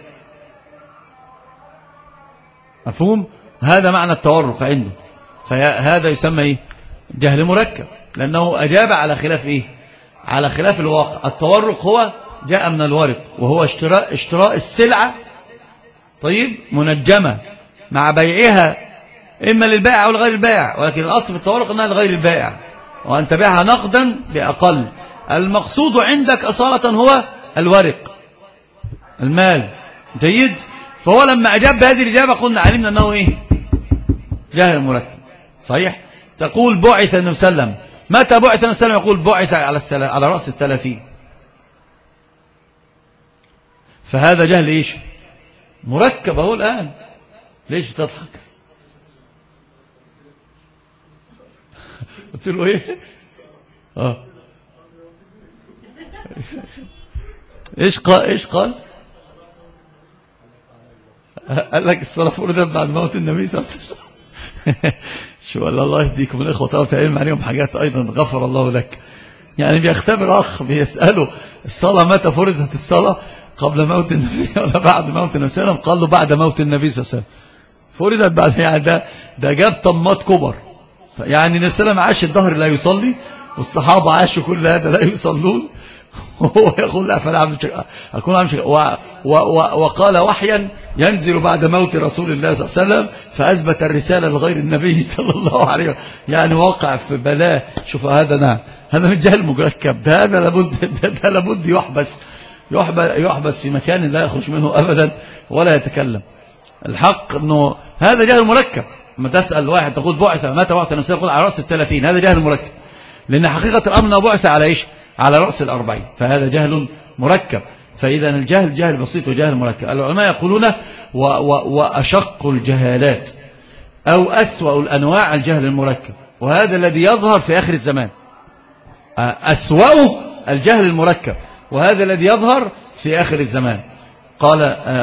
مفهوم؟ هذا معنى التورق عنده. فهذا يسمى إيه؟ جهل مركب، لأنه أجاب على خلاف إيه؟ على خلاف الواقع. التورق هو جاء من الورق، وهو اشتراء السلعة طيب منجمة مع بيعها إما للبائع أو لغير البائع، ولكن الأصل في التورق أنها لغير البائع، وأن تبيعها نقدا بأقل. المقصود عندك أصالة هو الورق، المال. جيد. فهو لما أجاب بهذه الإجابة قلنا علمنا أنه إيه؟ جهل مركب. صحيح. تقول بعث النبي صلى الله عليه وسلم، متى بعث النبي صلى الله عليه وسلم؟ يقول بعث على رأس 30. فهذا جهل إيش؟ مركب. أهو الآن ليش بتضحك؟ قلت له إيه؟ إيش قال؟ قال لك الصلاة فرضت بعد موت النبي صلى الله عليه وسلم. شو الله يهديكم الإخوة، طبعا تعلم عليهم حاجات أيضا غفر الله لك. يعني بيختبر أخ بيسأله الصلاة متى فرضت الصلاة، قبل موت النبي ولا بعد موت النبي صلى الله عليه وسلم؟ قال له بعد موت النبي صلى الله عليه وسلم فرضت بعد. يعني ده جاب طمات كبر. يعني النبي صلى الله عليه وسلم عاش الظهر لا يصلي، والصحابة عاشوا كل هذا لا يصلون، وهو يقول لا فلا أكون عامل شيء. وقال وحيا ينزل بعد موت رسول الله صلى الله عليه وسلم فأثبت الرسالة لغير النبي صلى الله عليه وسلم. يعني واقع في بلاء. شوف هذا هذا من جهل مركب. هذا لابد يحبس في مكان لا يخرج منه أبدا ولا يتكلم. الحق أنه هذا جهل مركب. لما تسأل واحد تقول بعث متى بعث النبي يقول على رأس 30، هذا جهل مركب، لأن حقيقة الأمر بعث على إيش؟ على رأس 40، فهذا جهل مركب. فإذا الجهل جهل بسيط وجهل مركب. العلماء يقولون وأشق الجهالات أو أسوأ الأنواع الجهل المركب، وهذا الذي يظهر في آخر الزمان. أسوأ الجهل المركب، وهذا الذي يظهر في آخر الزمان. قال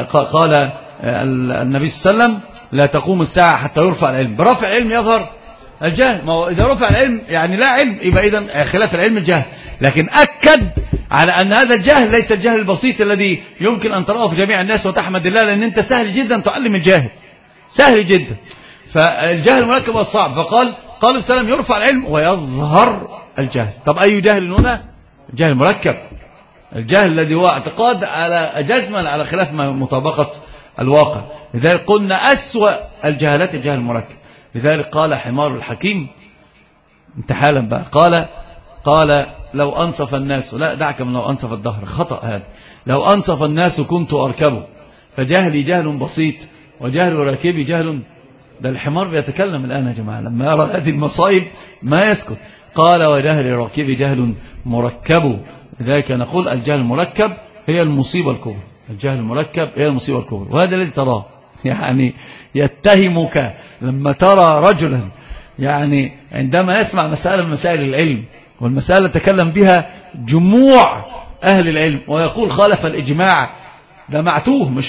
النبي صلى الله عليه وسلم لا تقوم الساعة حتى يرفع العلم. برفع العلم يظهر الجهل. ما هو إذا رفع العلم يعني لا علم، يبقى إذن خلاف العلم الجهل. لكن أكد على أن هذا الجهل ليس الجهل البسيط الذي يمكن أن تراه في جميع الناس وتحمد الله، لأن أنت سهل جدا تعلم الجاهل، سهل جدا. فالجهل مركب والصعب. فقال السلام يرفع العلم ويظهر الجهل. طب أي جهل هنا؟ الجهل مركب، الجهل الذي هو اعتقاد على جزما على خلاف مطابقة الواقع. لذلك قلنا أسوأ الجهالات الجهل المركب. لذلك قال حمار الحكيم انتحالا بقى، قال لو أنصف الناس، لا دعك من لو أنصف الدهر، خطأ هذا. لو أنصف الناس كنت أركبه، فجهلي جهل بسيط وجهل راكبي جهل. ده الحمار بيتكلم الآن يا جماعة، لما يرى هذه المصائب ما يسكت. قال وجهل راكبي جهل مركب. لذلك نقول الجهل المركب هي المصيبة الكبرى. الجهل المركب هي المصيبة الكبرى، وهذا الذي تراه. يعني يتهمك لما ترى رجلا يعني عندما يسمع مسائل من مسائل العلم، والمسألة تكلم بها جموع أهل العلم، ويقول خالف الإجماع، ده معتوه. مش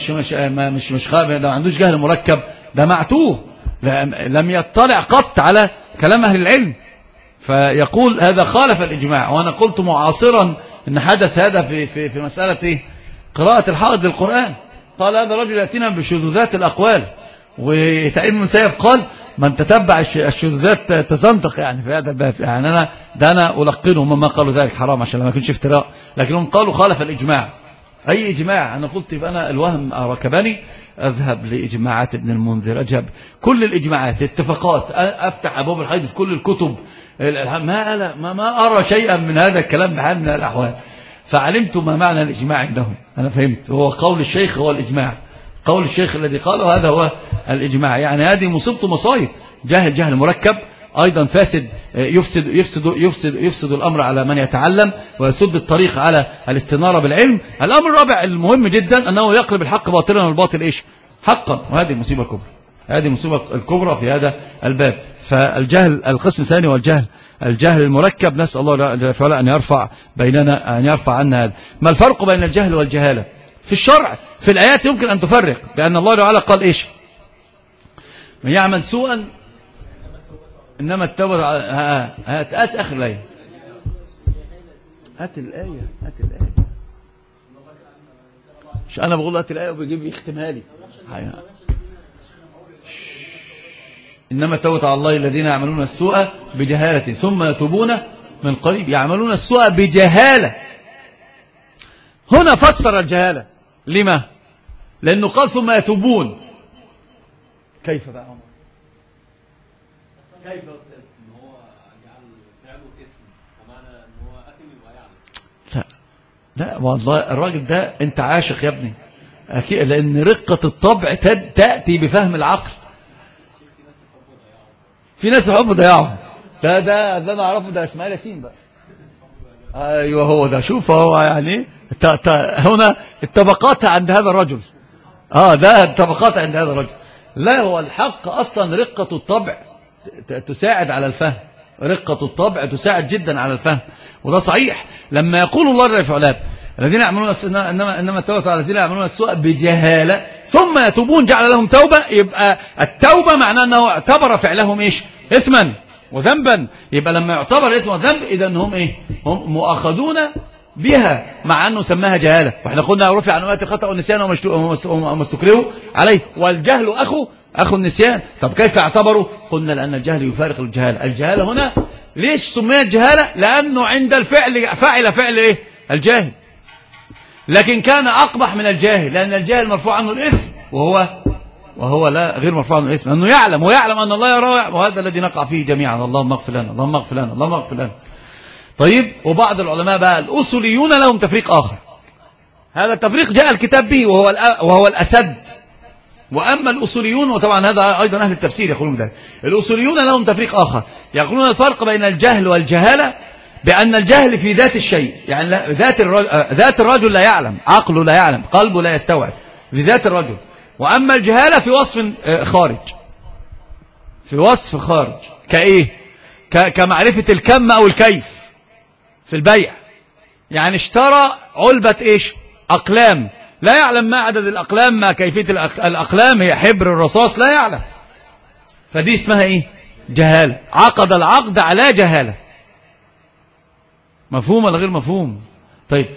خالف، ده ما عندوش جهل مركب، ده معتوه، لم يطلع قط على كلام أهل العلم، فيقول هذا خالف الإجماع. وأنا قلت معاصرا أن حدث هذا في مسألة إيه؟ قراءة الحائض للقرآن. قال هذا رجل يأتينا بشذوذات الأقوال، وسعيد بن مسيب قال من تتبع الشذوذات تزندق. يعني في هذا الباب يعني أنا ألقنهم ما قالوا ذلك حرام عشان ما يكونش افتراء، لكنهم قالوا خالف الإجماع. أي إجماع؟ أنا قلت يبقى أنا الوهم ركبني، أذهب لإجماعات ابن المنذر، أجهب كل الإجماعات، اتفاقات، أفتح أبواب الحديث في كل الكتب، ما أرى شيئا من هذا الكلام بحال من الأحوال. فعلمت ما معنى الإجماع عندهم. أنا فهمت، هو قول الشيخ هو الإجماع، قول الشيخ الذي قاله هذا هو الإجماع. يعني هذه مصيبته مصايب. جهل مركب أيضا فاسد، يفسد الأمر على من يتعلم، ويسد الطريق على الاستنارة بالعلم. الأمر الرابع المهم جدا أنه يقلب الحق باطلا والباطل إيش؟ حقا. وهذه المصيبة الكبرى، هذه المصيبة الكبرى في هذا الباب. فالجهل القسم الثاني هو الجهل المركب. نسأل الله جل وعلا أن يرفع بيننا، أن يرفع عنا هذا. ما الفرق بين الجهل والجهالة في الشرع؟ في الآيات يمكن أن تفرق، لأن الله تعالى قال إيش؟ من يعمل سوءا إنما التوبة. هات آخر الآية، هات الآية. مش أنا بقول هات الآية وبيجيب يختمها لي. إنما التوبة على الله الذين يعملون السوء بجهالة ثم يتوبون من قريب. يعملون السوء بجهالة. هنا فسر الجهالة. لما؟ لأنه قال ثم يتوبون. كيف بقى عمر؟ كيف يا أستاذ؟ إن هو يجعل فعله اسم، ومعنى إن هو أثم يبقى يعلم. لا والله الراجل ده أنت عاشق يا ابني أكيد، لأن رقة الطبع تأتي بفهم العقل. في ناس يحبوا ضياعهم. ده أنا أعرفه، ده إسماعيل ياسين بقى. أيوه هو ده. شوف هو يعني هنا الطبقات عند هذا الرجل. ده الطبقات عند هذا الرجل. لا، هو الحق أصلا رقة الطبع تساعد على الفهم. رقة الطبع تساعد جدا على الفهم، وده صحيح. لما يقول الله جل وعلا الذين يعملون انما التوبة على الذين يعملون السوء بجهالة ثم يتوبون جعل لهم توبة. يبقى التوبة معناه انه اعتبر فعلهم ايش؟ اثما وذنبا. يبقى لما يعتبر الاثم والذنب اذا هم ايه؟ هم مؤاخذون بها، مع انه سماها جهالة. واحنا قلنا رفع عن امتي الخطأ والنسيان وما استكرهوا عليه، والجهل اخو النسيان. طب كيف اعتبروا؟ قلنا لان الجهل يفارق الجهالة. الجهالة هنا ليش سميت جهالة؟ لأنه عند الفعل فعل إيه؟ الجاهل. لكن كان أقبح من الجاهل، لأن الجاهل مرفوع عنه الإثم، وهو لا غير مرفوع عنه الإثم، أنه يعلم ويعلم أن الله يرى، وهذا الذي نقع فيه جميعا. اللهم اغفر لنا، اللهم اغفر لنا، اللهم اغفر لنا. طيب، وبعض العلماء بقى الأصوليون لهم تفريق آخر، هذا التفريق جاء الكتاب به وهو الأسد. وأما الأصوليون، وطبعا هذا أيضا أهل التفسير يقولون ذلك، الأصوليون لهم تفريق آخر، يقولون الفرق بين الجهل والجهالة بأن الجهل في ذات الشيء، يعني ذات الرجل لا يعلم، عقله لا يعلم، قلبه لا يستوعب، في ذات الرجل. وأما الجهالة في وصف خارج، في وصف خارج، كإيه؟ كمعرفة الكم أو الكيف في البيع. يعني اشترى علبة إيش؟ أقلام، لا يعلم ما عدد الأقلام، ما كيفية الأقلام، هي حبر الرصاص، لا يعلم، فدي اسمها إيه؟ جهالة. عقد العقد على جهالة. مفهوم ولا غير مفهوم؟ طيب،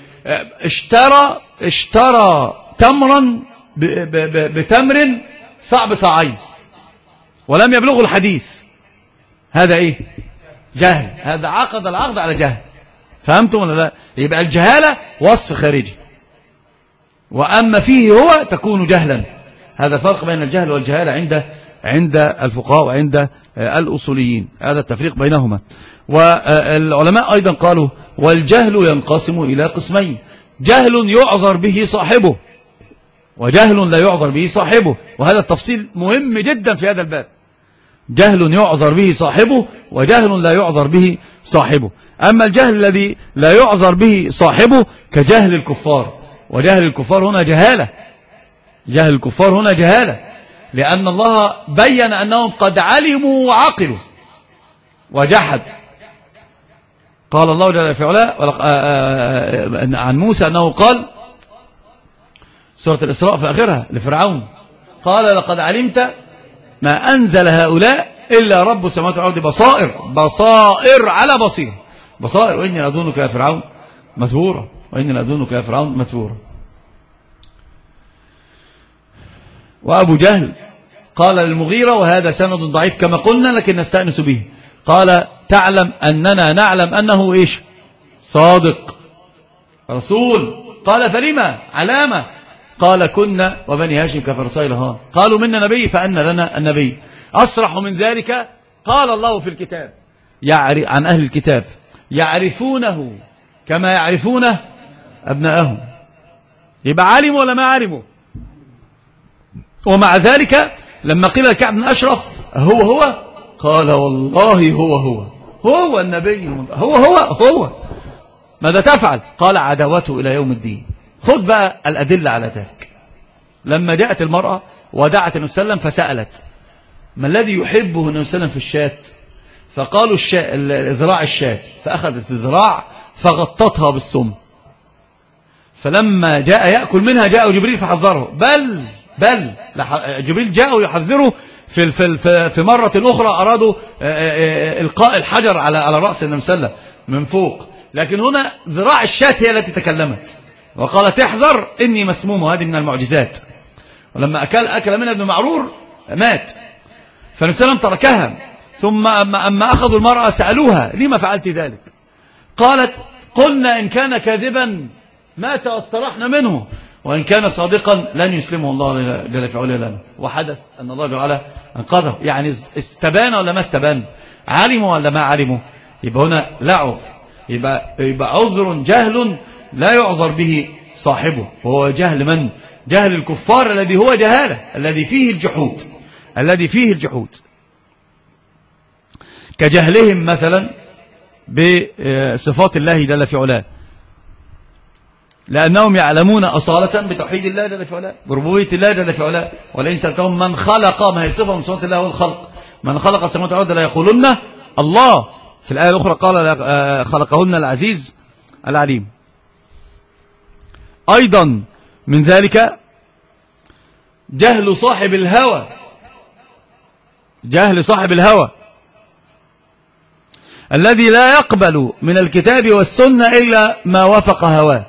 اشترى تمرا بتمر صعب صاعين ولم يبلغه الحديث، هذا إيه؟ جهل. هذا عقد العقد على جهل. فهمتم ولا لا؟ يبقى الجهالة وصف خارجي، وأما فيه هو تكون جهلا. هذا الفرق بين الجهل والجهالة عند الفقهاء وعند الأصوليين، هذا التفريق بينهما. والعلماء أيضا قالوا والجهل ينقسم إلى قسمين: جهل يعذر به صاحبه، وجهل لا يعذر به صاحبه. وهذا التفصيل مهم جدا في هذا الباب. جهل يعذر به صاحبه، وجهل لا يعذر به صاحبه. أما الجهل الذي لا يعذر به صاحبه كجهل الكفار، وجهل الكفار هنا جهالة. جهل الكفار هنا جهالة، لأن الله بين أنهم قد علموا وعقلوا وجحدوا. قال الله جل في علاه عن موسى أنه قال، سورة الإسراء في آخرها لفرعون، قال لقد علمت ما أنزل هؤلاء إلا رب السماوات والأرض بصائر على بصير. بصائر. وإني لأظنك يا فرعون مثبورا، وإني لأظنك يا فرعون مثبورا. وأبو جهل قال للمغيرة، وهذا سند ضعيف كما قلنا لكن نستأنس به، قال تعلم أننا نعلم أنه إيش؟ صادق رسول. قال فلما؟ علامة. قال كنا وبني هاشم كفرسي لهان، قالوا منا نبي فأن لنا النبي. أصرح من ذلك قال الله في الكتاب عن أهل الكتاب: يعرفونه كما يعرفون أبناءهم. يبقى علموا ولا ما علموا؟ ومع ذلك لما قيل الكعب بن أشرف هو قال والله هو النبي، هو ماذا تفعل؟ قال عداوته إلى يوم الدين. خذ بقى الأدلة على ذلك. لما جاءت المرأة ودعت النبي صلى الله عليه وسلم فسألت: ما الذي يحبه النبي صلى الله عليه وسلم في الشاة؟ فقالوا ذراع الشاة، فأخذت الذراع فغطتها بالسم، فلما جاء يأكل منها جاء جبريل فحذره، بل جبريل جاء يحذره في مرة أخرى أرادوا إلقاء الحجر على رأس النبي صلى الله عليه وسلم من فوق، لكن هنا ذراع الشاة هي التي تكلمت وقالت احذر إني مسموم، وهذه من المعجزات. ولما أكل منها ابن معرور مات، فالنبي صلى الله عليه وسلم تركها. ثم أما أخذوا المرأة سألوها: لما فعلت ذلك؟ قالت: قلنا إن كان كاذبا مات واستراحنا منه، وإن كان صادقا لن يسلمه الله جل في علاه لنا. وحدث أن الله جل أنقذه. يعني استبان ولا ما استبان؟ علموا ولا ما علموا؟ يبقى هنا لا عذر، يبقى عذر جهل لا يعذر به صاحبه، وهو جهل من؟ جهل الكفار الذي هو جهالة، الذي فيه الجحود، كجهلهم مثلا بصفات الله جل في علاه، لأنهم يعلمون أصالة بتوحيد الله جل في علاه، بربوبية الله جل في علاه. ولئن سألتهم من خلق، ما هي صفة من صفات الله والخلق، من خلق السماوات والأرض لا يقولون الله. في الآية الأخرى قال خلقهن العزيز العليم. أيضا من ذلك جهل صاحب الهوى الذي لا يقبل من الكتاب والسنة إلا ما وافق هواه.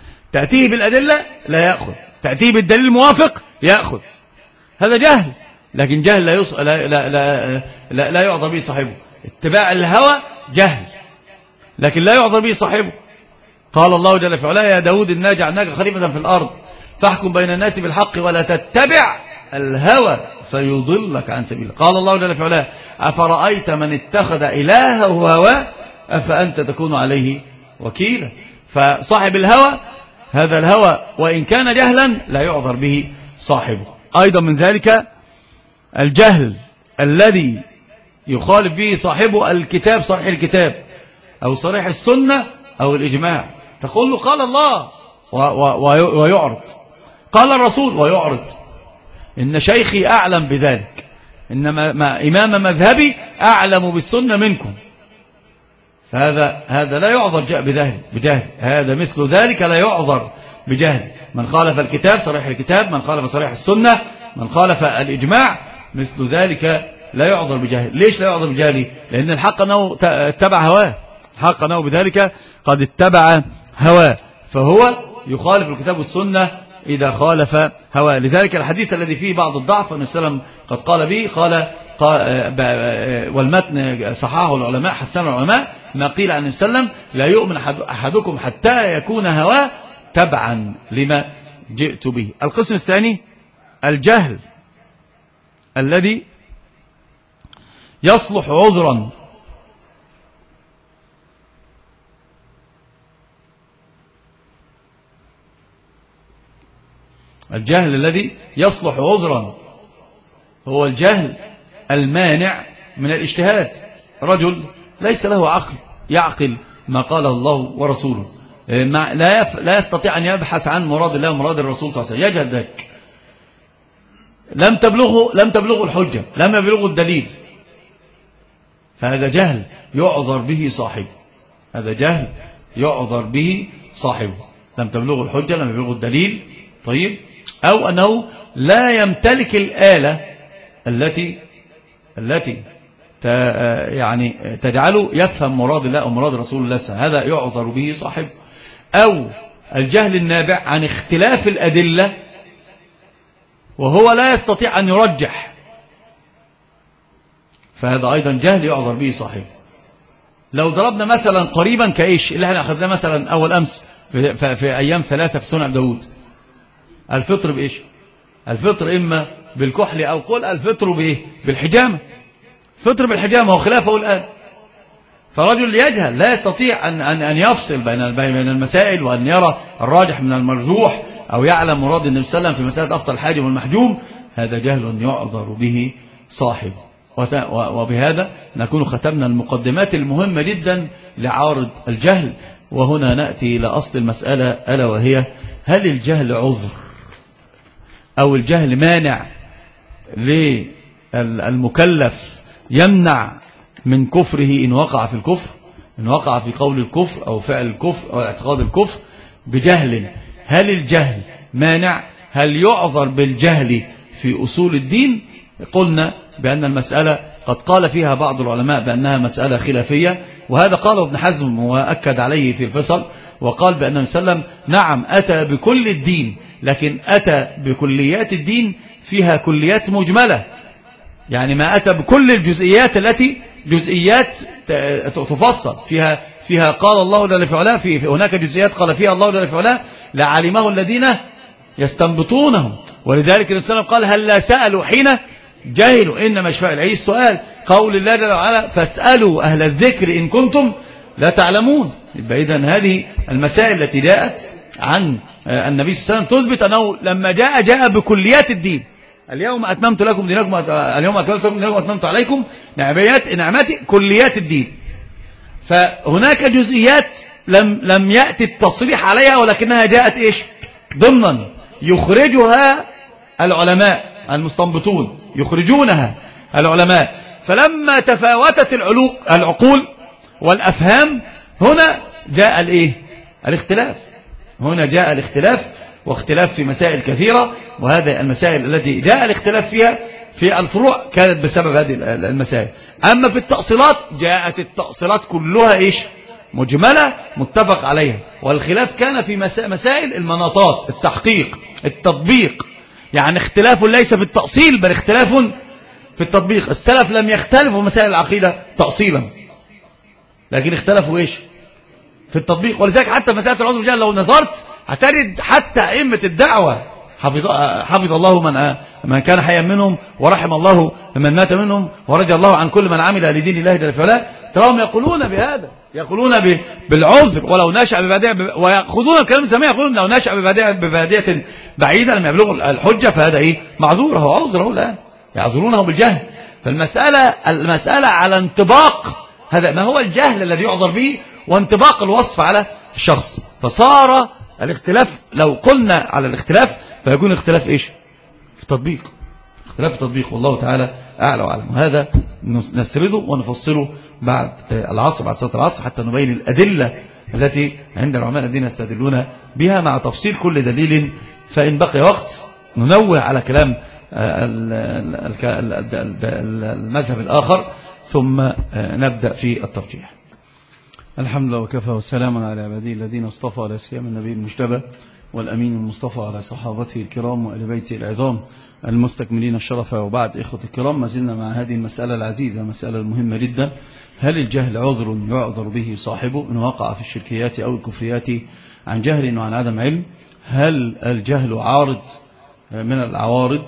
تأتيه بالأدلة لا يأخذ، تأتيه بالدليل الموافق يأخذ. هذا جهل. لكن جهل لا يعذر به صاحبه. اتباع الهوى جهل لكن لا يعذر به صاحبه. قال الله جل في علاه: يا داود إنا جعلناك خليفة في الأرض فاحكم بين الناس بالحق ولا تتبع الهوى فيضلك عن سبيله. قال الله جل في علاه: أفرأيت من اتخذ إلهه هواه أفأنت تكون عليه وكيلا. فصاحب الهوى هذا الهوى وإن كان جهلا لا يعذر به صاحبه. أيضا من ذلك الجهل الذي يخالف به صاحبه الكتاب، صريح الكتاب أو صريح السنة أو الإجماع. تقول له قال الله ويعرض، قال الرسول ويعرض. إن شيخي أعلم بذلك، إنما إمام مذهبي أعلم بالسنة منكم. فهذا لا يعذر جاء بجهل، هذا مثل ذلك لا يعذر بجهل. من خالف الكتاب صريح الكتاب، من خالف صريح السنة، من خالف الإجماع، مثل ذلك لا يعذر بجهل. ليش لا يعذر بجهل؟ لأن الحق أنه اتبع هواه، الحق أنه بذلك قد اتبع هواه، فهو يخالف الكتاب والسنة إذا خالف هواه. لذلك الحديث الذي فيه بعض الضعف أن السلام قد قال به، قال والمتن صححه العلماء حسنه العلماء، ما قيل عن السلام: لا يؤمن أحدكم حتى يكون هواه تبعا لما جئت به. القسم الثاني الجهل الذي يصلح عذرا، الجهل الذي يصلح عذرا هو الجهل المانع من الاجتهاد. رجل ليس له عقل يعقل ما قاله الله ورسوله، لا يستطيع أن يبحث عن مراد الله ومراد الرسول صلى الله عليه وسلم، يجهل ذلك. لم تبلغه الحجة، لم يبلغه الدليل، فهذا جهل يعذر به صاحبه، هذا جهل يعذر به صاحبه. لم تبلغه الحجة، لم يبلغه الدليل، طيب، أو أنه لا يمتلك الآلة التي يعني تجعله يفهم مراد الله ومراد رسول الله صلى الله عليه وسلم، هذا يعذر به صاحبه. أو الجهل النابع عن اختلاف الأدلة وهو لا يستطيع أن يرجح، فهذا أيضا جهل يعذر به صاحبه. لو ضربنا مثلا قريبا كإيش اللي احنا أخذناه مثلا أول أمس في أيام 3 في سنة داود، الفطر بإيش؟ الفطر إما بالكحل أو قل الفطر بإيه؟ بالحجامة. فطر بالحجامة هو خلافه الآن. فرجل يجهل لا يستطيع أن يفصل بين المسائل وأن يرى الراجح من المرجوح أو يعلم مراد النبي صلى الله عليه وسلم في مسألة أفضل الحاجم والمحجوم، هذا جهل يعذر به صاحبه. وبهذا نكون ختمنا المقدمات المهمة جدا لعارض الجهل. وهنا نأتي إلى أصل المسألة، ألا وهي: هل الجهل عذر أو الجهل مانع للمكلف يمنع من كفره إن وقع في الكفر، إن وقع في قول الكفر أو فعل الكفر أو اعتقاد الكفر بجهل؟ هل الجهل مانع؟ هل يعذر بالجهل في أصول الدين؟ قلنا بأن المسألة قد قال فيها بعض العلماء بأنها مسألة خلافية، وهذا قاله ابن حزم وأكد عليه في الفصل، وقال بأن النبي صلى الله عليه وسلم نعم أتى بكل الدين، لكن أتى بكليات الدين فيها كليات مجملة، يعني ما أتى بكل الجزئيات التي جزئيات تفصل فيها قال الله جل في علاه، هناك جزئيات قال فيها الله جل في علاه لعلمه الذين يستنبطونه. ولذلك النبي صلى الله عليه وسلم قال: هل لا سألوا حين جاهلوا إنما شفاء العي السؤال. قول الله جل وعلا: فاسألوا أهل الذكر إن كنتم لا تعلمون. يبقى إذن هذه المسائل التي جاءت عن النبي صلى الله عليه وسلم تثبت أنه لما جاء بكليات الدين. اليوم أتممت لكم دينكم، اليوم أكملت لكم دينكم وأتممت عليكم نعمتي، كليات الدين. فهناك جزئيات لم يأتي التصريح عليها، ولكنها جاءت إيش؟ ضمنا يخرجها العلماء المستنبطون، يخرجونها العلماء. فلما تفاوتت العقول والأفهام هنا جاء الاختلاف، هنا جاء الاختلاف، واختلاف في مسائل كثيرة. وهذه المسائل التي جاء الاختلاف فيها في الفروع كانت بسبب هذه المسائل. أما في التأصيلات جاءت التأصيلات كلها إيش؟ مجملة متفق عليها. والخلاف كان في مسائل المناطات، التحقيق، التطبيق. يعني اختلاف ليس في التأصيل بل اختلاف في التطبيق. السلف لم يختلفوا في مسائل العقيدة تأصيلا، لكن اختلفوا إيش؟ في التطبيق. ولذلك حتى مسألة العذر بالجهل لو نظرت هتجد حتى أئمة الدعوة حفظ الله من كان حيا منهم، ورحم الله من مات منهم، ورضي الله عن كل من عمل لدين الله جل وعلا، تراهم يقولون بهذا، يقولون بالعذر ولو نشأ ببادية، ويأخذون الكلام التمام يقولون لو نشأ ببادية بعيدة لم يبلغ الحجة فهذا إيه؟ معذور، هو عذره الآن يعذرونه بالجهل. فالمسألة على انطباق هذا ما هو الجهل الذي يعذر به، وانطباق الوصف على الشخص. فصار الاختلاف، لو قلنا على الاختلاف فيكون اختلاف إيش؟ في التطبيق، اختلاف في التطبيق، والله تعالى أعلى وأعلم. وهذا نسرده ونفصله بعد العصر، بعد صلاة العصر، حتى نبين الأدلة التي عند العلماء الذين يستدلون بها مع تفصيل كل دليل. فإن بقي وقت ننوه على كلام المذهب الآخر ثم نبدأ في الترجيح. الحمد لله وكفى والسلام على عباده الذين اصطفى، لا سيما النبي المجتبى والأمين المصطفى، على صحابته الكرام وآل بيته العظام المستكملين الشرف. وبعد، إخوة الكرام، ما زلنا مع هذه المسألة العزيزة، مسألة مهمة جدا. هل الجهل عذر يعذر به صاحبه إن وقع في الشركيات أو الكفريات عن جهل وعن عدم علم؟ هل الجهل عارض من العوارض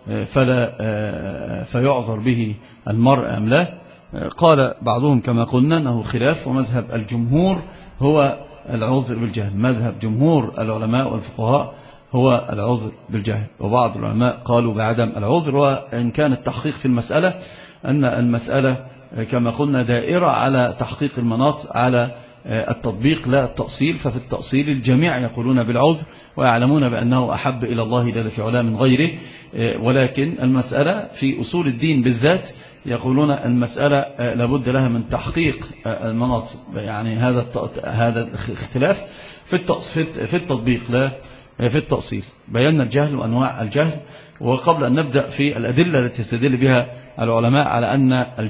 فيعذر به المرء أم لا؟ قال بعضهم كما قلنا أنه خلاف، ومذهب الجمهور هو العذر بالجهل، مذهب جمهور العلماء والفقهاء هو العذر بالجهل. وبعض العلماء قالوا بعدم العذر، وإن كان التحقيق في المسألة أن المسألة كما قلنا دائرة على تحقيق المناط على التطبيق لا التأصيل. ففي التأصيل الجميع يقولون بالعذر ويعلمون بأنه أحب إلى الله جل في علاه من غيره، ولكن المسألة في أصول الدين بالذات يقولون المسألة لابد لها من تحقيق المناط، يعني هذا الاختلاف في التطبيق لا في التأصيل. بينا الجهل وأنواع الجهل. وقبل أن نبدأ في الأدلة التي يستدل بها العلماء على أن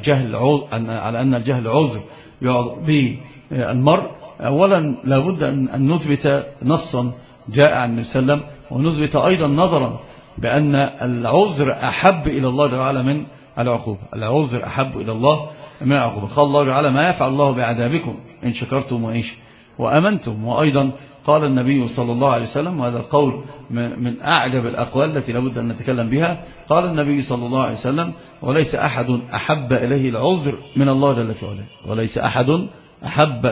الجهل عذر يعذر به المرء، أولا لابد أن نثبت نصا جاء عن النبي صلى الله عليه وسلم، ونثبت أيضا نظرا بأن العذر أحب إلى الله تعالى من العقوبة. العذر أحب إلى الله من العقوبة. قال الله تعالى ما يفعل الله بعذابكم إن شكرتم وأمنتم. وأيضا قال النبي صلى الله عليه وسلم، وهذا القول من أعجب الأقوال التي لابد أن نتكلم بها، قال النبي صلى الله عليه وسلم وليس أحد أحب إليه العذر من الله جل في علاه، وليس أحد أحب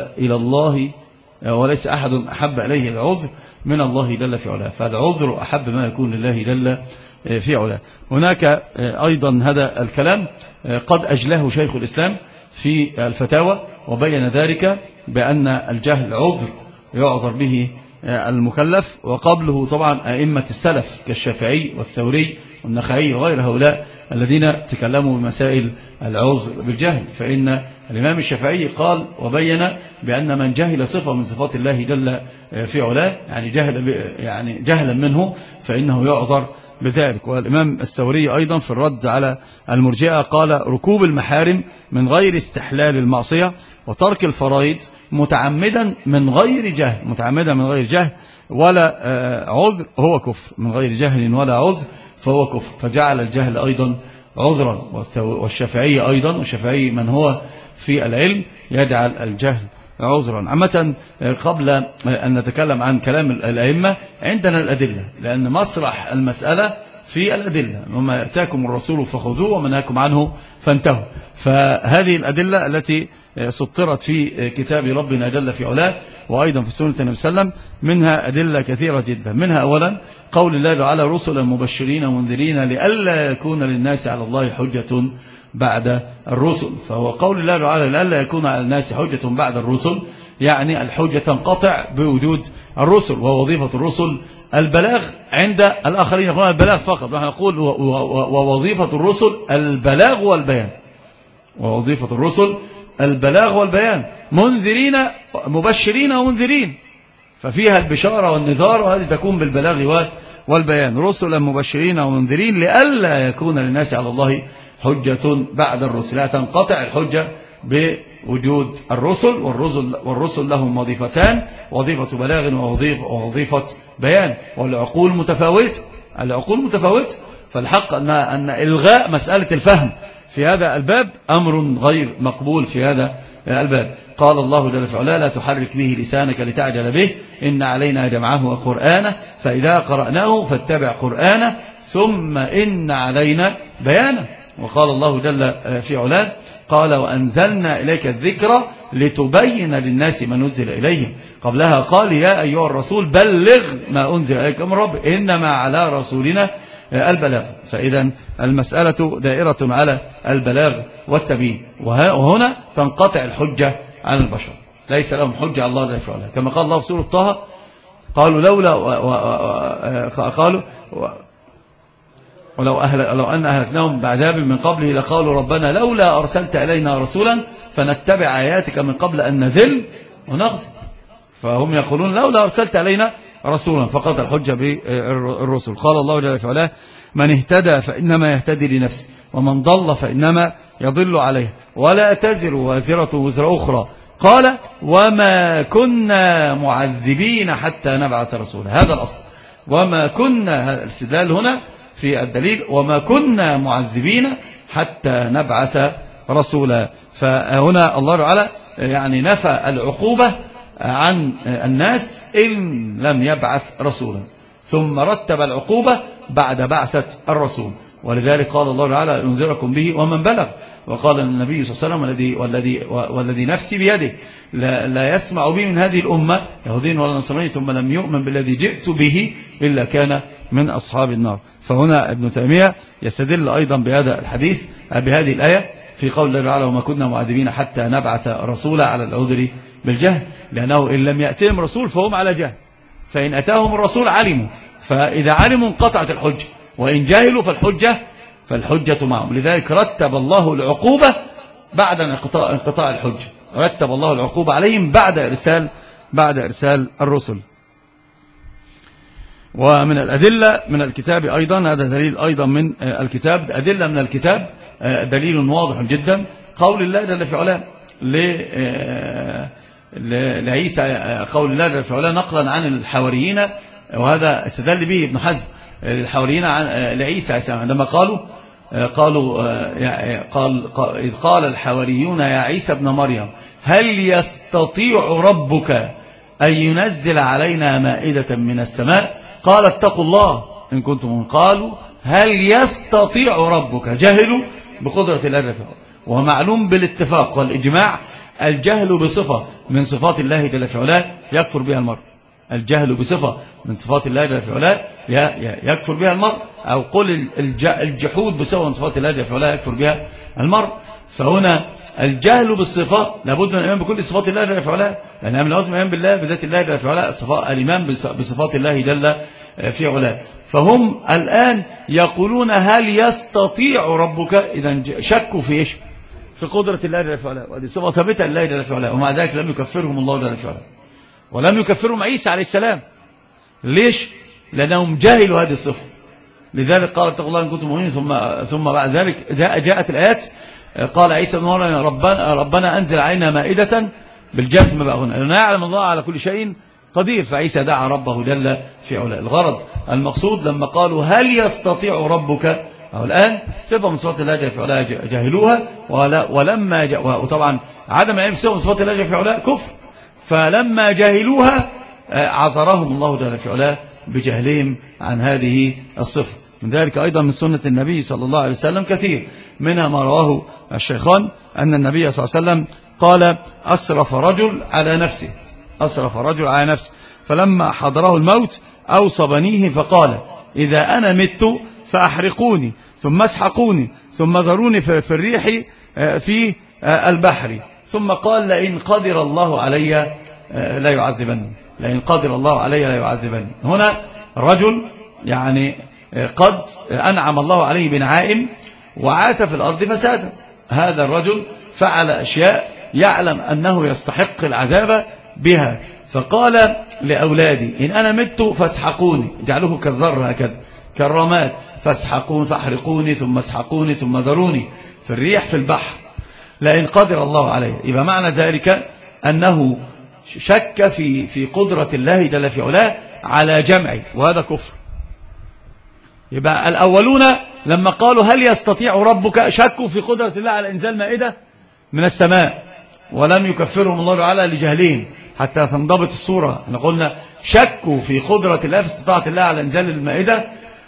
إليه العذر من الله جل في علاه. فالعذر أحب ما يكون لله جل في علاه. هناك أيضا هذا الكلام قد أجله شيخ الإسلام في الفتاوى، وبين ذلك بأن الجهل عذر يعذر به المكلف. وقبله طبعا أئمة السلف كالشافعي والثوري والنخعي وغير هؤلاء الذين تكلموا بمسائل العذر بالجهل. فإن الإمام الشافعي قال وبين بأن من جهل صفة من صفات الله جل في علاه، يعني جهلا منه، فإنه يعذر بذلك. والإمام الثوري أيضا في الرد على المرجئة قال ركوب المحارم من غير استحلال المعصية وترك الفرائض متعمدا من غير جهل ولا عذر هو كفر، من غير جهل ولا عذر فهو كفر. فجعل الجهل أيضا عذرا. والشافعي أيضا، والشافعي من هو في العلم يجعل الجهل عذرا. عامة قبل أن نتكلم عن كلام الأئمة عندنا الأدلة، لأن مسرح المسألة في الأدلة، وما يأتاكم الرسول فخذوه وما نهاكم عنه فانتهوا. فهذه الأدلة التي سطرت في كتاب ربنا جل في علاه وأيضا في سنة النبي صلى الله عليه وسلم منها أدلة كثيرة جدا. منها أولا قول الله تعالى رسلا مبشرين ومنذرين لئلا يكون للناس على الله حجة بعد الرسل. فهو قول الله تعالى لئلا يكون على الناس حجة بعد الرسل، يعني الحجة تنقطع بوجود الرسل، ووظيفة الرسل البلاغ عند الآخرين يقولون البلاغ فقط، ونحن نقول ووظيفة الرسل البلاغ والبيان. ووظيفة الرسل البلاغ والبيان، مبشرين ومنذرين، ففيها البشارة والنذار، وهذه تكون بالبلاغ والبيان. رسلا مبشرين ومنذرين لئلا يكون للناس على الله حجة بعد الرسل، لا تنقطع الحجة بوجود الرسل. والرسل لهم وظيفتان، وظيفة بلاغ ووظيفة بيان. والعقول متفاوتة، فالحق أن إلغاء مسألة الفهم في هذا الباب أمر غير مقبول في هذا الباب. قال الله جل وعلا لا تحرك به لسانك لتعجل به إن علينا جمعه وقرآنه فإذا قرأناه فاتبع قرآنه ثم إن علينا بيانه. وقال الله جل في علاه قال وأنزلنا إليك الذكر لتبين للناس ما نزل إليهم. قبلها قال يا أيها الرسول بلغ ما أنزل إليك من رب إنما على رسولنا البلاغ. فإذا المسألة دائرة على البلاغ والتبيين، وهنا تنقطع الحجة على البشر، ليس لهم حجة على الله لا يفعلها، كما قال الله في سورة طه قالوا لولا قالوا ولو أن أهلكناهم بعذاب من قبله لقالوا ربنا لولا أرسلت إلينا رسولا فنتبع آياتك من قبل أن نذل ونخزي. فهم يقولون لولا أرسلت إلينا رسولا فقد الحجة بالرسل. قال الله جل وعلا من اهتدى فإنما يهتدي لنفسه ومن ضل فإنما يضل عليه ولا تزر وازرة وزر أخرى. قال وما كنا معذبين حتى نبعث رسولا. هذا الأصل وما كنا، الاستدلال هنا في الدليل وما كنا معذبين حتى نبعث رسولا. فهنا الله تعالى يعني نفى العقوبة عن الناس إن لم يبعث رسولا، ثم رتب العقوبة بعد بعثة الرسول. ولذلك قال الله تعالى انذركم به ومن بلغ. وقال النبي صلى الله عليه وسلم والذي نفسي بيده لا يسمع به من هذه الأمة يهودين ولا نصراني ثم لم يؤمن بالذي جئت به إلا كان من أصحاب النار. فهنا ابن تيمية يستدل أيضا بهذا الحديث بهذه الآية في قول الله تعالى وما كنا معذبين حتى نبعث رسولا على العذر بالجهل، لأنه إن لم يأتيهم رسول فهم على جهل، فإن أتاهم الرسول علموا، فإذا علموا انقطعت الحجة، وإن جاهلوا فالحجة معهم. لذلك رتب الله العقوبة بعد انقطاع الحجة، رتب الله العقوبة عليهم بعد إرسال الرسل. ومن الأدلة من الكتاب أيضا، هذا دليل أيضا من الكتاب، أدلة من الكتاب دليل واضح جدا قول الله جل في علاه لعيسى، قول الله جل في علاه نقلا عن الحواريين، وهذا استدل به ابن حزم الحواريين لعيسى عندما إذ قال الحواريون يا عيسى ابن مريم هل يستطيع ربك أن ينزل علينا مائدة من السماء قال اتقوا الله إن كنتم. قالوا هل يستطيع ربك، جهلوا بقدرة الله، ومعلوم بالاتفاق والإجماع الجهل بصفة من صفات الله جل في علاه يكفر بها المرء. الجهل بصفة من صفات الله جل في علاه يكفر بها المرء، أو قل الجحود بصفة من صفات الله جل في علاه يكفر بها المرء. فهنا الجهل بالصفات لابد من الإيمان بكل صفات الله جل في علاه، لأن من لازم الإيمان بالله بذات الله جل في علاه الإيمان بصفات الله جل في علاه. فهم الآن يقولون هل يستطيع ربك، إذا شكوا في إيش؟ في قدرة الله جل في علاه، وهذه صفة ثابتة لله جل في علاه، ومع ذلك لم يكفرهم الله جل في علاه، ولم يكفرهم عيسى عليه السلام. ليش؟ لأنهم جاهلوا هذه الصفة. لذلك قال اتقوا الله إن كنتم مؤمنين، ثم بعد ذلك جاءت الآيات قال عيسى بن مريم ربنا أنزل علينا مائدة بالجسم بقى هنا لأنه يعلم الله على كل شيء قدير. فعيسى دعا ربه جل في علاه. الغرض المقصود لما قالوا هل يستطيع ربك، أو الآن صفة من صفات الله جل في علاه جاهلوها، ولما وطبعا عدم العلم صفة من صفات الله جل في علاه كفر، فلما جاهلوها عذرهم الله جل في علاه بجهلهم عن هذه الصفة. من ذلك أيضا من سنة النبي صلى الله عليه وسلم كثير، منها ما رواه الشيخان أن النبي صلى الله عليه وسلم قال أسرف رجل على نفسه فلما حضره الموت أوصى بنيه فقال إذا أنا مت فأحرقوني ثم اسحقوني ثم ذروني في الريح في البحر، ثم قال لئن قدر الله علي لا يعذبني، لئن قدر الله علي لا يعذبني. هنا رجل يعني قد أنعم الله عليه بنعائم وعاث في الأرض فسادا، هذا الرجل فعل أشياء يعلم أنه يستحق العذاب بها، فقال لأولادي إن أنا مت فاسحقوني، اجعلوه كالذر هكذا كالرماد، فاحرقوني ثم اسحقوني ثم ذروني في الريح في البحر لئن قدر الله عليه. يبقى معنى ذلك أنه شك في قدرة الله جل في علاه على جمعه، وهذا كفر. يبقى الأولون لما قالوا هل يستطيع ربك شكوا في قدرة الله على إنزال مائدة من السماء، ولم يكفرهم الله تعالى لجهلهم حتى تنضبط الصورة. احنا قلنا شكوا في قدرة الله، في استطاعة الله على إنزال المائدة،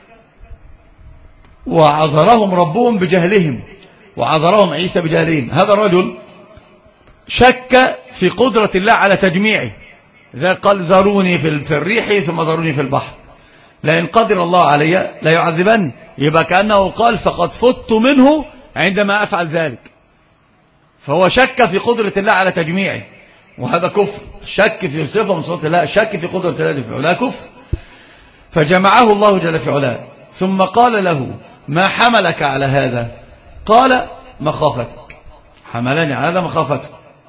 وعذرهم ربهم بجهلهم، وعذرهم عيسى بجهلهم. هذا الرجل شك في قدرة الله على تجميعه، إذا قال ذروني في الريح ثم ذروني في البحر، لئن قدر الله علي لا يعذبن، يبقى كأنه قال فقد فت منه عندما أفعل ذلك. فهو شك في قدرة الله على تجميعه، وهذا كفر. شك في صفة من صفات الله، شك في قدرة الله في علاه كفر. فجمعه الله جل في علاه، ثم قال له ما حملك على هذا؟ قال مخافتك، حملني على هذا مخافتك.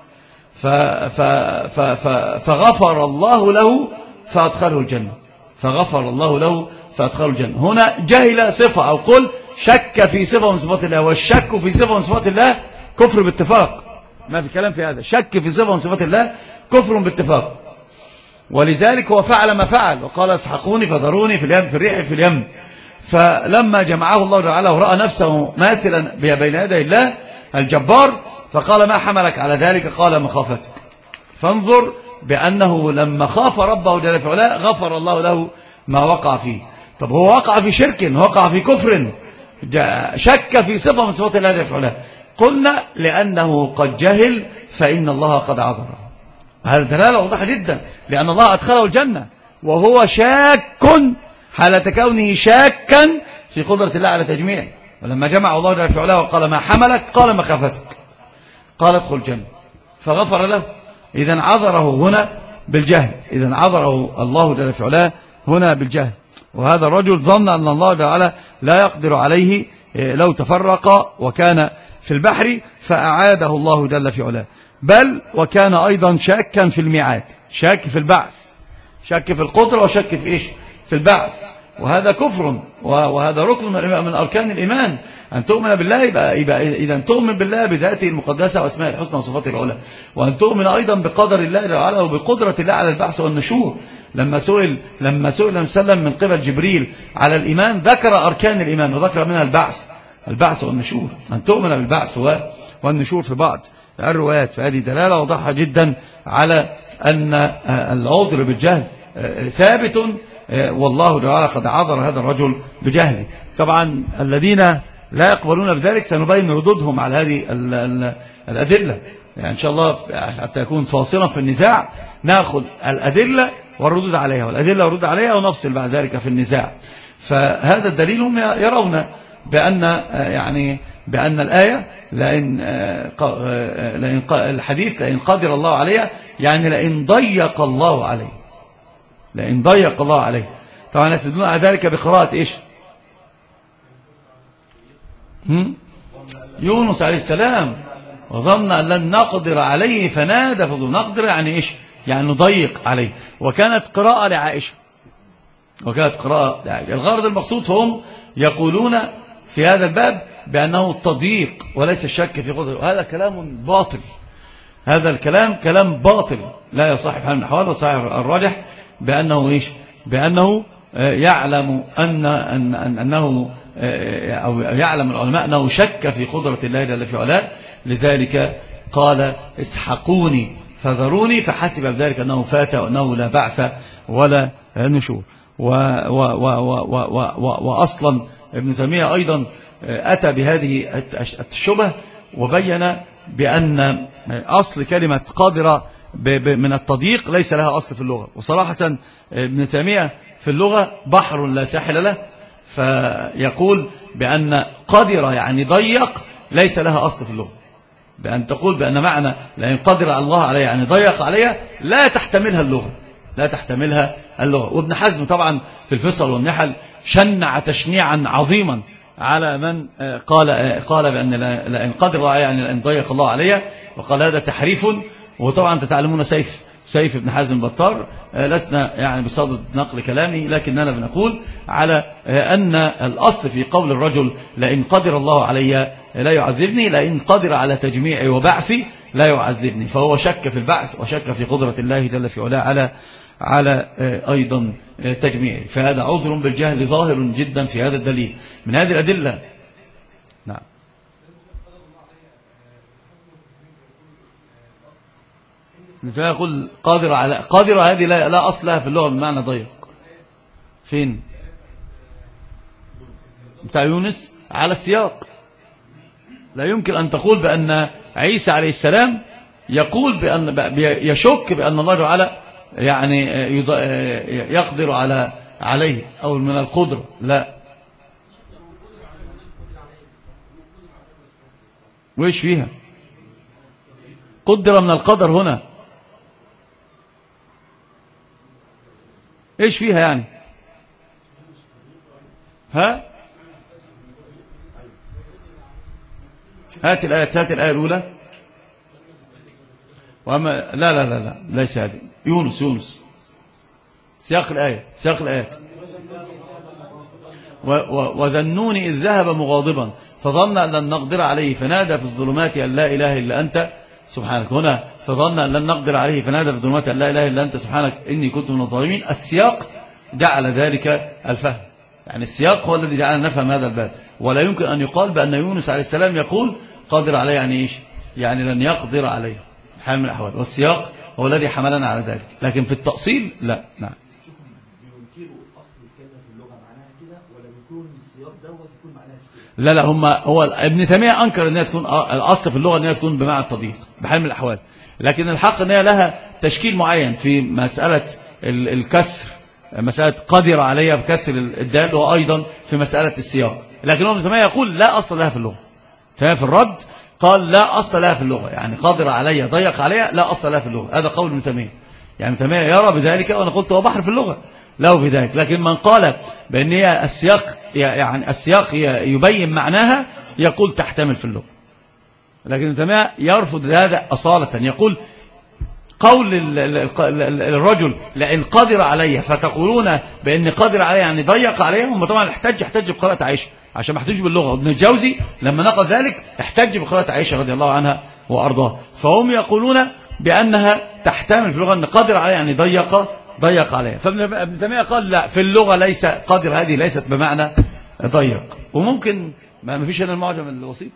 فغفر الله له فأدخله الجنة، فغفر الله له فأدخله الجنة. هنا جهل صفة، أو قل شك في صفة من صفات الله، والشك في صفة من صفات الله كفر باتفاق، ما في كلام في هذا. شك في صفة من صفات الله كفر باتفاق، ولذلك هو فعل ما فعل، وقال اسحقوني فذروني في اليم، في الريح في اليم. فلما جمعه الله تعالى ورأى نفسه ماثلا بين يدي الله الجبار، فقال ما حملك على ذلك؟ قال مخافتك. فانظر بأنه لما خاف ربه جل في علاه غفر الله له ما وقع فيه. طب هو وقع في شرك، وقع في كفر، شك في صفة من صفات الله جل في علاه، قلنا لأنه قد جهل فإن الله قد عذره. هذا دلالة واضحة جدا، لأن الله أدخله الجنة وهو شاك، حالة كونه شاكا في قدرة الله على تجميعه. ولما جمع الله جل في علاه وقال ما حملك؟ قال مخافتك، قال ادخل الجنة، فغفر له. إذن عذره هنا بالجهل، إذن عذره الله جل في علاه هنا بالجهل. وهذا الرجل ظن أن الله تعالى لا يقدر عليه لو تفرق وكان في البحر، فأعاده الله جل في علاه. بل وكان أيضا شاكا في الميعاد، شاك في البعث، شك في القدرة، وشك في إيش؟ في البعث. وهذا كفر، وهذا ركن من أركان الإيمان، أن تؤمن بالله. يبقى إذا تؤمن بالله بذاته المقدسة وأسماء الحسنى وصفاته العلى، وأن تؤمن أيضا بقدر الله تعالى وبقدرة الله على البعث والنشور. لما سئل النبي صلى الله عليه وسلم من قبل جبريل على الإيمان، ذكر أركان الإيمان وذكر منها البعث والنشور، أن تؤمن بالبعث والنشور في بعض الروايات. فهذه دلالة واضحة جدا على أن العذر بالجهل ثابت، والله تعالى قد عذر هذا الرجل بجهله. طبعا الذين لا يقبلون بذلك سنبين ردودهم على هذه الأدلة، يعني إن شاء الله حتى يكون فاصلا في النزاع، نأخذ الأدلة والردود عليها، والأدلة والردود عليها، ونفصل بعد ذلك في النزاع. فهذا الدليل هم يرون بأن الآية الحديث لئن قدر الله عليها، يعني لئن ضيق الله عليه، لئن ضيق الله عليه. طبعا يستدلون على ذلك بقراءة إيش؟ يونس عليه السلام، وظن أن لن نقدر عليه فنادى فظن. نقدر يعني إيش؟ يعني نضيق عليه. وكانت قراءة لعائشة، الغرض المقصود هم يقولون في هذا الباب بأنه التضييق وليس الشك في قدره. هذا كلام باطل، هذا الكلام كلام باطل لا يصح بحال من الأحوال. وصحيح الراجح بأنه إيش؟ بأنه يعلم أنه أو يعلم العلماء أنه شك في قدرة الله جل في علاه، لذلك قال اسحقوني فذروني، فحسب بذلك أنه فات وأنه لا بعث ولا نشور. وأصلا ابن تيمية أيضا أتى بهذه الشبهة، وبين بأن أصل كلمة قادرة من التضييق ليس لها أصل في اللغة. وصراحة ابن تيمية في اللغة بحر لا ساحل له، فيقول بأن قادرة يعني ضيق ليس لها أصل في اللغة. بأن تقول بأن معنى لأن قدر على الله عليها يعني ضيق عليها لا تحتملها اللغة، لا تحتملها اللغة. وابن حزم طبعا في الفصل والنحل شنع تشنيعا عظيما على من قال بأن لأن قدر الله يعني لأن ضيق الله عليها، وقال هذا تحريف. وطبعا تتعلمون سيف ابن حزم البطار، لسنا يعني بصدد نقل كلامه، لكننا بنقول على أن الأصل في قول الرجل لئن قدر الله علي لا يعذبني، لئن قدر على تجميعي وبعثي لا يعذبني. فهو شك في البعث وشك في قدرة الله جل في علاه على أيضا تجميعه. فهذا عذر بالجهل ظاهر جدا في هذا الدليل من هذه الأدلة. نعم. فيقول قادر هذه لا أصل لها في اللغة بمعنى ضيق. فين بتاع يونس؟ على السياق. لا يمكن أن تقول بأن عيسى عليه السلام يقول يشك بأن الله تعالى يعني يقدر عليه أو من القدرة. لا. وإيش فيها؟ قدر من القدر هنا، إيش فيها يعني؟ ها؟ هات الآية الأولى. وأما لا لا لا لا ليس هذه. يونس سياق الآيات. وذنون إذ ذهب مغاضبا فظن أن لن نقدر عليه فنادى في الظلمات أن لا إله إلا أنت سبحانك. هنا فظن أن لن نقدر عليه فنادى في الظلمات أن لا إله إلا أنت سبحانك إني كنت من الظالمين. السياق جعل ذلك الفهم، يعني السياق هو الذي جعلنا نفهم هذا الباب. ولا يمكن أن يقال بأن يونس عليه السلام يقول قادر عليه، يعني إيش؟ يعني لن يقدر عليه حال من الأحوال، والسياق هو الذي حملنا على ذلك، لكن في التأصيل لا. نعم. بينكروا أصل الكلمة في اللغة معناها كده، ولا بيكون السياق دوت يكون معناها كده؟ لا هو ابن تيمية أنكر أنها تكون الأصل في اللغة أنها تكون بمعنى التضييق بحال من الأحوال، لكن الحق أنها لها تشكيل معين في مسألة الكسر، مسألة قادر عليها بكسر الدال، وأيضا في مسألة السياق. لكن ابن تيمية يقول لا أصل لها في اللغة. في الرد قال لا أصل لها في اللغة، يعني قادر عليها ضيق عليها لا أصل لها في اللغة. هذا قول ابن تيمية، يعني ابن تيمية يرى بذلك، وأنا قلت هو بحر في اللغة له بذلك. لكن من قال بأن هي السياق يبين معناها يقول تحتمل في اللغة. لكن ابن تيمية يرفض هذا أصالة، يقول قول الرجل لأن قادر عليها فتقولون بأن قادر عليها يعني ضيق عليها، هم طبعا احتج بقراءة عائشة عشان ما احتجش باللغة. ابن الجوزي لما نقل ذلك احتج بقراءة عائشة رضي الله عنها وأرضاها، فهم يقولون بأنها تحتمل في اللغة أن قادر عليها يعني ضيق عليها. فابن تيمية قال لا، في اللغة ليس قادر هذه ليست بمعنى ضيق. وممكن ما فيش هنا المعجم الوسيط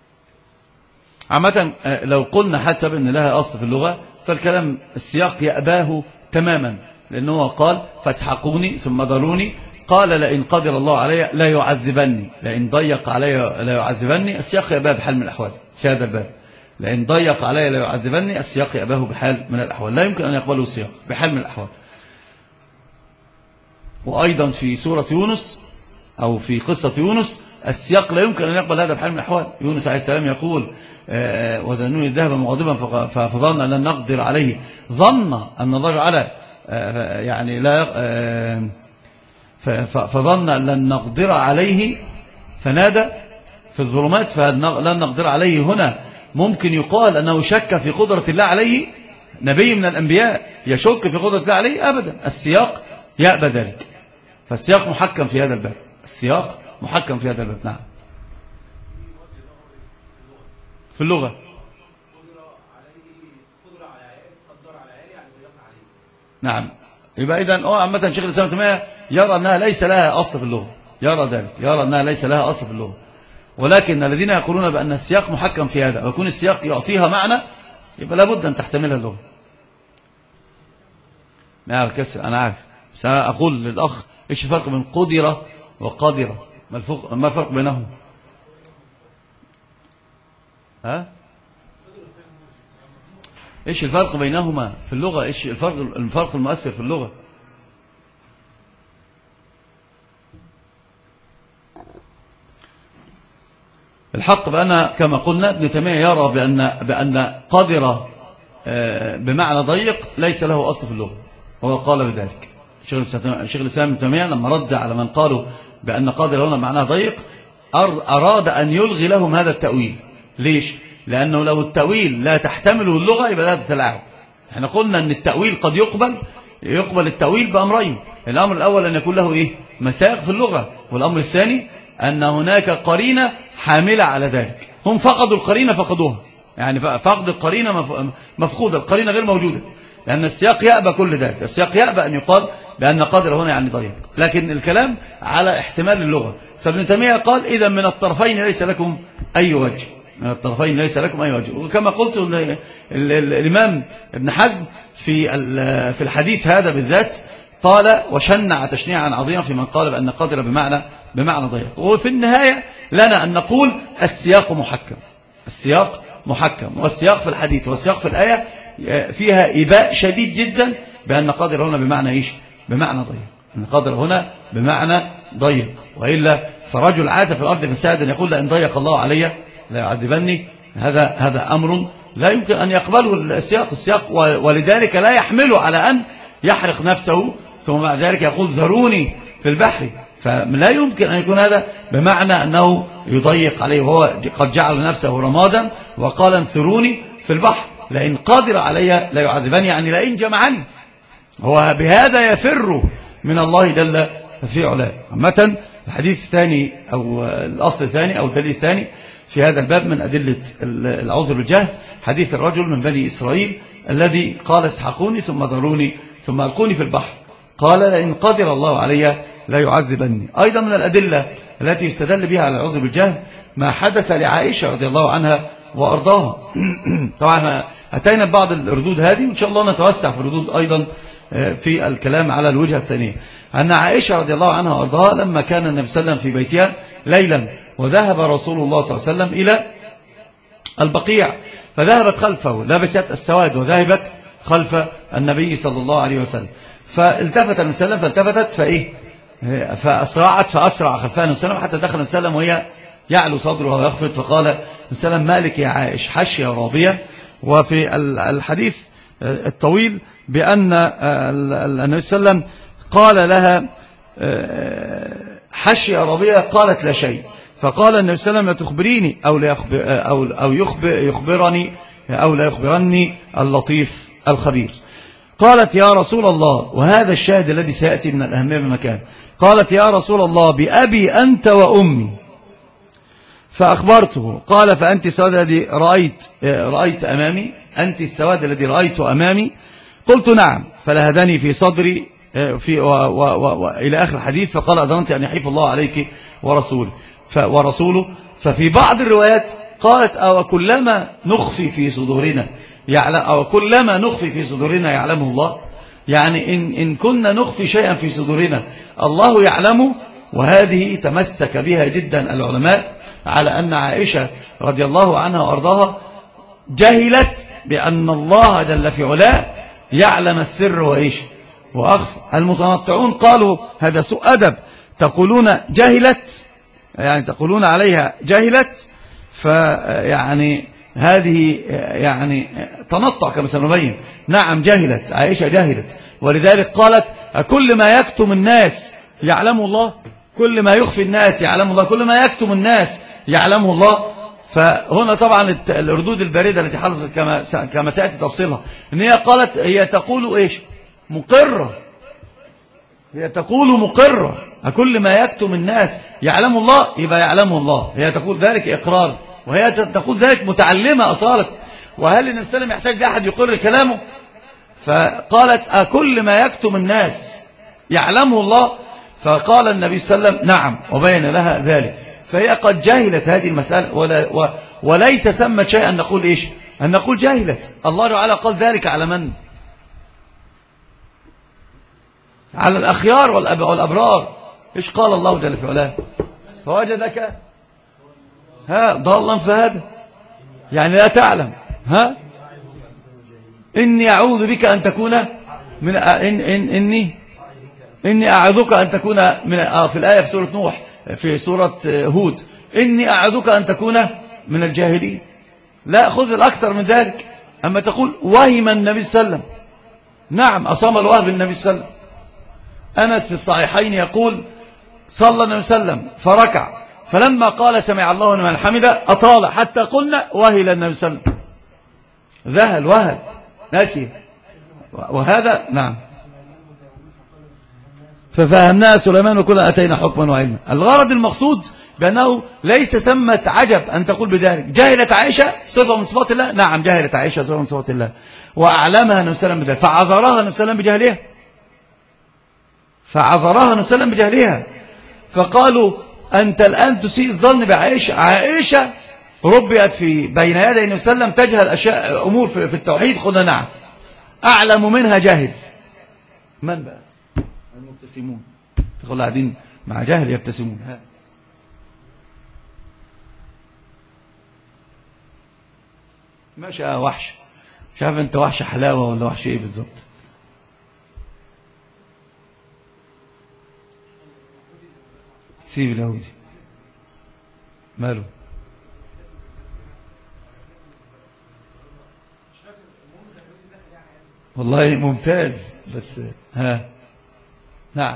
عامة. لو قلنا حتى بأن لها أصل في اللغة فالكلام السياق يأباه تماما، لأنه قال فاسحقوني ثم ضروني، قال لئن قدر الله علي لا يعذبني، لئن ضيق علي لا يعذبني. السياق يأباه بحال من الأحوال في هذا الباب، لئن ضيق علي لا يعذبني، السياق يأباه بحال من الأحوال، لا يمكن أن يقبله السياق بحال من الأحوال. وأيضا في سورة يونس أو في قصة يونس السياق لا يمكن أن يقبل هذا بحال من الأحوال. يونس عليه السلام يقول وذنون الذهب مغاضبا فظن أن لن نقدر عليه، ظن أن الله تعالى يعني لا فظن أن لن نقدر عليه فنادى في الظلمات. فلن نقدر عليه هنا ممكن يقال أنه شك في قدرة الله عليه، نبي من الأنبياء يشك في قدرة الله عليه؟ أبدا، السياق يأبى ذلك. فالسياق محكم في هذا الباب، السياق محكم في هذا الباب. نعم. في اللغة نعم. يبقى إذن عامة شيخ الإسلام تيمية يرى أنها ليس لها أصل في اللغة، يرى ذلك، يرى أنها ليس لها أصل في اللغة. ولكن الذين يقولون بأن السياق محكم في هذا ويكون السياق يعطيها معنى، يبقى لابد أن تحتملها اللغة. ما الكسر أنا عارف، سأقول للأخ إيش الفرق بين قدرة وقادرة؟ ما الفرق بينهم؟ ها؟ إيش الفرق بينهما في اللغة؟ إيش الفرق المؤثر في اللغة؟ الحق بأن كما قلنا ابن تيمية يرى بأن قادرة بمعنى ضيق ليس له أصل في اللغة، وهو قال بذلك. شيخ الإسلام ابن تيمية لما رد على من قالوا بأن قادرة هنا معناها ضيق أراد أن يلغي لهم هذا التأويل. ليش؟ لأنه لو التأويل لا تحتمله اللغة يبقى ده تلاعب. احنا قلنا أن التأويل قد يقبل التأويل بأمرين. الأمر الأول أن يكون له مساق في اللغة، والأمر الثاني أن هناك قرينة حاملة على ذلك. هم فقدوا القرينة، فقدوها، يعني فقد القرينة مفقودة، القرينة غير موجودة. لأن السياق يأبى كل ذلك. السياق يأبى أن يقال بأن قادر هنا يعني ضيق، لكن الكلام على احتمال اللغة. فابن تيمية قال إذا من الطرفين ليس لكم أي وجه، من الطرفين ليس لكم أي وجه. وكما قلت الإمام ابن حزم في الحديث هذا بالذات قال وشنع تشنيعا عظيما في من قال بأن قادر بمعنى ضيق. وفي النهاية لنا أن نقول السياق محكم، السياق محكم، والسياق في الحديث والسياق في الآية فيها إباء شديد جدا بأن قادر هنا بمعنى إيش؟ بمعنى ضيق. أن قادر هنا بمعنى ضيق، وإلا فرجل عاد في الأرض فسادا يقول لأن ضيق الله علي لا يعذبني، هذا أمر لا يمكن أن يقبله السياق، ولذلك لا يحمله على أن يحرق نفسه ثم بعد ذلك يقول ذروني في البحر. فلا يمكن أن يكون هذا بمعنى أنه يضيق عليه، وهو قد جعل نفسه رمادا وقال انثروني في البحر، لئن قادر علي لا يعذبني، يعني لئن جمعني. هو بهذا يفر من الله جل في علاه. عامة الحديث الثاني أو الأصل الثاني أو الدليل الثاني في هذا الباب من أدلة العذر بالجهل حديث الرجل من بني إسرائيل الذي قال اسحقوني ثم ذروني ثم ألقوني في البحر، قال لئن قدر الله علي لا يعذبني. أيضا من الأدلة التي يستدل بها على العذر بالجهل ما حدث لعائشة رضي الله عنها وأرضاها. طبعا أتينا ببعض الردود هذه، وإن شاء الله نتوسع في الردود أيضا في الكلام على الوجهة الثانية. أن عائشة رضي الله عنها وأرضاها لما كان النبي صلى الله عليه وسلم في بيتها ليلا وذهب رسول الله صلى الله عليه وسلم إلى البقيع، فذهبت خلفه لبست السواد وذهبت خلف النبي صلى الله عليه وسلم، فالتفت النبي صلى الله عليه وسلم فالتفتت فأسرعت فأسرع خلفها النبي صلى الله عليه وسلم حتى دخل النبي صلى الله عليه وسلم وهي يعلو صدره ويخفض، فقال النبي صلى الله عليه وسلم مالك يا عائش حشية رابية. وفي الحديث الطويل بأن النبي صلى الله عليه وسلم قال لها حشية رابية، قالت لا شيء، فقال النبي صلى الله عليه وسلم تخبريني أو يخبرني أو لا يخبرني اللطيف الخبير. قالت يا رسول الله، وهذا الشاهد الذي سيأتي من الأهمية بمكان، قالت يا رسول الله بأبي أنت وأمي، فأخبرته. قال فأنت السواد الذي رأيت أمامي، أنت السواد الذي رأيت أمامي؟ قلت نعم. فلهدني في صدري إلى آخر الحديث، فقال أظننت أن يحيف الله عليك ورسوله. ففي بعض الروايات قالت أو كلما نخفي في صدورنا يعلمه الله، يعني إن كنا نخفي شيئا في صدورنا الله يعلمه. وهذه تمسك بها جدا العلماء على أن عائشة رضي الله عنها وأرضاها جهلت بأن الله جل في علاه يعلم السر وإيش وأخفى. المتنطعون قالوا هذا سوء أدب، تقولون جهلت، يعني تقولون عليها جهلت، فيعني هذه يعني تنطع كما سنبين. نعم جهلت، عائشة جهلت، ولذلك قالت كل ما يكتم الناس يعلم الله، كل ما يخفي الناس يعلم الله، كل ما يكتم الناس يعلمه الله. فهنا طبعا الردود الباردة التي حدثت كما سأتي تفصيلها، ان هي قالت هي تقول ايش مقرة، هي تقول مقرة كل ما يكتم الناس يعلم الله يبقى يعلمه الله، هي تقول ذلك إقرار، وهي تقول ذلك متعلمة أصالة. وهل النبي صلى الله عليه وسلم يحتاج لأحد يقر كلامه؟ فقالت كل ما يكتم الناس يعلمه الله، فقال النبي صلى الله عليه وسلم نعم وبين لها ذلك. فهي قد جهلت هذه المسألة، وليس ثمة شيء أن نقول إيش، أن نقول جهلت. الله تعالى قال ذلك على من؟ على الأخيار والأبرار. إيش قال الله جل في علاه؟ فوجدك ضالا فهدى، يعني لا تعلم. إني أعوذ بك أن تكون من إني أعوذك أن تكون من في الآية في سورة نوح، في سورة هود، إني أعوذك أن تكون من الجاهلين. لا، خذ الأكثر من ذلك. أما تقول وهم النبي صلى الله عليه وسلم، نعم أصاب الوهم النبي صلى الله عليه وسلم. أنس في الصحيحين يقول صلى النبي صلى الله عليه وسلم فركع، فلما قال سمع الله لمن حمده أطال حتى قلنا وهل النبي صلى الله عليه وسلم، ذهل وهل ناسي. وهذا نعم ففهمناها سليمان وكلا أتينا حكما وعلما. الغرض المقصود بأنه ليس ثمة عجب أن تقول بذلك. جهلت عائشة صفة من صفات الله؟ نعم جهلت عائشة صفة من صفات الله، وأعلمها النبي صلى الله عليه وسلم بذلك، فعذرها النبي صلى الله عليه وسلم بجهلها، فعذرها النبي صلى الله عليه وسلم بجهلها. فقالوا أنت الآن تسيء الظن بعائشة. عائشة ربيت في بين يدي النبي صلى الله عليه وسلم تجهل أشياء أمور في التوحيد. قلنا نعم. أعلم منها جاهل. من بقى؟ المبتسمون. تقول قاعدين مع جاهل يبتسمون. ها ماشي وحش، مش عارف انت وحش حلاوة ولا وحش ايه بالظبط. سيب اليهودي ماله؟ والله ممتاز. بس ها نعم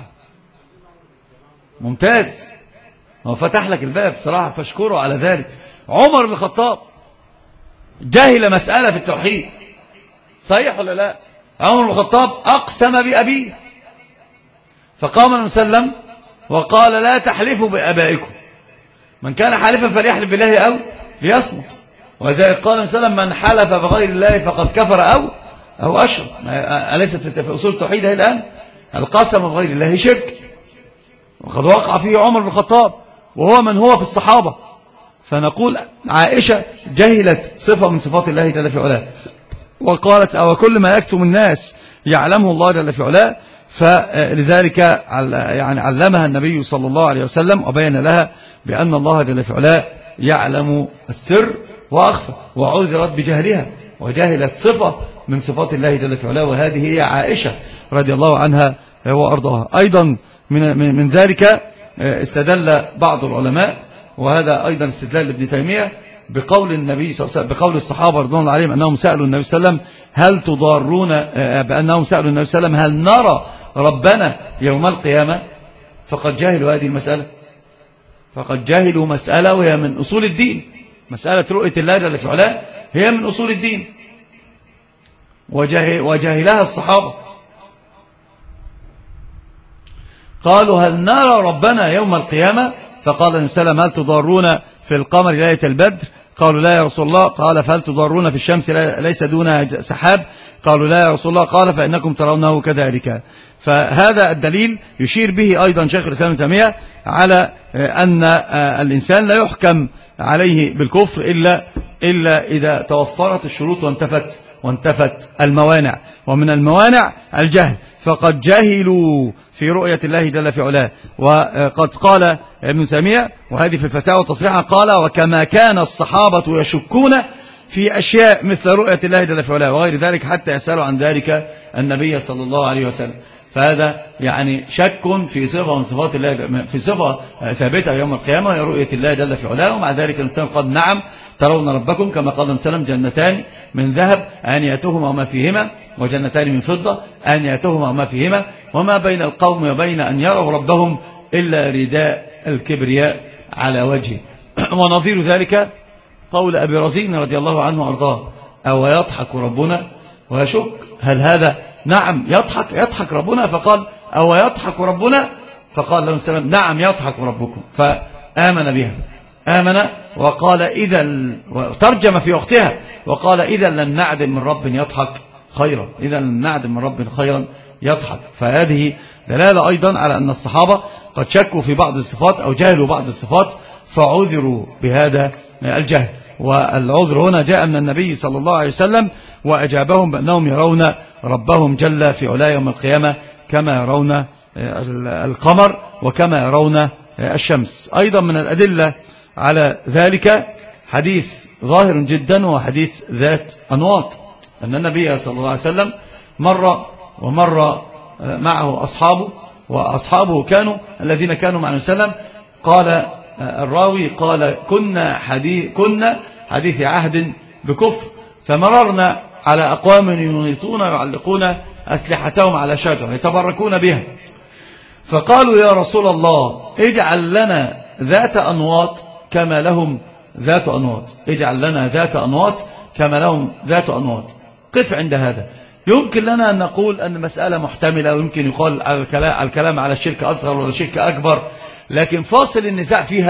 ممتاز، هو فتح لك الباب صراحة فاشكره على ذلك. عمر بن الخطاب جاهل مسألة في التوحيد، صحيح ولا لا؟ عمر بن الخطاب أقسم بأبيه، فقام النبي صلى الله عليه وسلم وقال لا تحلفوا بآبائكم، من كان حالفا فليحلف بالله أو ليصمت. وذلك قال النبي صلى الله عليه وسلم من حلف بغير الله فقد كفر أو أشرك. أليست في أصول التوحيد الآن القسم بغير الله شرك، وقد وقع فيه عمر بن الخطاب وهو من هو في الصحابة. فنقول عائشة جهلت صفة من صفات الله جل في علاه، وقالت أو كل ما يكتم الناس يعلمه الله جل في علاه. فلذلك يعني علمها النبي صلى الله عليه وسلم وبين لها بأن الله جل في علاه يعلم السر وأخفى، وعذرت بجهلها وجهلت صفة من صفات الله جل في علاه، وهذه هي عائشة رضي الله عنها وأرضاها. أيضا من ذلك استدل بعض العلماء، وهذا أيضا استدلال ابن تيمية، بقول النبي صلى الله عليه وسلم، بقول الصحابة رضوان الله عليهم أنهم سألوا النبي صلى الله عليه وسلم هل تضارون، بأنهم سألوا النبي صلى الله عليه وسلم هل نرى ربنا يوم القيامة، فقد جاهلوا هذه المسألة، فقد جاهلوا مسألة وهي من أصول الدين. مسألة رؤية الله جل في علاه هي من أصول الدين، وجاهلها الصحابة. قالوا هل نرى ربنا يوم القيامة، فقال النبي صلى الله عليه وسلم هل تضارون في القمر ليلة البدر؟ قالوا لا يا رسول الله. قال فهل تضارون في الشمس ليس دونها سحاب؟ قالوا لا يا رسول الله. قال فإنكم ترونه كذلك. فهذا الدليل يشير به أيضا شيخ الإسلام ابن تيمية على أن الإنسان لا يحكم عليه بالكفر إلا إذا توفرت الشروط وانتفت الموانع، ومن الموانع الجهل، فقد جهلوا في رؤية الله جل في علاه. وقد قال ابن تيمية وهذه في الفتاوى تصريحا، قال وكما كان الصحابة يشكون في أشياء مثل رؤية الله جل في علاه وغير ذلك حتى يسألوا عن ذلك النبي صلى الله عليه وسلم. فهذا يعني شك في صفة من صفات الله، في صفة ثابتة يوم القيامة هي رؤية الله جل في علاه. ومع ذلك الإنسان قد نعم ترون ربكم كما قال النبي صلى الله عليه وسلم جنتان من ذهب آنيتهما وما فيهما وجنتان من فضة آنيتهما وما فيهما وما بين القوم وبين أن يروا ربهم إلا رداء الكبرياء على وجهه. ونظير ذلك قول أبي رزين رضي الله عنه وأرضاه أو يضحك ربنا ويشك. هل هذا نعم يضحك ربنا؟ فقال أو يضحك ربنا؟ فقال له السلام نعم يضحك ربكم. فآمن بها، آمن وقال إذا، وترجم في وقتها وقال إذا لن نعدم من رب يضحك خيرا، إذا لن نعدم من رب خيرا يضحك. فهذه دلالة أيضا على أن الصحابة قد شكوا في بعض الصفات أو جهلوا بعض الصفات فعذروا بهذا الجهل. والعذر هنا جاء من النبي صلى الله عليه وسلم وأجابهم بأنهم يرون ربهم جل في علاه يوم القيامة كما يرون القمر وكما يرون الشمس. أيضا من الأدلة على ذلك حديث ظاهر جدا وحديث ذات أنواط، أن النبي صلى الله عليه وسلم مر معه أصحابه، وأصحابه كانوا الذين كانوا مع النبي صلى الله عليه وسلم. قال الراوي قال كنا حديث عهد بكفر، فمررنا على أقوام ينيطون ويعلقون أسلحتهم على شجرة يتبركون بها، فقالوا يا رسول الله اجعل لنا ذات أنواط كما لهم ذات أنواط، اجعل لنا ذات أنواط كما لهم ذات أنواط. قف عند هذا. يمكن لنا أن نقول أن مسألة محتملة، ويمكن يقال الكلام على الشرك أصغر ولا شرك أكبر، لكن فاصل النزاع فيها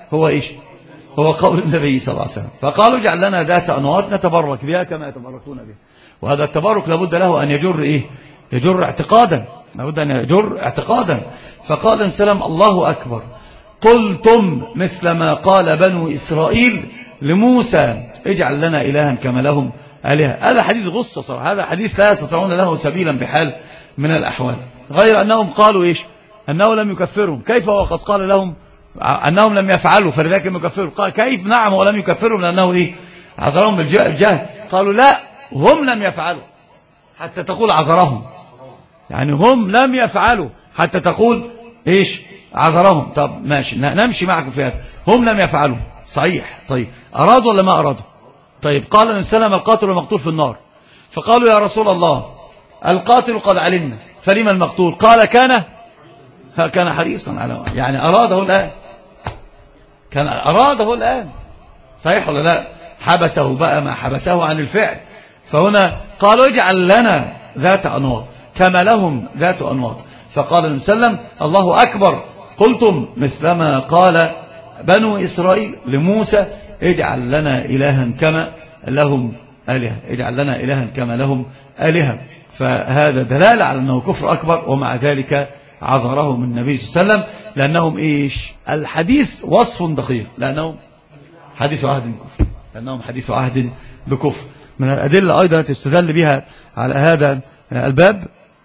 هو إيش؟ هو قول النبي صلى الله عليه وسلم. فقالوا اجعل لنا ذات أنواط نتبرك بها كما يتبركون بها. وهذا التبرك لابد له أن يجر إيه؟ يجر اعتقادا، لابد أن يجر اعتقادا. فقال النبي صلى الله عليه وسلم الله أكبر قلتم مثل ما قال بنو إسرائيل لموسى اجعل لنا إلها كما لهم آلهة. هذا حديث غصة صراحة، هذا حديث لا يستطيعون له سبيلا بحال من الأحوال، غير أنهم قالوا إيش؟ أنه لم يكفرهم. كيف وقد قال لهم أنهم لم يفعلوا فلذلك لم يكفروا؟ قال كيف؟ نعم ولم يكفرهم لأنه إيه؟ عذرهم بالجهل. قالوا لا هم لم يفعلوا حتى تقول عذرهم، يعني هم لم يفعلوا حتى تقول إيش؟ عذرهم. طب ماشي نمشي معكم في هذا، هم لم يفعلوا صحيح. طيب أرادوا ولا ما أرادوا؟ طيب قال النبي صلى الله عليه وسلم القاتل والمقتول في النار. فقالوا يا رسول الله القاتل قد علمنا فلما المقتول؟ قال كان حريصا على، يعني أراده الآن، كان أراده الآن، صحيح ولا لا؟ حبسه بقى ما حبسه عن الفعل. فهنا قالوا اجعل لنا ذات أنواط كما لهم ذات أنواط. فقال النبي صلى الله عليه وسلم الله أكبر قلتم مثلما قال بنو إسرائيل لموسى اجعل لنا إلها كما لهم آلهة، اجعل لنا إلها كما لهم آلهة. فهذا دلالة على أنه كفر أكبر، ومع ذلك عذرهم النبي صلى الله عليه وسلم لأنهم إيش؟ الحديث وصف دقيق، لأنهم حديث عهد بكفر، لأنهم حديث عهد بكفر. من الأدلة أيضا تستدل بها على هذا الباب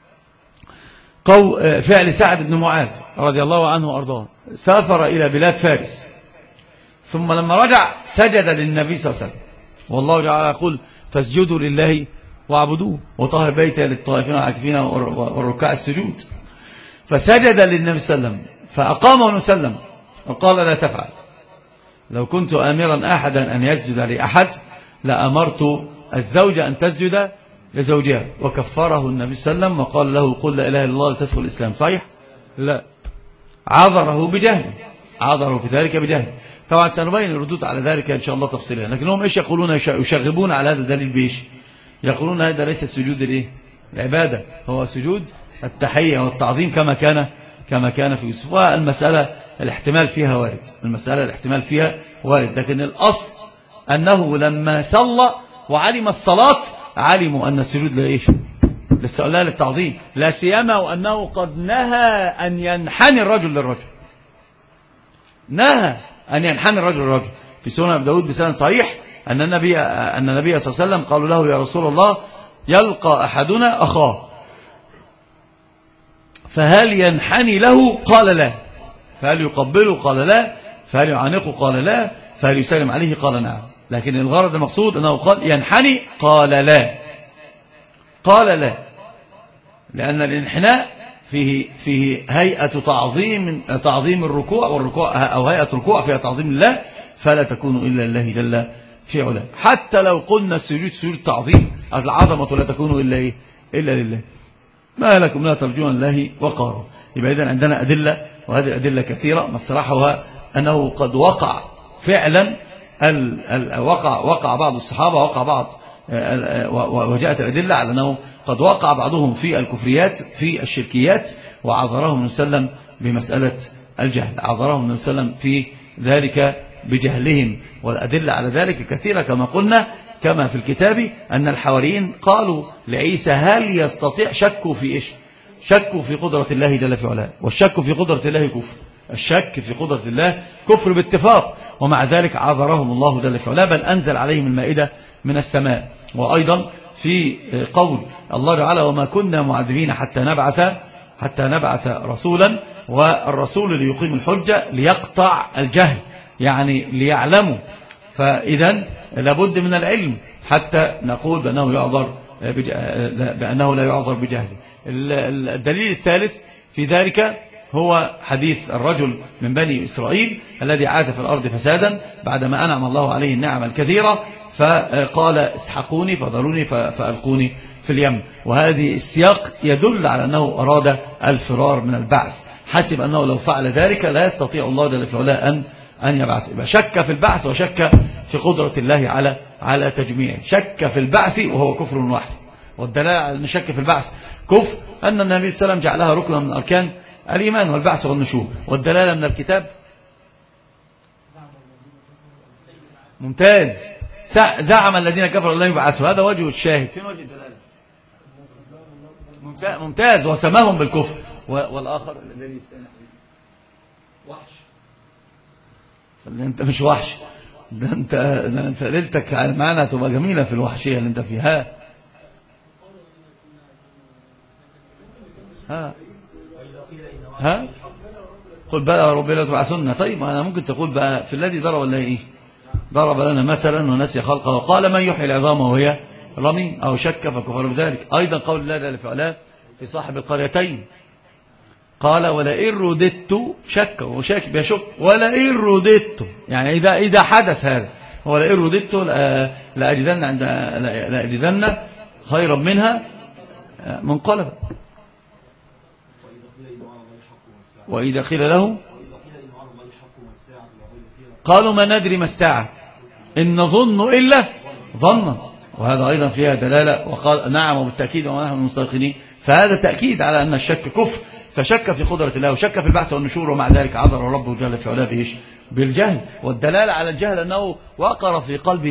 فعل سعد بن معاذ رضي الله عنه وأرضاه، سافر إلى بلاد فارس، ثم لما رجع سجد للنبي صلى الله عليه وسلم، والله تعالى يقول فاسجدوا لله واعبدوه وطهر بيته للطائفين والعاكفين والركع السجود. فسجد للنبي صلى الله عليه وسلم فأقامه النبي صلى الله عليه وسلم وقال لا تفعل، لو كنت آمرا أحدا أن يسجد لأحد لأمرت الزوجة أن تسجد لزوجها. وكفره النبي صلى الله عليه وسلم وقال له قل لا إله إلا الله لتدخل الإسلام. صحيح؟ لا، عذره بجهل، عذره بذلك بجهل. طبعا سنبين الردود على ذلك إن شاء الله تفصيلا. لكنهم إيش يقولون؟ يشغبون على هذا الدليل بإيش؟ يقولون هذا ليس السجود الإيه؟ العبادة، هو سجود التحية والتعظيم كما كان في يوسف. والمسألة الاحتمال فيها وارد، المسألة الاحتمال فيها وارد، لكن الأصل أنه لما صلى وعلم الصلاة علموا أن السجود لإيش؟ لا للتعظيم، لا سيما وأنه قد نهى أن ينحني الرجل للرجل، نهى أن ينحني الرجل للرجل. في سنن أبي داود بسند صحيح أن النبي صلى الله عليه وسلم قالوا له يا رسول الله يلقى أحدنا أخاه فهل ينحني له؟ قال لا. فهل يقبله؟ قال لا. فهل يعانقه؟ قال لا. فهل يسلم عليه؟ قال نعم. لكن الغرض المقصود أنه قال ينحني، قال لا، قال لا، لأن الانحناء فيه هيئة تعظيم الركوع، والركوع أو هيئة ركوع فيها تعظيم الله، فلا تكون إلا الله جل في علاه. حتى لو قلنا السجود سجود تعظيم، العظمة لا تكون إلا لله. ما لكم لا ترجون الله وقارا. يبقى إذن عندنا أدلة، وهذه الأدلة كثيرة، مصرحها أنه قد وقع فعلا وقع بعض الصحابة، وقع بعض، وجاءت الأدلة على أنه قد وقع بعضهم في الكفريات في الشركيات، وعذرهم النبي صلى الله عليه وسلم بمسألة الجهل، عذرهم النبي صلى الله عليه وسلم في ذلك بجهلهم. والأدلة على ذلك كثيرة كما قلنا، كما في الكتاب أن الحواريين قالوا لعيسى هل يستطيع، شكوا في إيش؟ شكوا في قدرة الله جل في علاه، والشك في قدرة الله كفر، الشك في قدرة الله كفر باتفاق، ومع ذلك عذرهم الله جل في علاه، بل أنزل عليهم المائدة من السماء. وأيضا في قول الله تعالى وما كنا معذبين حتى نبعث رسولا، والرسول ليقيم الحجة ليقطع الجهل، يعني ليعلموا. فإذا لابد من العلم حتى نقول بأنه لا يعذر بجهله. الدليل الثالث في ذلك هو حديث الرجل من بني إسرائيل الذي عاث في الأرض فسادا بعدما أنعم الله عليه النعم الكثيرة، فقال اسحقوني فضروني فألقوني في اليم. وهذه السياق يدل على أنه أراد الفرار من البعث، حسب أنه لو فعل ذلك لا يستطيع الله جل في علاه أن يبعث. يبقى شك في البعث وشك في قدرة الله على تجميعه، شك في البعث وهو كفر واحد. والدلالة على أن شك في البعث كفر أن النبي صلى الله عليه وسلم جعلها ركنا من أركان الإيمان والبعث والنشور. والدلالة من الكتاب ممتاز. زعم الذين كفروا لن يبعثوا، هذا وجه الشاهد. فين وجه الدلالة؟ ممتاز. وسماهم بالكفر. والآخر الذي يستنح وحش. انت مش وحش، ده انت ليلتك معنا تبقى جميلة في الوحشية اللي انت فيها. ها قل بلى وربي لا تبعثن. طيب انا ممكن تقول بقى في الذي ضرب الله ايه، ضرب لنا مثلا ونسي خلقه وقال من يحيي العظام وهي رميم، او شك فكفر بذلك. ايضا قول الله جل في علاه في صاحب القريتين قال ولئن رددت، شك وشاك بيشك، ولئن رددت يعني اذا حدث هذا، ولئن رددت لأجدن خيرا منها منقلبا. وإذا قيل له قالوا ما ندري ما الساعة إن نظن إلا ظنا، وهذا أيضا فيها دلالة. وقال نعم وبالتأكيد ونحن المستيقنين، فهذا تأكيد على أن الشك كفر، فشك في قدرة الله وشك في البعث والنشور، ومع ذلك عذر ربه جل في علاه بإيش؟ بالجهل. والدلالة على الجهل أنه وقر في قلبه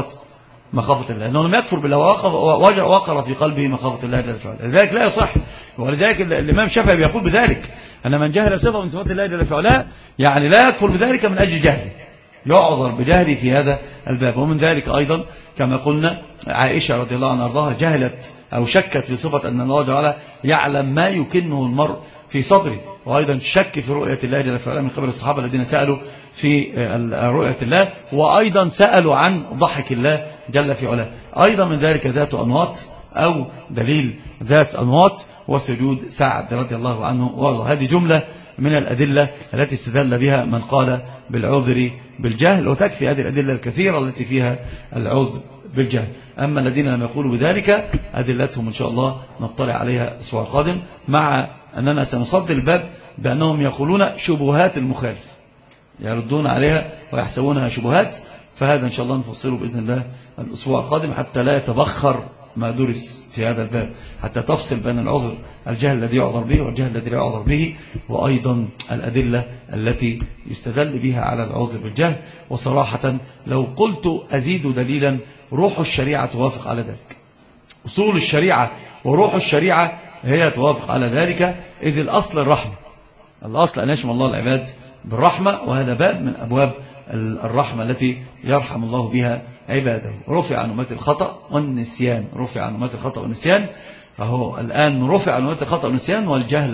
مخافة الله، أنه لم يكفر بالله، وقر في قلبه مخافة الله جل في علاه، لذلك لا يصح. ولذلك الإمام الشافعي بيقول بذلك أن من جهل صفة من صفات الله جل في علاه يعني لا يكفر بذلك من أجل جهله، يعذر بجهله في هذا الباب. ومن ذلك أيضا كما قلنا عائشة رضي الله عنها أرضاها جهلت أو شكت في صفة أن الله جل يعلم ما يكنه المرء في صدره، وأيضا شك في رؤية الله جل في علاه من قبل الصحابة الذين سألوا في رؤية الله، وأيضا سألوا عن ضحك الله جل في علاه. أيضا من ذلك ذات أنواط أو دليل ذات أنواط وسجود سعد رضي الله عنه وارضاه. هذه جملة من الأدلة التي استدل بها من قال بالعذر بالجهل، وتكفي هذه الأدلة الكثيرة التي فيها العذر بالجهل. أما الذين لم يقولوا بذلك أدلتهم إن شاء الله نطلع عليها الأسبوع القادم، مع أننا سنصد الباب بأنهم يقولون شبهات المخالف، يردون عليها ويحسبونها شبهات، فهذا إن شاء الله نفصله بإذن الله الأسبوع القادم حتى لا يتبخر ما درس في هذا الباب، حتى تفصل بين العذر الجهل الذي يعذر به والجهل الذي لا يعذر به، وأيضا الأدلة التي يستدل بها على العذر بالجهل. وصراحة لو قلت أزيد دليلا روح الشريعة توافق على ذلك، أصول الشريعة وروح الشريعة هي توافق على ذلك، إذ الأصل الرحمة، الأصل أن يشمل الله العباد بالرحمة، وهذا باب من أبواب الرحمة التي يرحم الله بها عباده. رفع عن أمة الخطأ والنسيان، رفع عن أمة الخطأ والنسيان، فهو الآن رفع عن أمة الخطأ والنسيان،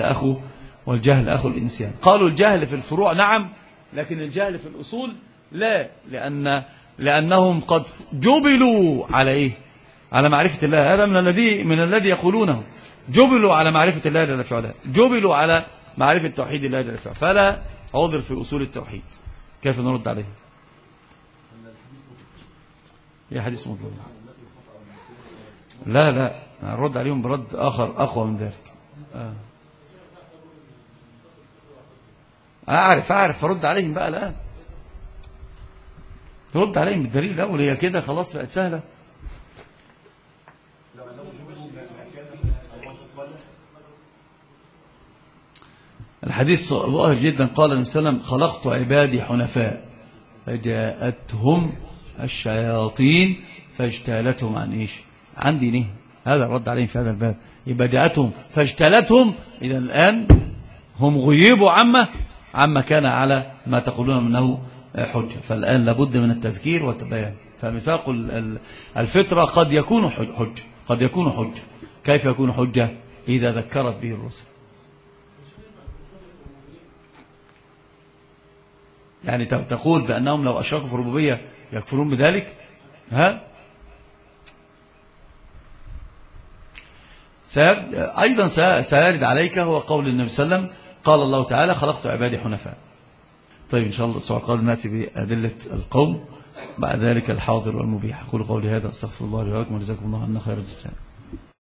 والجهل أخو الإنسان. قالوا الجهل في الفروع نعم، لكن الجهل في الأصول لا، لأنهم قد جبلوا على إيه؟ على معرفة الله. هذا من الذي يقولونه، جبلوا على معرفة الله جل في علاه، جبلوا على معرفة توحيد الله جل في علاه، فلا عذر في أصول التوحيد. كيف نرد عليه؟ هي حديث مطلق. لا نرد عليهم برد آخر أقوى من ذلك. أعرف فرد عليهم بقى الآن، رد عليهم بالدليل الأول، هي كده خلاص بقت سهلة. الحديث ظاهر جدا، قال النبي صلى الله عليه وسلم خلقت عبادي حنفاء فجاءتهم الشياطين فاجتالتهم عن إيش؟ عن دينهم. هذا الرد عليهم في هذا الباب. يبقى جاءتهم فاجتالتهم، إذا الآن هم غيبوا عما كان على ما تقولون منه حجة، فالآن لابد من التذكير والتبيان. فميثاق الفطرة قد يكون حجة، قد يكون حجة. كيف يكون حجة؟ إذا ذكرت به الرسل. يعني تقول بأنهم لو أشركوا في الربوبية يكفرون بذلك؟ أيضا سيرد عليك هو قول النبي صلى الله عليه وسلم قال الله تعالى خلقت عبادي حنفاء. طيب إن شاء الله الأسبوع القادم نأتي بأدلة القوم، بعد ذلك الحاضر والمبيح. أقول قولي هذا، أستغفر الله لي ولكم، وجزاكم الله عنا خير الجزاء.